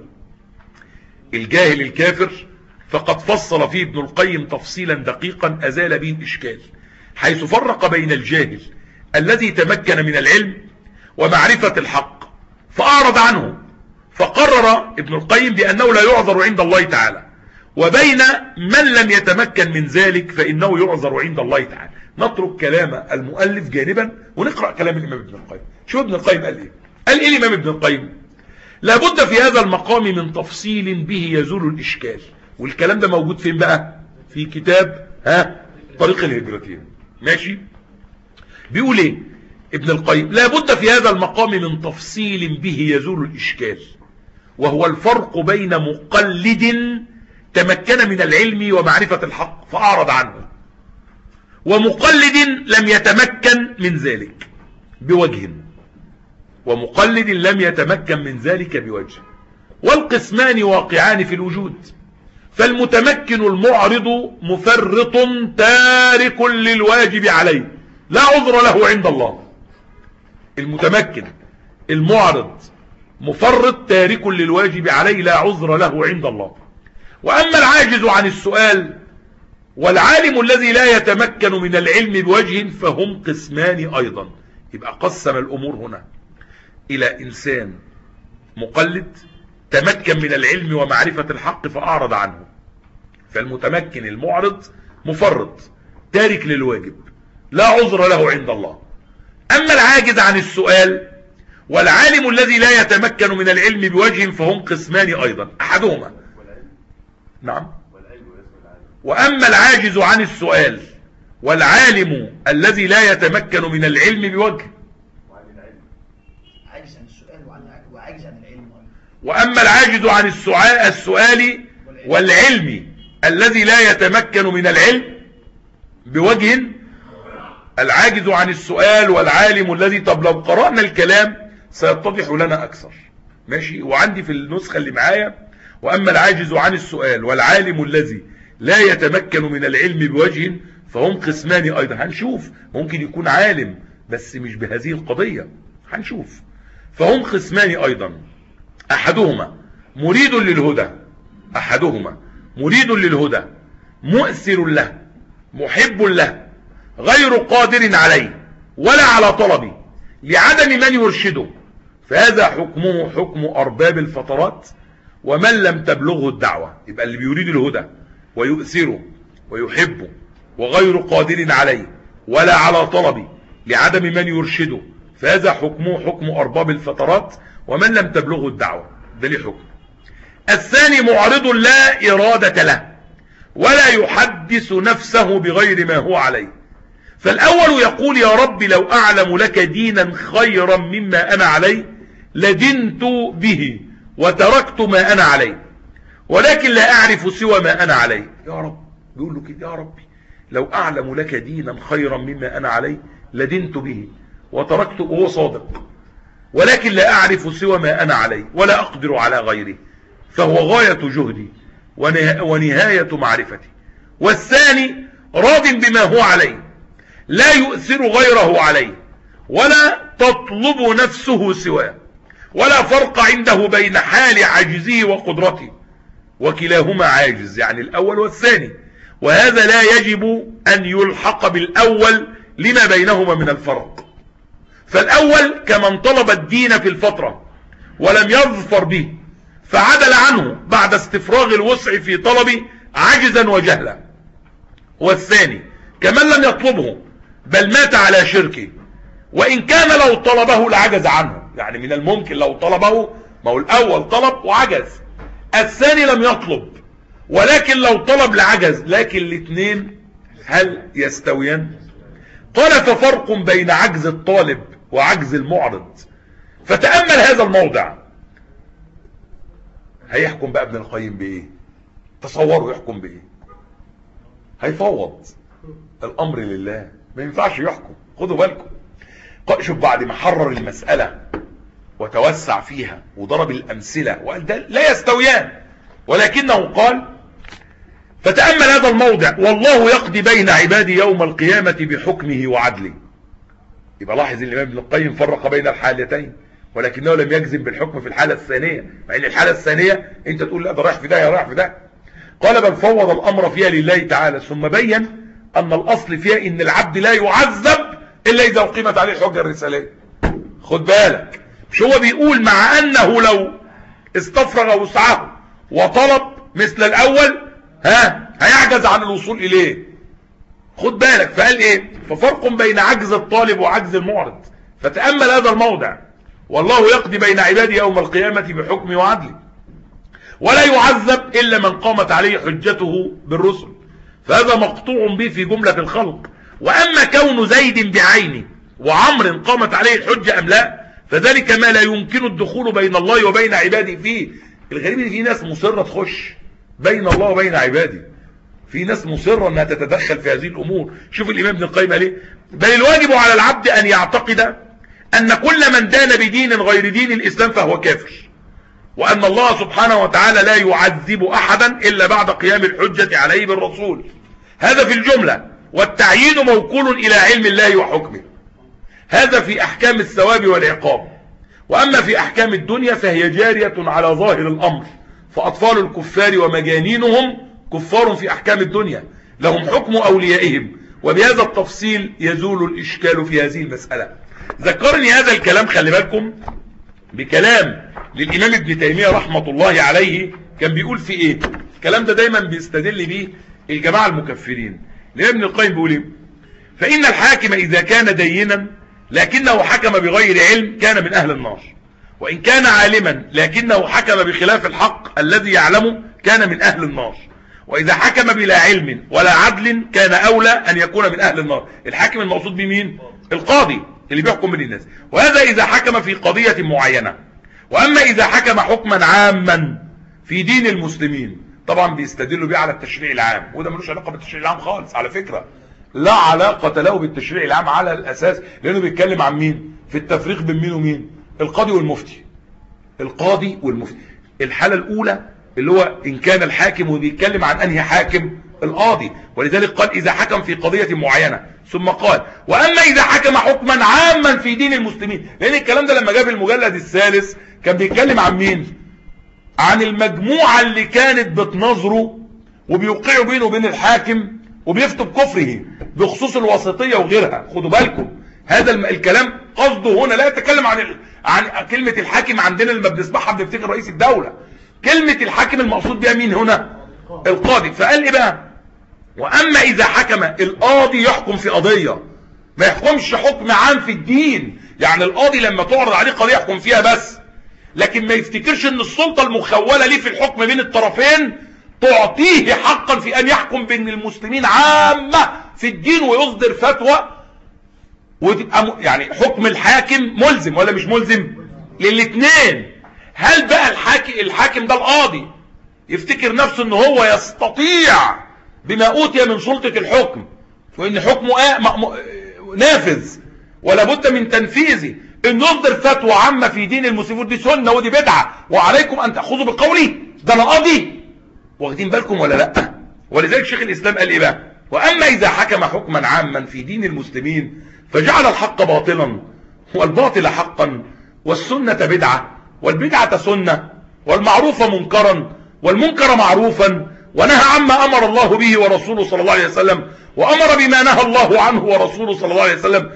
الجاهل الكافر فقد فصل فيه ابن القيم تفصيلا دقيقا أزال به الإشكال، حيث فرق بين الجاهل الذي تمكن من العلم ومعرفة الحق فأعرض عنه، فقرر ابن القيم بأنه لا يعذر عند الله تعالى، وبين من لم يتمكن من ذلك فإنه يعذر عند الله تعالى. نترك كلام المؤلف جانبا ونقرأ كلام الإمام ابن القيم. شوف ابن القيم قال إيه؟ قال إيه الإمام ابن القيم؟ لابد في هذا المقام من تفصيل به يزول الإشكال، والكلام ده موجود فين بقى؟ في كتاب ها طريق الهجرتين. ماشي؟ بيقول إيه ابن القيم؟ لابد في هذا المقام من تفصيل به يزول الإشكال، وهو الفرق بين مقلد تمكن من العلم ومعرفة الحق فأعرض عنه، ومقلد لم يتمكن من ذلك بوجه، ومقلد لم يتمكن من ذلك بوجه، والقسمان واقعان في الوجود. فالمتمكن المعرض مفرط تارك للواجب عليه لا عذر له عند الله. المتمكن المعرض مفرط تارك للواجب عليه لا عذر له عند الله. وأما العاجز عن السؤال والعالم الذي لا يتمكن من العلم بوجه فهم قسمان أيضا. يبقى قسم الأمور هنا إلى إنسان مقلد تمكن من العلم ومعرفة الحق فأعرض عنه، فالمتمكن المعرض مفرط تارك للواجب لا عذر له عند الله. أما العاجز عن السؤال والعالم الذي لا يتمكن من العلم بوجه فهم قسمان أيضا، أحدهما نعم. وأما العاجز عن السؤال والعالم الذي لا يتمكن من العلم بوجه، وأما العاجز عن السؤال والعلم الذي لا يتمكن من العلم بوجه، العاجز عن السؤال والعالم الذي، طب لو قرأنا الكلام سيتضح لنا أكثر. ماشي؟ وعندي في النسخة اللي معايا: وأما العاجز عن السؤال والعالم الذي لا يتمكن من العلم بوجه فهم قسمان أيضا. هنشوف، ممكن يكون عالم بس مش بهذه القضية، هنشوف. فهم قسمان أيضا، أحدهما مريد للهدى أحدهما مريد للهدى مؤثر له محب له غير قادر عليه ولا على طلبه لعدم من يرشده، فهذا حكمه حكم أرباب الفترات ومن لم تبلغه الدعوة. يبقى اللي بيريد الهدى ويؤثره ويحبه وغير قادر عليه ولا على طلبه لعدم من يرشده، فهذا حكمه حكم أرباب الفترات ومن لم تبلغه الدعوة. ده ليه حكم. الثاني معرض لا إرادة له ولا يحدث نفسه بغير ما هو عليه. فالأول يقول: يا رب لو أعلم لك دينا خيرا مما أنا عليه لدنت به وتركت ما أنا عليه، ولكن لا أعرف سوى ما أنا عليه. يا رب، بيقول له كده: يا ربي لو أعلم لك دينا خيرا مما أنا عليه لدنت به وتركت، وهو صادق، ولكن لا أعرف سوى ما أنا عليه ولا أقدر على غيره، فهو غاية جهدي ونهاية معرفتي. والثاني راض بما هو عليه لا يؤثر غيره عليه ولا تطلب نفسه سواه، ولا فرق عنده بين حال عجزه وقدرته، وكلاهما عاجز، يعني الأول والثاني. وهذا لا يجب أن يلحق بالأول لما بينهما من الفرق. فالأول كمن طلب الدين في الفترة ولم يظفر به فعدل عنه بعد استفراغ الوسع في طلبه عجزا وجهلا. والثاني كمن لم يطلبه بل مات على شركه، وإن كان لو طلبه لعجز عنه. يعني من الممكن لو طلبه، ما هو الأول طلب وعجز، الثاني لم يطلب ولكن لو طلب لعجز، لكن الاثنين هل يستويان؟ قال ففرق بين عجز الطالب وعجز المعرض. فتأمل هذا الموضع. هيحكم بقى ابن القيم بايه؟ تصوروا يحكم بايه؟ هيفوض الامر لله، ما ينفعش يحكم. خدوا بالكم، شوف بعد ما حرر المسألة وتوسع فيها وضرب الامثلة وقال ده لا يستويان، ولكنه قال فتأمل هذا الموضع: والله يقضي بين عبادي يوم القيامة بحكمه وعدله. يبقى لاحظ الامام ابن القيم فرق بين الحالتين، ولكنه لم يجزم بالحكم في الحالة الثانية، مع ان الحالة الثانية انت تقول لا ده رايح في ده يا رايح في ده. قال بل فوض الامر فيها لله تعالى، ثم بين ان الاصل فيها ان العبد لا يعذب الا اذا اقيمت عليه الحجة الرسالية. خد بالك، مش هو بيقول مع انه لو استفرغ وسعه وطلب مثل الاول ها هيعجز عن الوصول اليه. خد بالك، فقال ايه؟ ففرق بين عجز الطالب وعجز المعرض. فتأمل هذا الموضع: والله يقضي بين عباده يوم القيامة بحكمه وعدله، ولا يعذب إلا من قامت عليه حجته بالرسل، فهذا مقطوع به في جملة الخلق. وأما كون زيد بعينه وعمر قامت عليه الحجة أم لا، فذلك ما لا يمكن الدخول بين الله وبين عباده فيه. الغريب ان في ناس مصرة تخش بين الله وبين عباده، في ناس مصرة انها تتدخل في هذه الامور. شوف الامام ابن القيم عليه: بل الواجب على العبد ان يعتقد ان كل من دان بدين غير دين الاسلام فهو كافر، وان الله سبحانه وتعالى لا يعذب احدا الا بعد قيام الحجة عليه بالرسول. هذا في الجملة، والتعيين موكول الى علم الله وحكمه. هذا في احكام الثواب والعقاب. واما في احكام الدنيا فهي جارية على ظاهر الامر، فاطفال الكفار ومجانينهم كفار في احكام الدنيا، لهم حكم اوليائهم. وبهذا التفصيل يزول الاشكال في هذه المسألة. ذكرني هذا الكلام، خلي بالكم، بكلام للامام ابن تيمية رحمة الله عليه. كان بيقول في ايه الكلام ده؟ دايما بيستدل بيه الجماعة المكفرين. الامام ابن القيم بيقول ايه: فان الحاكم اذا كان دينا لكنه حكم بغير علم كان من اهل النار، وان كان عالما لكنه حكم بخلاف الحق الذي يعلمه كان من اهل النار، واذا حكم بلا علم ولا عدل كان اولى ان يكون من اهل النار. الحاكم المقصود بمين؟ القاضي اللي بيحكم بين الناس. وهذا اذا حكم في قضية معينة. واما اذا حكم حكما عاما في دين المسلمين، طبعا بيستدلوا بيه على التشريع العام، وده ملوش علاقة بالتشريع العام خالص على فكرة، لا علاقة له بالتشريع العام على الاساس، لانه بيتكلم عن مين؟ في التفريق بين مين ومين؟ القاضي والمفتي. القاضي والمفتي. الحالة الاولى اللي هو ان كان الحاكم، وبيتكلم عن انهي حاكم؟ القاضي. ولذلك قال اذا حكم في قضية معينة، ثم قال واما اذا حكم حكما عاما في دين المسلمين. لان الكلام ده لما جاب المجلد الثالث كان بيتكلم عن مين؟ عن المجموعة اللي كانت بتنظره وبيوقعوا بينه وبين الحاكم وبيفتوا بكفره بخصوص الوسطية وغيرها. خدوا بالكم، هذا الكلام قصده هنا لا يتكلم عن عن كلمة الحاكم عندنا لما بنسمعها بنفتكر رئيس الدولة. كلمة الحاكم المقصود بها مين هنا؟ القاضي. فقال ايه بقى؟ واما اذا حكم القاضي يحكم في قضية، ما يحكمش حكم عام في الدين. يعني القاضي لما تعرض عليه قضية يحكم فيها بس، لكن ما يفتكرش ان السلطة المخولة ليه في الحكم بين الطرفين تعطيه حقا في ان يحكم بين المسلمين عامة في الدين ويصدر فتوى وتبقى يعني حكم الحاكم ملزم ولا مش ملزم للاثنين. هل بقى الحاكم الحاكم ده القاضي يفتكر نفسه ان هو يستطيع بما اوتي من سلطة الحكم وان حكمه نافذ ولا بد من تنفيذه ان يصدر فتوى عامة في دين المسلمين؟ دي سنة ودي بدعة، وعليكم ان تأخذوا بقولي ده انا قاضي. واخدين بالكم ولا لا؟ ولذلك شيخ الاسلام قال ايه بقى؟ واما اذا حكم حكما عاما في دين المسلمين فجعل الحق باطلا والباطل حقا والسنة بدعة والبدعة سنة والمعروف منكرا والمنكر معروفا ونهى عما أمر الله به ورسوله صلى الله عليه وسلم، وأمر بما نهى الله عنه ورسوله صلى الله عليه وسلم.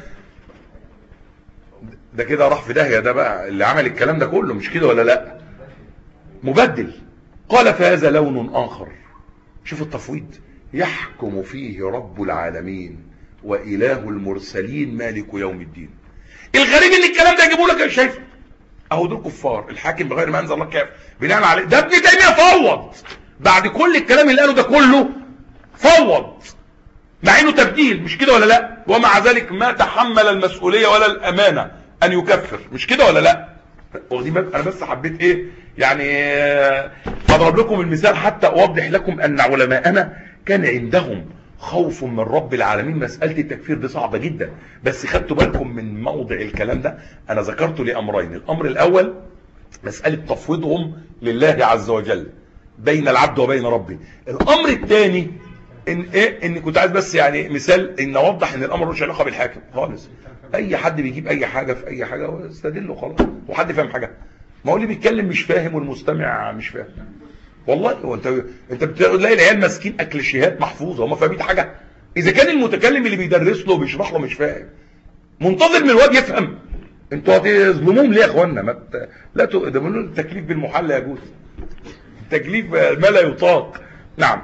ده كده راح في داهية، ده بقى اللي عمل الكلام ده كله، مش كده ولا لا؟ مبدل. قال فهذا لون آخر. شوف التفويض، يحكم فيه رب العالمين وإله المرسلين مالك يوم الدين. الغريب ان الكلام ده يجيبوا لك، شايف اهو دول كفار، الحاكم بغير ما انزل الله كافر بناء عليه. ده ابن تيميه فوض بعد كل الكلام اللي قاله ده كله، فوض مع انه تبديل، مش كده ولا لا؟ ومع ذلك ما تحمل المسؤوليه ولا الامانه ان يكفر، مش كده ولا لا؟ واخدين بالكم؟ انا بس حبيت ايه يعني اضرب لكم المثال حتى اوضح لكم ان علماءنا كان عندهم خوف من رب العالمين. مسألة التكفير دي صعبة جدا، بس خدتوا بالكم من موضع الكلام ده؟ انا ذكرته لامرين. الامر الاول مسألة تفويضهم لله عز وجل بين العبد وبين ربه. الامر الثاني ان ايه ان كنت عايز بس يعني مثال ان اوضح ان الامر ملوش علاقة بالحاكم خالص. اي حد بيجيب اي حاجة في اي حاجة واستدله خلاص، وحد فاهم حاجة. ما هو اللي بيتكلم مش فاهم والمستمع مش فاهم. والله هو انت انت بتلاقي العيال ماسكين اكليشيهات محفوظه، هم فاهمين حاجه؟ اذا كان المتكلم اللي بيدرس له وبيشرح له مش فاهم، منتظر من الواد يفهم. انتوا هتظلموهم ليه يا اخوانا؟ ما ت... لا تقدموا له التكليف بالمحلى يجوز، التكليف ما لا يطاق. نعم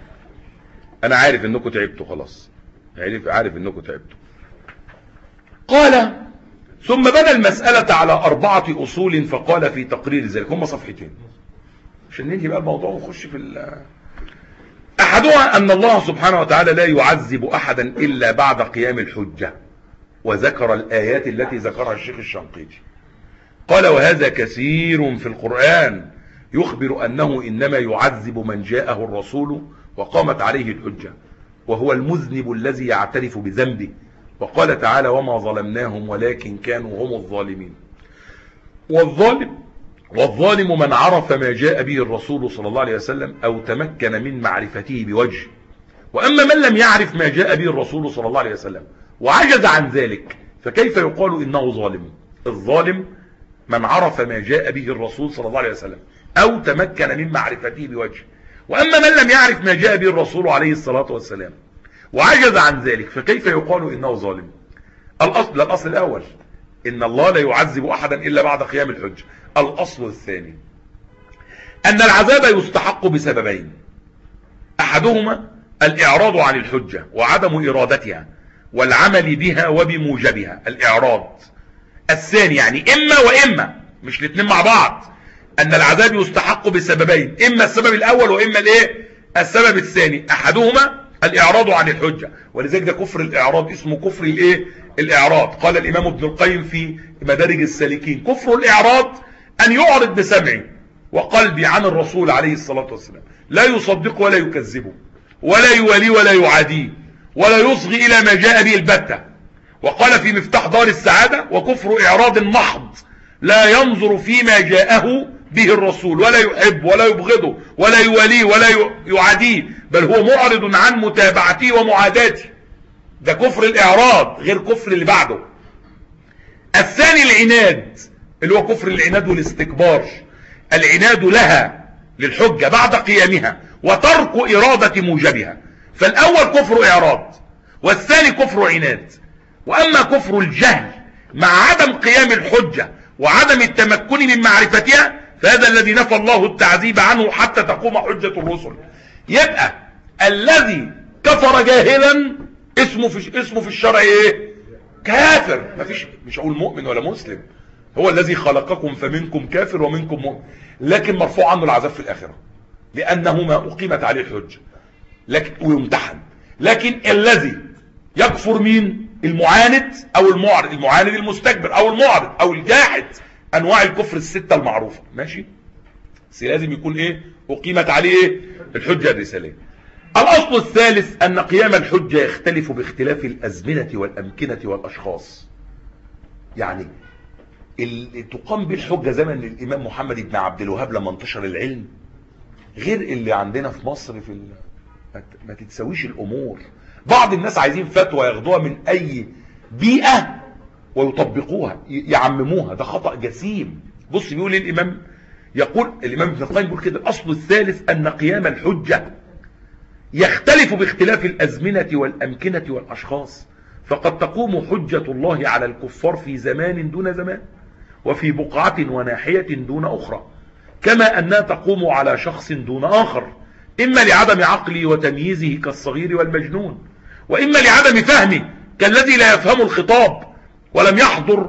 انا عارف انكم تعبتوا خلاص، عارف عارف انكم تعبتوا. قال ثم بنى المسألة على أربعة أصول فقال في تقرير ذلك. هم صفحتين عشان ننهي بقى الموضوع ونخش في ال أحدها أن الله سبحانه وتعالى لا يعذب أحدا إلا بعد قيام الحجة، وذكر الآيات التي ذكرها الشيخ الشنقيطي. قال وهذا كثير في القرآن يخبر أنه إنما يعذب من جاءه الرسول وقامت عليه الحجة، وهو المذنب الذي يعترف بذنبه. وقال تعالى وما ظلمناهم ولكن كانوا هم الظالمين. والظالم والظالم من عرف ما جاء به الرسول صلى الله عليه وسلم أو تمكن من معرفته بوجه. وأما من لم يعرف ما جاء به الرسول صلى الله عليه وسلم وعجز عن ذلك فكيف يقال إنه ظالم؟ الظالم من عرف ما جاء به الرسول صلى الله عليه وسلم أو تمكن من معرفته بوجه. وأما من لم يعرف ما جاء به الرسول عليه الصلاة والسلام وعجز عن ذلك فكيف يقال إنه ظالم؟ الأصل الأصل الأول إن الله لا يعذب أحدا إلا بعد قيام الحجة. الأصل الثاني أن العذاب يستحق بسببين، أحدهما الإعراض عن الحجة وعدم إرادتها والعمل بها وبموجبها، الإعراض. الثاني يعني إما وإما، مش الاثنين مع بعض، أن العذاب يستحق بسببين، إما السبب الأول وإما الإيه؟ السبب الثاني. أحدهما الإعراض عن الحجة، ولذلك ده كفر الإعراض اسمه كفر الإيه؟ الإعراض. قال الإمام ابن القيم في مدارج السالكين كفر الإعراض أن يعرض بسمعه وقلبي عن الرسول عليه الصلاة والسلام، لا يصدق ولا يكذبه ولا يوالي ولا يعاديه ولا يصغي إلى ما جاء به البتة. وقال في مفتاح دار السعادة وكفر إعراض محض لا ينظر فيما جاءه به الرسول ولا يحب ولا يبغضه ولا يواليه ولا يعاديه، بل هو معرض عن متابعته ومعاداته. ده كفر الإعراض غير كفر اللي بعده. الثاني العناد اللي هو كفر العناد والاستكبار، العناد لها للحجة بعد قيامها وترك إرادة موجبها. فالأول كفر إعراض والثاني كفر عناد. وأما كفر الجهل مع عدم قيام الحجة وعدم التمكن من معرفتها فهذا الذي نفى الله التعذيب عنه حتى تقوم حجة الرسل. يبقى الذي كفر جاهلا اسمه في اسمه في الشرع ايه؟ كافر. مفيش، مش اقول مؤمن ولا مسلم، هو الذي خلقكم فمنكم كافر ومنكم مؤمن، لكن مرفوع عنه العذاب في الآخرة لأنه ما أقيمت عليه الحجة لكن ويمتحن. لكن الذي يكفر مين؟ المعاند أو المعرض، المعاند المستكبر أو المعرض أو الجاحد، أنواع الكفر الستة المعروفة، ماشي؟ بس لازم يكون إيه؟ أقيمت عليه إيه؟ الحجة الرسالية. الأصل الثالث أن قيام الحجة يختلف باختلاف الأزمنة والأمكنة والأشخاص. يعني اللي تقام بالحجة زمن الإمام محمد بن عبد الوهاب لما انتشر العلم غير اللي عندنا في مصر في ال... ما تتسويش الأمور. بعض الناس عايزين فتوى ياخدوها من أي بيئة ويطبقوها يعمموها، ده خطأ جسيم. بص بيقول الإمام، يقول الإمام ابن القيم بيقول كده الأصل الثالث أن قيام الحجة يختلف باختلاف الأزمنة والأمكنة والأشخاص، فقد تقوم حجة الله على الكفار في زمان دون زمان، وفي بقعة وناحية دون أخرى، كما أنها تقوم على شخص دون آخر، إما لعدم عقله وتمييزه كالصغير والمجنون، وإما لعدم فهمه كالذي لا يفهم الخطاب ولم يحضر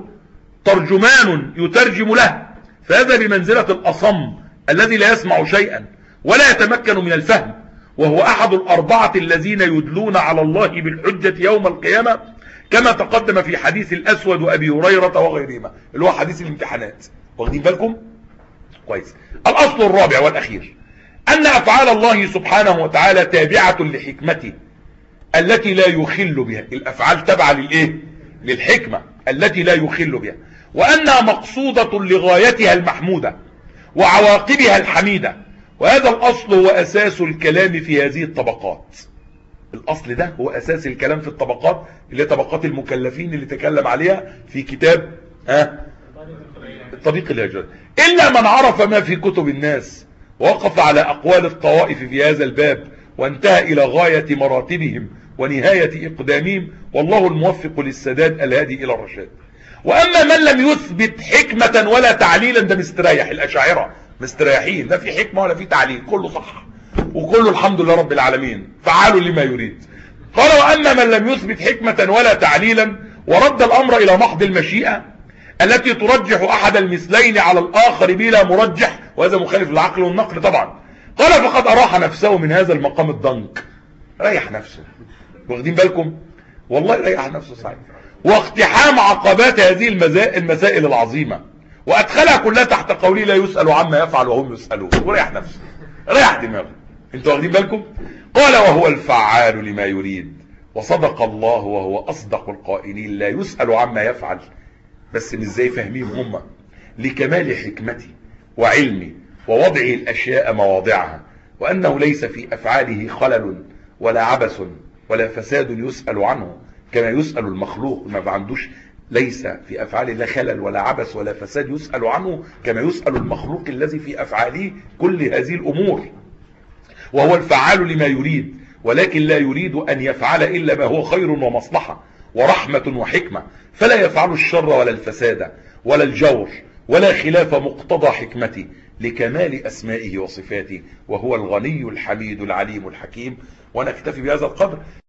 ترجمان يترجم له، فهذا بمنزلة الأصم الذي لا يسمع شيئا ولا يتمكن من الفهم، وهو أحد الأربعة الذين يدلون على الله بالحجة يوم القيامة، كما تقدم في حديث الأسود وأبي هريرة وغيرهما، اللي هو حديث الامتحانات. واخدين بالكم كويس؟ الأصل الرابع والأخير أن أفعال الله سبحانه وتعالى تابعة لحكمته التي لا يخل بها. الأفعال تابعة للإيه؟ للحكمة التي لا يخل بها، وأنها مقصودة لغايتها المحمودة وعواقبها الحميدة. وهذا الأصل هو أساس الكلام في هذه الطبقات. الأصل ده هو أساس الكلام في الطبقات، اللي طبقات المكلفين اللي تكلم عليها في كتاب ها الطريق الهجرة. إلا من عرف ما في كتب الناس ووقف على أقوال الطوائف في هذا الباب وانتهى إلى غاية مراتبهم ونهاية إقدامهم، والله الموفق للسداد الهادي إلى الرشاد. وأما من لم يثبت حكمة ولا تعليلا، ده مستريح. الأشاعرة مستريحين، لا في حكمة ولا في تعليل، كله صح وكله الحمد لله رب العالمين فعال لما يريد. قال وأما من لم يثبت حكمة ولا تعليلا ورد الأمر إلى محض المشيئة التي ترجح أحد المثلين على الآخر بلا مرجح، وهذا مخالف للعقل والنقل طبعا، قال فقد أراح نفسه من هذا المقام الضنك. ريح نفسه، واخدين بالكم؟ والله ريح نفسه صحيح. واقتحام عقبات هذه المسائل العظيمة وأدخلها كلها تحت قولي لا يسأل عما يفعل وهم يسألون، وريح نفسه، ريح دماغه. انتوا واخدين بالكم؟ قال وهو الفعال لما يريد، وصدق الله وهو أصدق القائلين. لا يسأل عما يفعل، بس مش زي فهميهم هم، لكمال حكمته وعلمه ووضعه الأشياء مواضعها، وأنه ليس في أفعاله خلل ولا عبث ولا فساد يسأل عنه كما يسأل المخلوق. ما عندوش، ليس في أفعاله لا خلل ولا عبث ولا فساد يسأل عنه كما يسأل المخلوق الذي في أفعاله كل هذه الأمور. وهو الفعال لما يريد، ولكن لا يريد أن يفعل إلا ما هو خير ومصلحة ورحمة وحكمة، فلا يفعل الشر ولا الفساد ولا الجور ولا خلاف مقتضى حكمته، لكمال أسمائه وصفاته، وهو الغني الحميد العليم الحكيم. ونكتفي بهذا القدر.